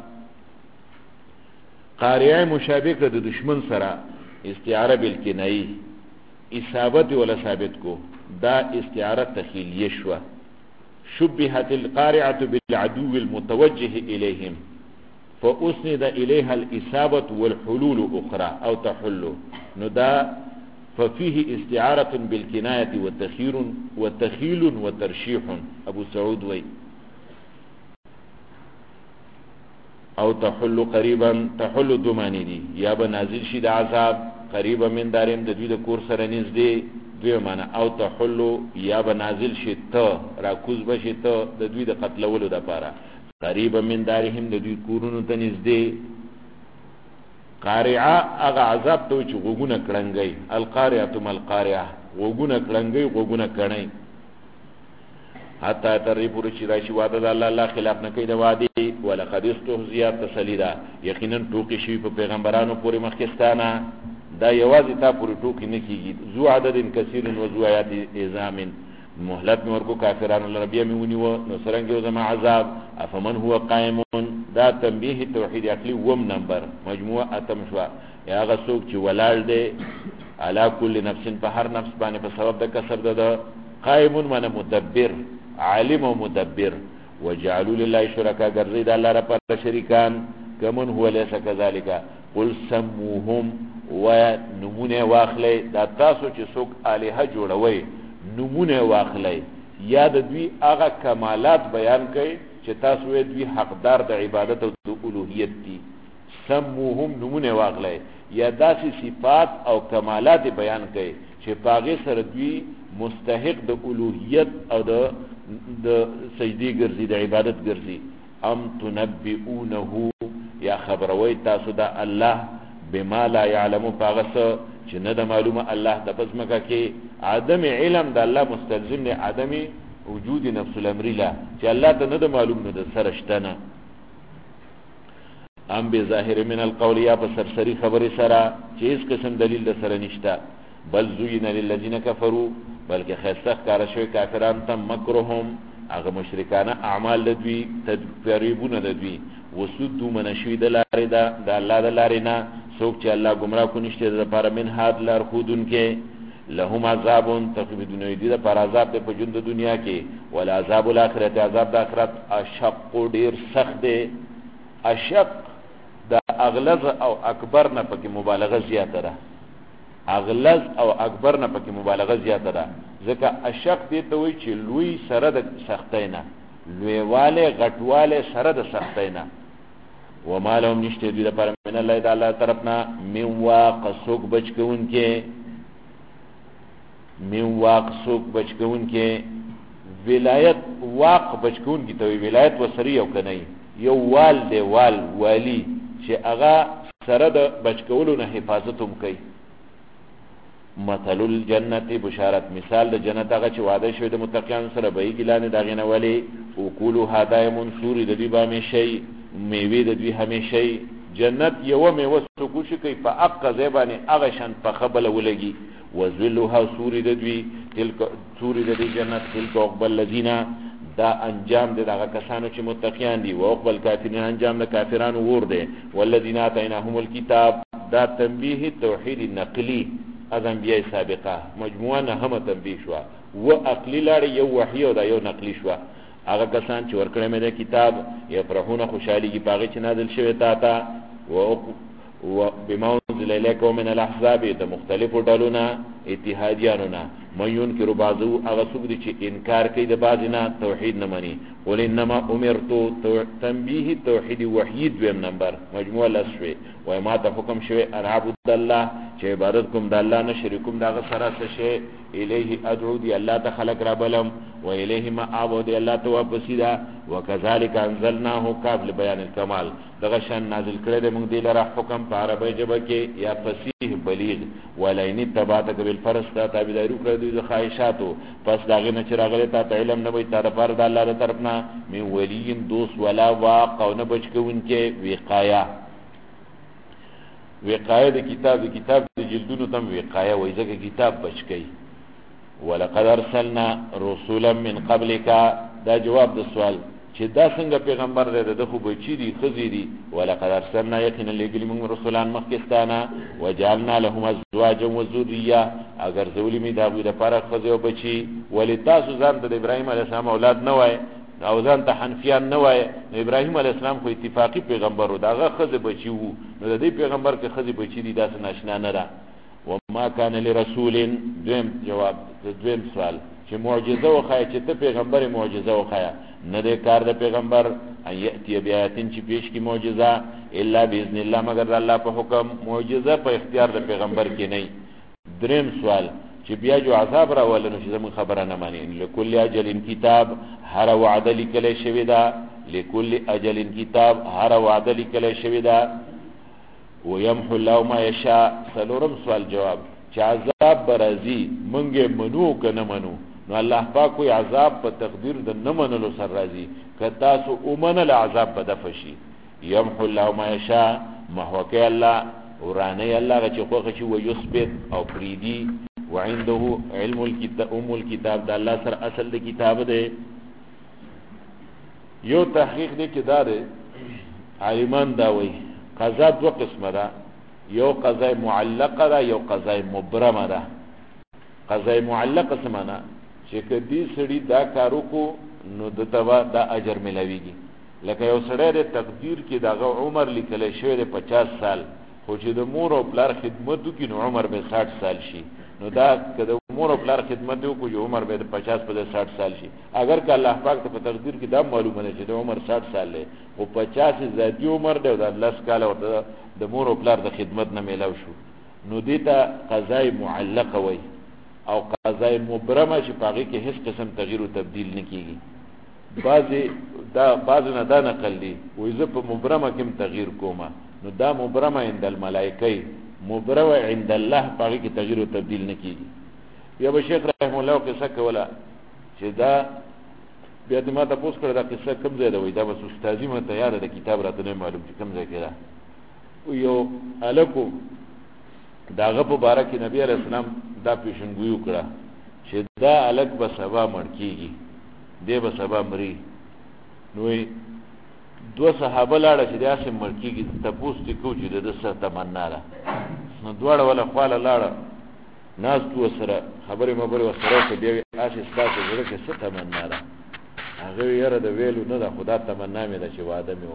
قارعه مشابه کړه د دشمن سره استعاره بالکنایه اصابت ولا ثابت کو دا استعاره تخیلیه شو شبهت القارعه بالعدو المتوجه اليهم فاسند اليها الاصابه والحلول اخرى او تحل ندا ففيه استعاره بالكنايه وتخيل وترشيح ابو سعود وي او تحل قريبا تحل دمانی دی یا بنازل شي د عذاب قریبا من داریم د دوی د کور سره نږدې دوی معنا او تحل یا بنازل شي ته راکوز بشي ته د دوی د قتلولو د پاره قریبا من دارهم د دوی کورونو ته نږدې قارعه هغه عذاب ته چې غوګونه کړنګي القارعه ثم القارعه غوګونه کړنګي غوګونه کړنګي حتی تر پورې چې راشي وعده د الله خلاف نه کوي د وعده ولقد استهزئ تسلیدا یقینا ټوکی شي په پیغمبرانو پورې مخکستانه دا یوازې تا پورې ټوکی نه کیږي ذو عدد کثیر و ذو آیات اعظام مهلت مې ورکو کافرانو لره بیا مې ونیو نو څرنګه یو زما عذاب افمن هو قائم دا تنبیه توحید عقلی وم نمبر مجموعه اتم شو یا هغه څوک چې ولاړ دی علی کل نفس په هر نفس باندې په سبب د کسب ده قائم معنی مدبر عالم و مدبر وجعلوا لله شرکا ګرځي د الله لپاره شریکان کمن هو ليس كذلك قل سموهم ونمونه واخلي دا تاسو چې څوک الها جوړوي نمونه واخلي یا د دوی هغه کمالات بیان کړي چې تاسو یې دوی حقدار د عبادت او د الوهیت دي سموهم نمونه واخلي یا داسې صفات او کمالات بیان کړي چې پاغه سره دوی مستحق د الوهیت او د سجدي ګرځي د عبادت ګرځي ام تنبئونه یا خبروي تاسو د الله بما لا يعلم پاغه چې نه د معلومه الله د پزمکه کې عدم علم د الله مستلزم نه عدم وجود نفس الامر لا چې الله ته نه د معلوم نه د سرشتنه ام بظاهر من القول یا په سرسری خبره سره چې هیڅ قسم دلیل د سره نشته بل زوین للذین کفروا بلکې خاصه کار شوی کافرانو ته مکرهم هغه مشرکانه اعمال لدوی تدبیرونه لدوی وسدو منشوی د لارې د الله د لارې نه څوک چې الله گمراه کو نشته د لپاره من هاد لار خودن کې لهم عذاب تقبدون دي د پر عذاب په ژوند د دنیا کې ول عذاب الاخرت عذاب د آخرت اشق ډیر سخت دی اشق د اغلظ او اکبر نه پکې مبالغه زیاته ده اغلظ او اکبر نه پکې مبالغه زیاته ده ځکه اشق دې ته وایي چې لوی سره د سختینا لویواله غټواله سره د سختینا وما لهم نشته دې لپاره من الله تعالی طرفنا من واق سوق بچکون کې من واق سوق بچکون کې ولایت واق بچکون کې ته ولایت وسری او کني یو وال دی وال والی چې هغه سره د بچکولو نه حفاظت هم کوي مثل الجنت بشارت مثال د جنت هغه چې وعده شوی د متقین سره به ګلانه داغه نه ولی او کولو هدایم سوری د دې به شي میوه د دوی همیشه جنت یو میوه سکو شي کوي په اق زبانه هغه شان په خبل ولګي وذلها سوری د دوی تلک سوری د جنت تلک اقبل الذین دا انجام دغه کسانو چې متقین دي او اقبل کافرین انجام د کافرانو ور دي والذین اتیناهم الكتاب دا تنبیه توحید نقلی از انبیاء سابقه مجموعه نه هم تنبیه شو و عقلی لاري یو وحی او دا یو نقلی شو هغه کسان چې ورکړې مې د کتاب یفرحون خوشالي کی پاغه چې نازل شوی تا و بما انزل الیکم من الاحزاب د مختلفو ډلونه اتحادیانو نه من ينکر بعضو هغه څوک دي چې انکار کوي د بعض نه توحید نه مني ول انما امرت تنبیه توحید وحید دویم نمبر مجموع الاسوی و ما ته حکم شوی ان عبد الله چې عبادت کوم د الله نه شریکوم دغه سره څه شی الیه ادعو دی الله ته خلق را بلم و الیه ما اعبد الله ته واپسیدا وکذالک انزلناه قبل بیان الکمال دغه شان نازل کړی د موږ دی لره حکم په عربی ژبه کې یا فصیح بلیغ ولین تبعتک بالفرض ته تابعداري کړی د خواهشاتو پس داغه نه چې راغلی ته علم نه وي طرف د الله تر طرفنا من ولی دوست ولا واقع نه بچ کوونکې وقایه د کتاب د جلدونو تم وقایه وای ځکه کتاب بچ کی ولقد ارسلنا رسولا من قبلك دا جواب د سوال چې دا څنګه پیغمبر دی د خو بچی دي خزی دي ولقد ارسلنا یقینا لګلی موږ رسولان مخکستانه وجعلنا لهم ازواجا وذريه اگر ذولی می دا غوی د پاره خزی او بچی ولتاسو ځان د ابراهیم علیه السلام اولاد نه وای او ځان ته حنفیان نه وای ابراهیم علیه السلام خو اتفاقی پیغمبر و داغه خزی بچی وو نو د دې پیغمبر کې خزی بچی دي داس ناشنا نه را وما كان لرسول دویم سوال چې معجزه وخایه چې ته پیغمبر معجزه وخایه نه د کار د پیغمبر ان یاتی بیاتین چې پیش کی معجزه الا باذن الله مگر الله په حکم معجزه په اختیار د پیغمبر کې نه دریم سوال چې بیا جو عذاب را ولنو چې زمون خبره نه مانی لكل اجل کتاب هر وعده لیکل شوی دا لكل اجل کتاب هر وعده لیکل شوی دا ويمحو الله ما يشاء سلورم سوال جواب چې عذاب برازي مونږه منو کنه منو نو الله پاک کوئی عذاب په تقدیر د نه منلو سر راځي کتا سو اومن العذاب بدفشي يمحو الله ما يشاء محوکه الله ورانه الله چې خوخه شي ويثبت او پریدي وعنده علم الكتاب الكتاب د الله سره اصل د کتاب دی یو تحقیق دی کې دار عالمان دا وایي قضا دو قسمه ده یو قضا معلقه ده یو قضا مبرمه ده قضا معلقه سمانه چې کدی سړي دا کارو کو نو د تبا دا اجر ملويږي لکه یو سړی د تقدیر کې دغه عمر لیکل شوی د 50 سال خو چې د مور او پلار خدمت وکړي نو عمر به 60 سال شي نو دا کله مور او پلار خدمت وکړي چې عمر به 50 په 60 سال شي اگر که الله پاک ته په تقدیر کې دا معلومه ده چې د عمر 60 سال دی او 50 زیاتی عمر دی او د 10 کال ورته د مور او پلار د خدمت نه میلاو شو نو دیتا قضا معلقه وای او قضا مبرمه چې پاږي کې هیڅ قسم تغییر او تبديل نه کیږي بعض نه دا نقل دي وای زه په مبرمه کې تغییر کومه نو دا مبرمه عند الملائکه مبرمه عند الله پاږي کې تغییر او تبديل نه کیږي یا به شیخ رحم الله قصه کوله چې دا بیا د ما تاسو کړه دا قصه کوم ځای دا وای دا بس استادی مته یاد د کتاب راته نه معلوم چې کوم ځای کې دا یو الکو داغه په باره کې نبی علیہ السلام دا پیشنګوی وکړه چې دا الک به سبا مړ کیږي دی به سبا مري نوې دو صحابه لاړه چې داسې مړ کیږي تاسو ته کو چې د څه تمنا ده نو دواړه ولا خپل لاړه ناس تو سره خبرې وسره کې دی اساس تاسو زړه کې څه تمنا ده هغه یاره د ویلو نه ده خدا تمنا مې ده چې وعده مې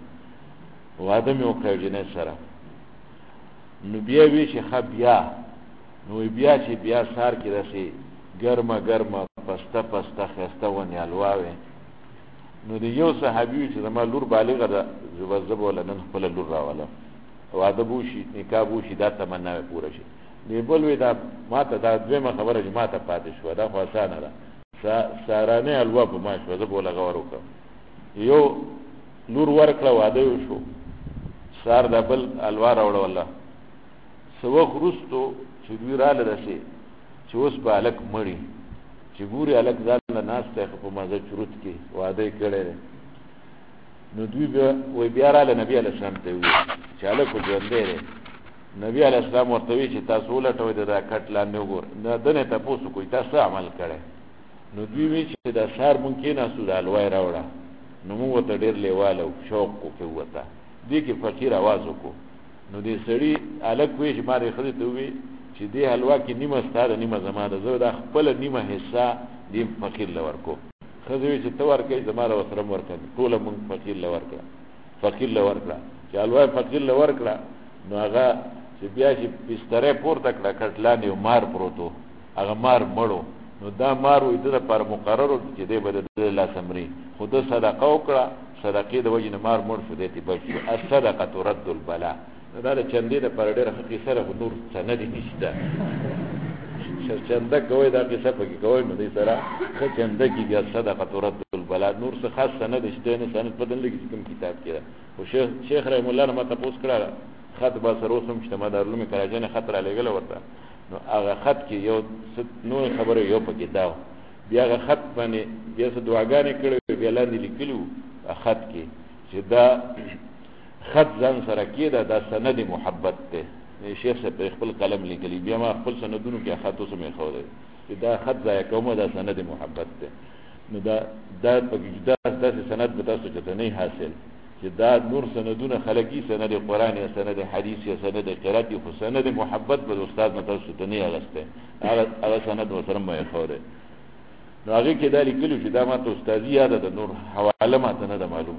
وکړه جنې سره نو بیا وی چې خبیا نو بیا چې بیا سار کې راسي ګرمه پسته خسته ونی الواوي نو دی یو صحابي چې زما لور بالغه ده زبزب ولنن خپل لور راواله وعده بوشي نکاح بوشي دا تمنا پوره شي دی بل وی دا ماته دا دویمه خبره چې ماته پاتې شو دا خو اسانه ده سارانه الوا په ما شو زه بوله غور وکم یو لور ورکړه واده شو سار د بل الوا راوړ والله سو خرستو چې دوی را لرسي چې اوس بالک مړی چې ګوري الک ځان له ناس ته په مازه چروت کې واده کړي نو دوی بیا را له نبی علیہ السلام ته وی چې الک ژوندې ده نبی علیہ السلام ورته وی چې تاسو ولټوي دا کټ لاندې وګور نه دنه تاسو کوی تاسو عمل کړي نو دوی وی چې دا سار ممکن اسو د الوای راوړه نو موږ ته ډیر لیواله شوق کو وته دي کې فقیر आवाज وکړو نو دې سړی الک وی چې ما دې خدای ته وی چې دې حلوا کې نیمه ستاره نیمه زماده زه د خپل نیمه حصہ دې فقیر لور کو خدای چې تور کې زماده وسره ورکړ ټول مونږ فقیر لور کړ چې حلوا فقیر لور کړ نو هغه چې چې بیا چې بسترې پورته کړه کټلان یو مار پروتو هغه مار مړو نو دا مار وې د پر مقررو چې دی به د لاس امري خو د صدقه وکړه صدقې د وجې نه مار مړ شو دی ته بچ شو الصدقه ترد البلاء دا د چندې د پر ډېر حقیقي سره نور سند نشته چنده کوي دا قصه پکې کوي نو دې سره څه چنده کیږي صدقه ترد البلاء نور څه خاص سند شته نه سند بدل لګي کوم کتاب کې او شیخ رحم الله نه ماته پوښتنه کړه خط به سره اوسم چې ما دارالعلوم کراچۍ نه خط را لګل ورته نو هغه خط کې یو نو خبره یو پکې دا بیا هغه خط باندې بیا څه دعاګانې کړې بیا لاندې لیکلو خط کې چې دا خط ځان سره کېده دا سند محبت دی شیخ صاحب خپل قلم لیکلی بیا ما خپل سندونو کې خط اوسم یې خو دی چې دا خط ځای کومه دا سند محبت دی نو دا پکې دا داسې سند به تاسو ته نه حاصل چې دا نور سندونه خلقی سند قرآن یا سند حدیث یا سند قرات یا سند محبت به استاد متو ستنی اغسته هغه سند وسره مې خوره نو هغه کې دا لیکلو چې دا ماته استادی یاد ده نور حواله ماته نه ده معلوم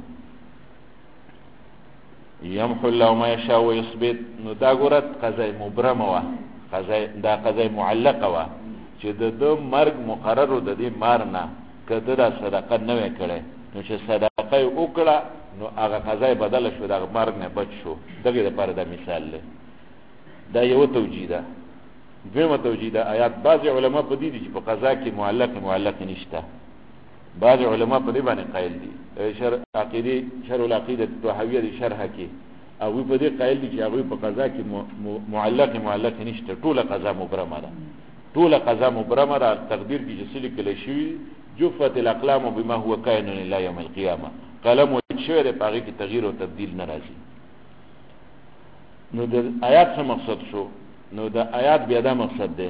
يمحو الله ما يشاء ويثبت نو دا ګورت قضای مبرمه وا قضای معلقه وا چې د مرګ مقرر د دې مارنا کده دا صدقه نه وکړي نو چې صدقه وکړه نو هغه قضا بدل شو د مرګ نه بچ شو دغه لپاره دا مثال دی دا یو توجیه ده دویمه توجیه ده آیات بعض علما په دې دي چې په قضا کې معلق نشته بعض علما په دې باندې قائل دي شرح العقیده الطحاویه دی شرح کې او په دې قائل دي چې هغه په قضا کې معلق نشته ټول قضا مبرمه ده ټول قضا مبرمه ده تقدیر کې جسلی کله شي جفت الاقلام بما هو کائن الى يوم القيامه قلم وشوه ده پاگه کی تغییر و تبدیل نرازی نو ده آیات سا مقصد شو نو ده آیات بیادا مقصد ده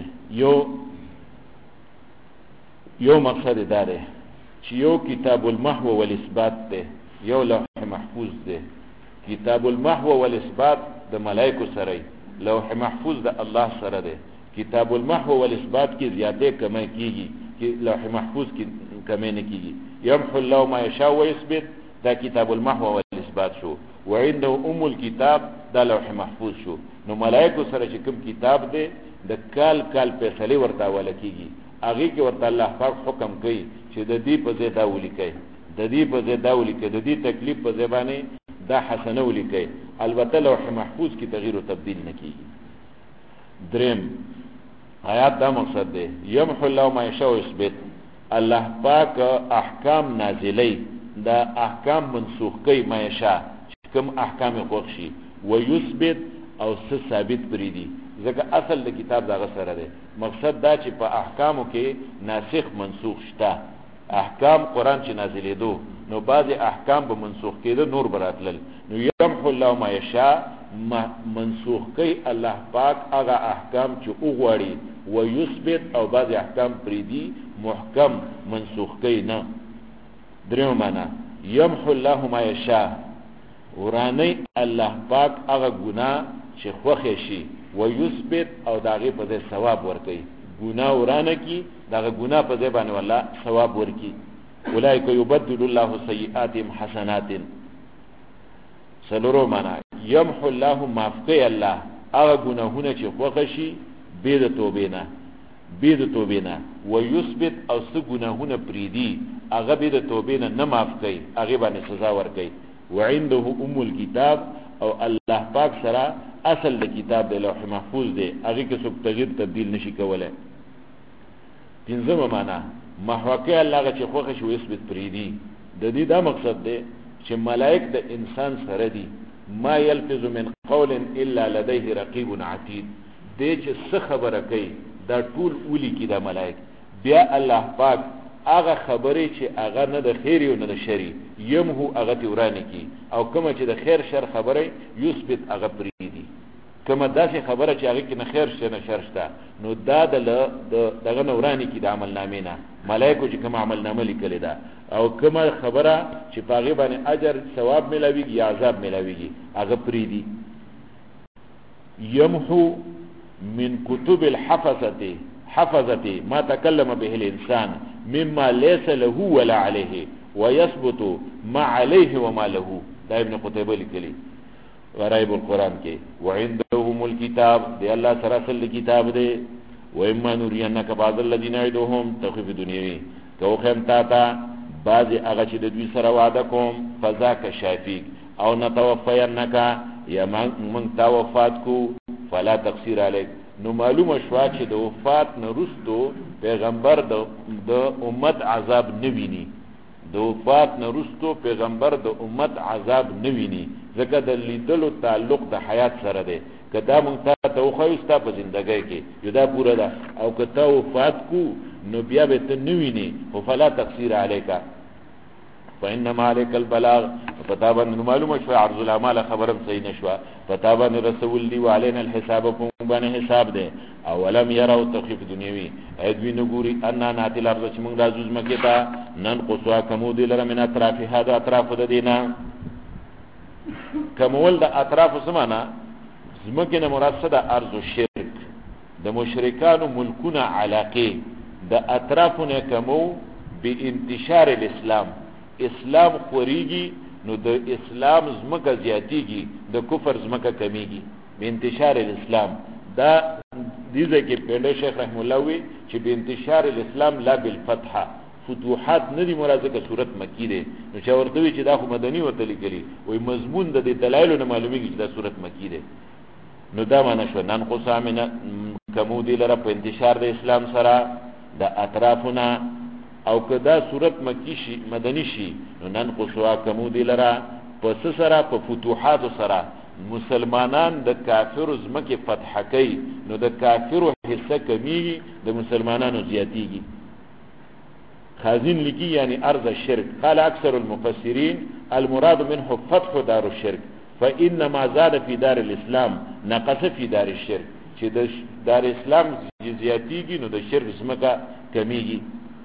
یو مقصد داره چی یو کتاب المحو والاثبات ده یو لوح محفوظ ده کتاب المحو والاثبات ده ملائکو سره لوح محفوظ ده الله سره ده کتاب المحو والاثبات کی زیاده کمی کیگی لوح محفوظ کی کمی نکیگی یمحو الله ما یشاء و یثبت دا کتاب المحو والاثبات شو وعنده الكتاب دا لوح محفوظ شو نو ملائکه سره چې کوم کتاب دی د کال فیصله ورته ولکېږي هغه کې ورته الله پاک حکم کوي چې د دې په ځای دا ولیکي د دې په ځای دا ولیکي د دې تکلیف په ځای باندې دا حسنه ولیکي البته لوح محفوظ کې تغییر او تبديل نکېږي دریم آیات دا مقصد دی یمحو الله ما یشاء ويثبت الله پاک احکام نازلی دا احکام منسوخ کوي ما یشاء کوم احکام خوښي ويثبت او ثابت پری دي ځکه اصل د کتاب دغه سره دی مقصد دا چې په احکامو کې ناسخ منسوخ شته احکام قران چې نازلې دو نو بعض احکام به منسوخ کېده نور براتل نو یمحو الله ما یشاء منسوخ کوي الله پاک هغه احکام چې وګوري ويثبت او بعض احکام پری دي محکم منسوخ کوي نه دریم معنا یمحو الله ما یشاء ورانی الله پاک هغه ګناه چې خوښ شي ويثبت او داغه په ځای ثواب ورکړي ګناه ورانه کی داغه ګناه په ځای باندې والله ثواب ورکړي اولئک یبدل الله سیئاتهم حسنات سلورو معنا یمحو الله معفقی الله هغه ګناهونه چې خوښ شي بيد توبینا ويثبت او څه ګناهونه پریدي هغه بيد توبینا نه معاف کوي هغه باندې سزا ورکوي وعنده الكتاب او الله پاک سره اصل د کتاب د لوح محفوظ دی هغه کې څوک تغییر تبديل نشي کولای پنځمه معنا محوکه الله چې خوښ شي ويثبت پریدي د دې دا مقصد دی چې ملائک د انسان سره دي ما يلفظ من قول الا لديه رقيب عتيد دې چې څه خبره کوي دا ټول اولی کی دا ملائک بیا الله پاک هغه خبرې چې هغه نه د خیر او نه د شر یمحو هغه تورانه کی او کوم چې د خیر شر خبره یثبت هغه پریدي کوم داسې خبره چې هغه کې نه خیر شته نه شر شته نو دا دغه نورانی کی د عمل نامې نه ملائکه چې کوم عمل نامه لیکل دا او کوم خبره چې پاغي باندې اجر ثواب ملويږي یا عذاب ملويږي هغه پریدي یمحو من كتب حفظته ما تكلم به الإنسان مما ليس له ولا عليه ويثبت ما عليه وما له دا ابن قتيبة لكلي غرائب القرآن کې وعندهم الكتاب دی الله سره سل کتاب دی وإما نرينك بعض الذين نعدهم تخفيف دنیوي کو خیم تا بعض هغه چې د دوی سره وعده کوم فذاک شافیک او نتوفینک یا من تا وفات کو فلا تقصیر علیک نو معلومه شوا چې د وفات نه رستو پیغمبر د امت عذاب نویني د وفات نه رستو پیغمبر د امت عذاب نویني ځکه د لیدلو تعلق د حیات سره دی کدا مونږ ته وخوستا په ژوندۍ کې جدا پوره ده او کته وفات کو نو بیا به ته نویني فلا تقصیر علیکا فإنما عليك البلاغ فتابا معلومه شو عرض الاعمال خبرم صحیح نشوا فتابا رسول دی وعلينا الحساب کوم باندې حساب ده اولم يروا تخفيف دنیوي ادوی نګوري ان ناتي الارض چې موږ راځو مکه ته نن قصوا کمود لره من اطراف هذا اطراف د دینه کمول د اطراف سمانا زمکه نه مراد څه د ارض شرک د مشرکانو ملکونه علاقه د اطرافونه کمو بانتشار الاسلام اسلام خوریږي نو د اسلام زمکه زیاتیږي د کفر زمکه کمیږي بانتشار الاسلام دا دیزه کې پهله شیخ رحم الله وی چې بانتشار الاسلام لا بالفتحه فتوحات ندی مراد که صورت مکی ده نو چې ورته وی چې دا خو مدني ورته لیکلي وای مضمون د دلایل نه معلومیږي چې دا صورت مکی ده نو دا معنا شو نن قسامنا کمودی لره په انتشار د اسلام سره د اطرافنا او کدا صورت مکی شي مدنی شي نو نن قصوا کمودی لره پس سره په فتوحات سره مسلمانان د کافر زمکه فتح کوي نو د کافر حصہ کمیږي د مسلمانانو زیاتیږي خازن لکی یعنی ارض الشرك قال اکثر المفسرین المراد منه فتح دار الشرك فانما زاد في دار الاسلام نقص في دار الشرك چې د دار اسلام زیاتیږي نو د شرک زمکه کمیږي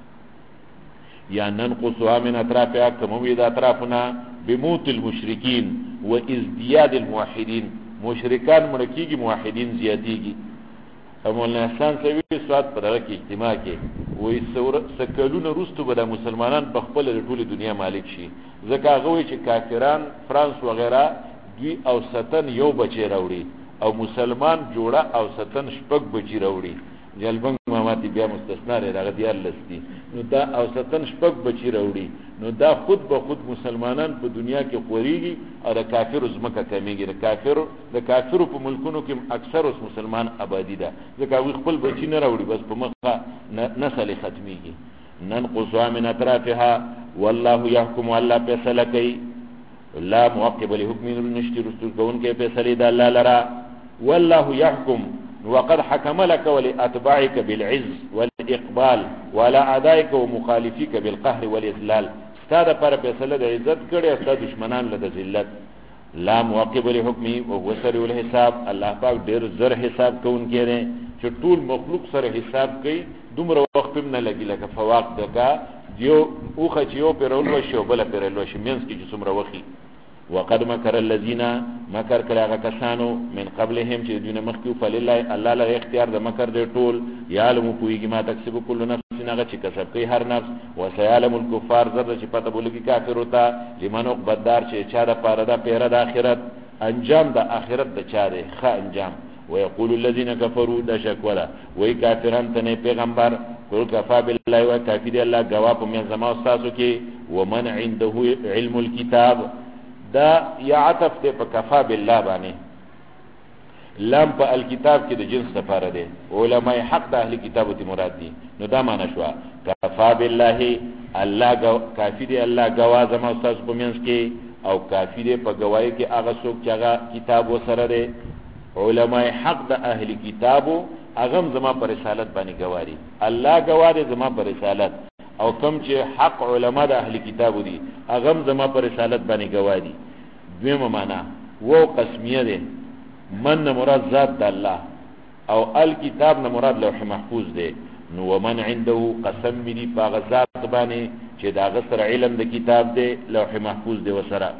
یا ننقصها من اطرافها کموی د اطرافنا بموت المشرکین و ازدیاد الموحدین مشرکان مرکیږي موحدین زیاتیږي مولانا احسان سوي سواد پر هغه کې اجتماع کې وې سکلونه روستو به د مسلمانان په خپل ټول دنیا مالک شي ځکه هغه وی چې کافران فرانس وغیرہ دوی او ستن یو بچی راوړي او مسلمان جوړه او ستن شپږ بچی راوړي جلبنګ ماماتی بیا مستثنا لري هغه دیار لستی نو دا او ستن شپږ بچی راوړي نو دا خود به خود مسلمانان په دنیا کې خوريږي او د کافر زمکه کمیږي د کافر په ملکونو کې اکثر اوس مسلمان آبادی ده ځکه وی خپل بچی نه راوړي بس په مخه نسل ختميږي ننقص من اطرافها والله يحكم الله فیصله کوي لا معقب لحكم نشتي رسول كون کې فیصله ده الله لرا والله يحكم وقد حكم لك ولاتباعك بالعز والاقبال ولا اعدائك ومخالفيك بالقهر والاذلال استاد پر فیصله د عزت کړي او استاد دشمنان له ذلت لا معقب لحكمه وهو سريع الحساب الله پاک ډیر زر حساب کوون کړي چې ټول مخلوق سره حساب کوي دومره وخت نه لګي لکه فواق دکا دیو اوخه چې یو پرول وشي او بل پرول وشي مینس کې چې څومره وخی وقد مكر الذين مكر کړه کسانو من قبلهم چې دونه مخکې فلله الله له اختیار د مکر دی ټول یعلم کویږي ما تکسب كل نفس هغه چې کسب کوي هر نفس وسيعلم الكفار زره چې پته بولږي کافر وتا لمن عقبدار چې چا د پاره د پیره د اخرت انجام د اخرت د چا دی ښه انجام ويقول الذين كفروا د شکولا وای کافران ته پیغمبر قل كفى بالله وكافي الله گواه په من زما استادو کې ومن عنده علم الكتاب دا یا عطف ته په کفا بالله باندې لام په الکتاب کې د جنس لپاره دی علماء حق د اهل کتابو ته مراد دي نو دا معنی شو کفا بالله الله کافی دی الله گواه زما استاد په منځ کې او کافی دی په گواہی کې هغه څوک چې هغه کتاب وسره دی علماء حق د اهل کتابو هغه زما پر رسالت باندې گواهی الله گواه دی زما پر رسالت او کم چې حق علما د اهل کتابو دي هغه زما پر رسالت باندې گواه دي دویمه معنا وو قسمیه ده من مراد ذات د الله او الکتاب نه مراد لوح محفوظ ده نو ومن عنده قسم دي په ذات باندې چې دا غسر علم د کتاب ده لوح محفوظ ده وسره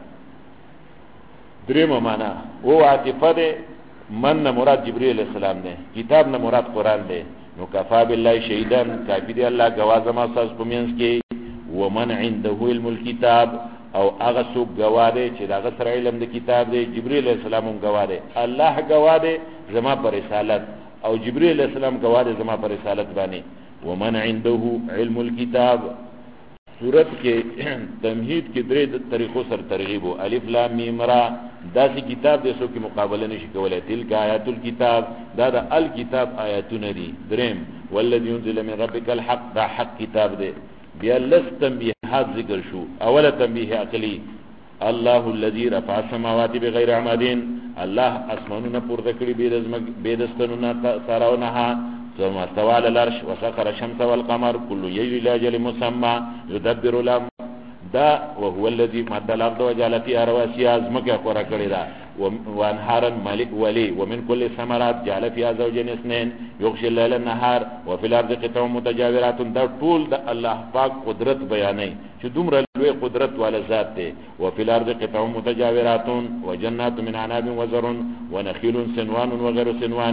دریمه معنا وو عاطفه ده من مراد جبرئیل السلام ده کتاب نه مراد قران ده نو کفا بالله شهیدان کافی دی الله گواز ما ساز پمینس کې ومن عنده علم الكتاب او هغه څوک گواه دی چې هغه سره علم د کتاب دی. جبرئیل علیہ السلام هم گواه دی، الله گواه دی زما پر رسالت، او جبرئیل علیہ السلام گواه دی زما پر رسالت باندې. ومن عنده علم الكتاب صورت کې تمهید کې درې طریقو سره ترغیب او الف لام میم را داسې کتاب دې څوک مقابله نشي کولای. تلک آیات الكتاب دا د الکتاب آیاتونه دي. دریم والذي انزل من ربك الحق دا حق کتاب دی. بیا لس تنبیحات ذکر شو. اوله تنبیه عقلی الله الذي رفع السماوات بغیر عمد، الله اسمانونه پورته کړی بے دستنونه سراونها، ثم استوى على العرش وسخر الشمس والقمر كل يجري الى اجل مسمى يدبر الامر دا وهو الذي مد الارض وجعل فيها رواسي ازمکه قرا کړی دا وانهارا ملك ولي ومن كل الثمرات جعل فيها زوجين اثنين يغشي الليل النهار وفي الارض قطع متجاورات. دا ټول د الله پاک قدرت بیانې چې دومره لوی قدرت والا ذات دی. وفي الارض قطع متجاورات وجنات من عناب وزرع ونخيل سنوان وغير سنوان.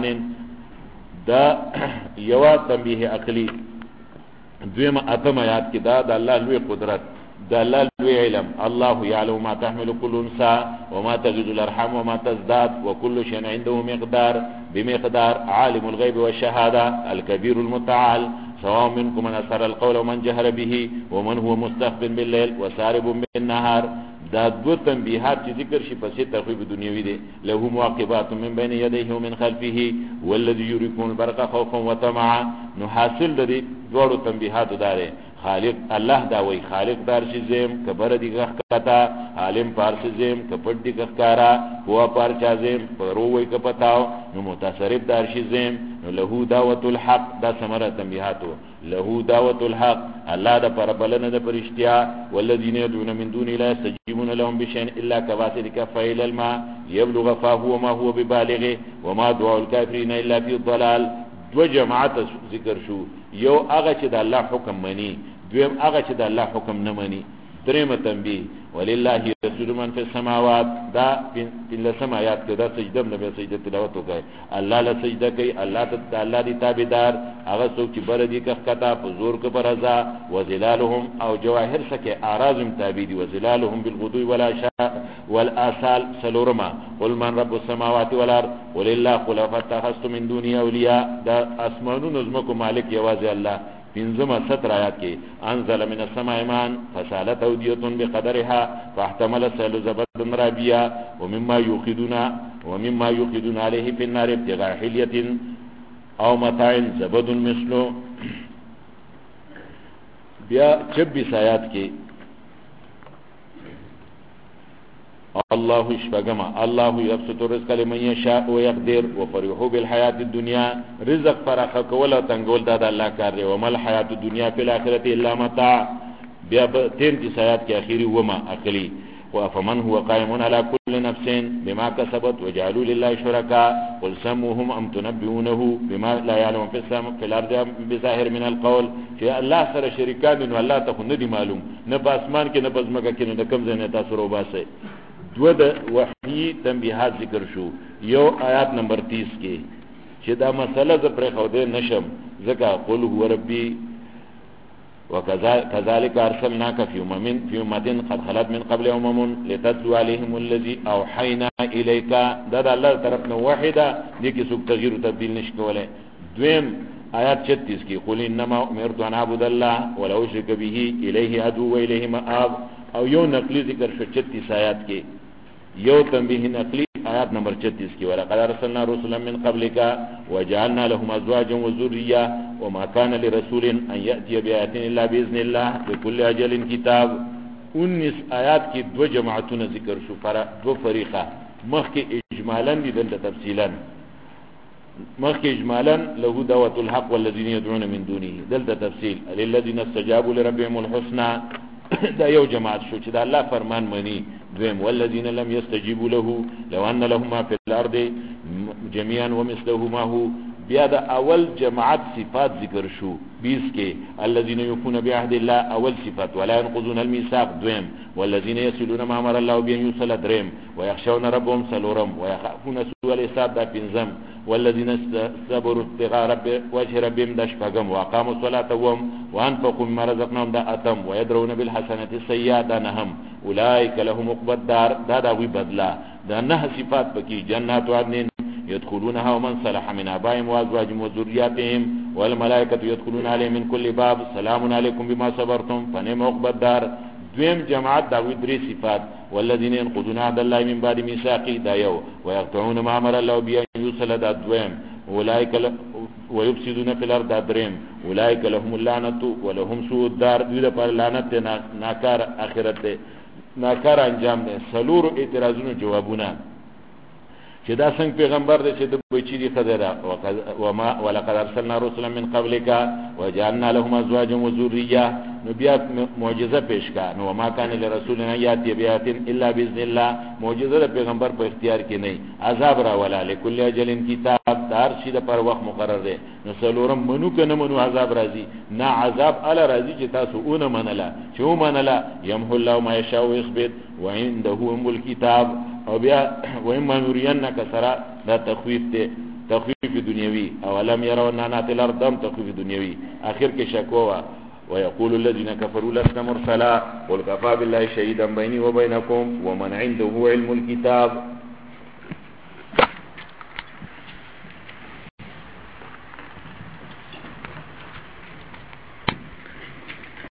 دا یوا تنبیه عقلی. دویم اتم آیات کې دا د الله لوی قدرت، د الله لوی علم. الله يعلم ما تحمل كل انثى وما تغيض الارحام وما تزداد وكل شيء عنده مقدار بمقدار. عالم الغيب والشهاده الكبير المتعال سواء منكم من اسر القول ومن جهر به ومن هو مستخف بالليل وسارب بالنهار. دا دو تنبیحات چې ذکر شي پسې تخویب دنیوي دي. له مواقبات من بین یدیه ومن خلفه والذي يريكم البرق خوفا وطمعا. نو حاصل لري دوړو تنبیحات داره. خالق الله دا وی خالق دار شي زم کبر دي غخ کتا، عالم پارس زم کپټ دي غخکارا، هوا پار چا زم پرو وی کپتاو. نو متصرف دار شي زم. نو له دعوت الحق دا ثمره تنبیحاتو. له دعوت الحق الله دا پر بلنه د پرشتیا. والذین يدعون من دون الله يستجيبون لهم بشيء الا كباسط كفيه الى الماء يبلغ فاه وما هو ببالغه وما دعاء الكافرين الا في الضلال. دو جماعت ذکر شو. یو هغه چې د الله حکم مني، دویم هغه چې د الله حکم نه مني. دریم تنبیه ولله رسول من في السماوات دا په سماوات کې دا سجده نه سجده تلاوت وکړي. الله له سجده کوي، الله ته الله دي تابعدار. هغه څوک چې بر دي کختا په زور کې پرزا وزلالهم او جواهر سکه اعراضهم تابع دي. وزلالهم بالغدو والعشاء والآصال سلورما. قل من رب السماوات والارض ولله قل فتخذتم من دونه اولیاء. دا اسمانونو زمکو مالک یوازې الله. پنځمه 17 آیات کې انزل من السماء ماء فسالت اوديه بقدرها فاحتمل السيل زبدا رابيا ومما يوقدون عليه في النار ابتغاء حلية او متاع زبد مثله. بیا 26 آیات کې الله شفقما الله يبسط الرزق لمن يشاء ويقدر وفرحوا بالحياة الدنيا. رزق فراخ کول او تنگول دا الله کار دی. وما الحياة الدنيا في الاخره الا متاع. بیا 33 آیات کې اخیری وما عقلی وافمن هو قائم على كل نفس بما كسبت وجعلوا لله شركاء قل سموهم ام تنبئونه بما لا يعلم في الارض بظاهر من القول. چې الله سره شریکان نو الله ته نه دی معلوم، نه په اسمان کې نه په ځمکه کې نه کوم ځای نه تاسو روباسه. دو د وحی تنبیحات ذکر شو. یو آیات نمبر 30 کې چې دا مسله ز پر خو دې نشم ځکه قل هو ربي وكذلك ارسلناك في امم قد خلت من قبل امم لتتلو عليهم الذي اوحينا اليك. دا د الله طرف نو واحده دي کې څوک تغییر او تبديل نشکوله. دویم آیات 36 کې قل انما امرت ان اعبد الله ولا اشرك به اليه ادعو واليه مآب. او یو نقلی ذکر شو 36 آیات کې. یو تنبیه نقلی آیات نمبر 36 کې ولقد ارسلنا رسلا من قبلك وجعلنا لهم ازواجا وذريه وما كان لرسول ان ياتي بآيات الا باذن الله لكل اجل كتاب. 19 آیات کې دو جماعتونه ذکر شو، دو فریقه. مخکې اجمالا دي دلته تفصیلا. مخکې اجمالا له دعوت الحق والذين يدعون من دونه، دلته تفصیل للذين استجابوا لربهم الحسنى. دا یو جماعت شو چې دا الله فرمان مني. دویم والذین لم یستجیبوا له لو ان لهم ما فی الارض جميعا ومثله معه. بیا د اول جماعت صفات ذکر شو 20 کې الذين يوفون بعهد الله اول صفات ولا ينقضون الميثاق دویم والذين يصلون ما امر الله به يوصل دریم ويخشون ربهم سلورم ويخافون سوء الحساب دا پنځم والذين صبروا ابتغاء رب وجه ربهم دا شپږم واقاموا الصلاه وانفقوا مما رزقناهم دا اتم ويدرون بالحسنه السيئه دا نهم اولئك لهم عقبى الدار دا وی بدلا دا نه صفات پکې جنات عدن يدخلونها ومن صلح من آبائهم وازواجهم وذرياتهم والملائكه يدخلون عليهم من كل باب سلام عليكم بما صبرتم فنعم عقبى الدار دویم جماعت دا وی درې صفات والذين ينقضون عهد الله من بعد ميثاقه دا یو ويقطعون ما امر الله به ان يوصل دا دویم اولئك ويفسدون في الارض دا دریم اولئك لهم اللعنه ولهم سوء الدار دوی لپاره لعنت ناکار اخرت ناکار انجام ده سلور اعتراضونو جوابونه چې دا څنګه پیغمبر دی چې د بچی دی خدای وما ولقد ارسلنا رسلا من قبلك وجعلنا لهم ازواجا وذريه نو بیا معجزه پیش کا نو ما کان لرسول ان یاتی بیات الا باذن الله معجزه د پیغمبر په اختیار کې نه عذاب را ولا لكل اجل کتاب دار شي د پر وخت مقرر دی نو سلورم منو کنه منو عذاب راځي نه عذاب ال راځي چې تاسو اون منلا چې و منلا يمحو الله ما يشاء ويثبت وعنده ام الكتاب او بیا وإما نرينك سرا دا تخویف ته تخویف دنیوي او لم يروا ان نات الارض تخویف دنیوي اخر کې شکوا ويقول الذين كفروا لسنا مرسلا قل كفى بالله شهيدا بيني وبينكم ومن عنده علم الكتاب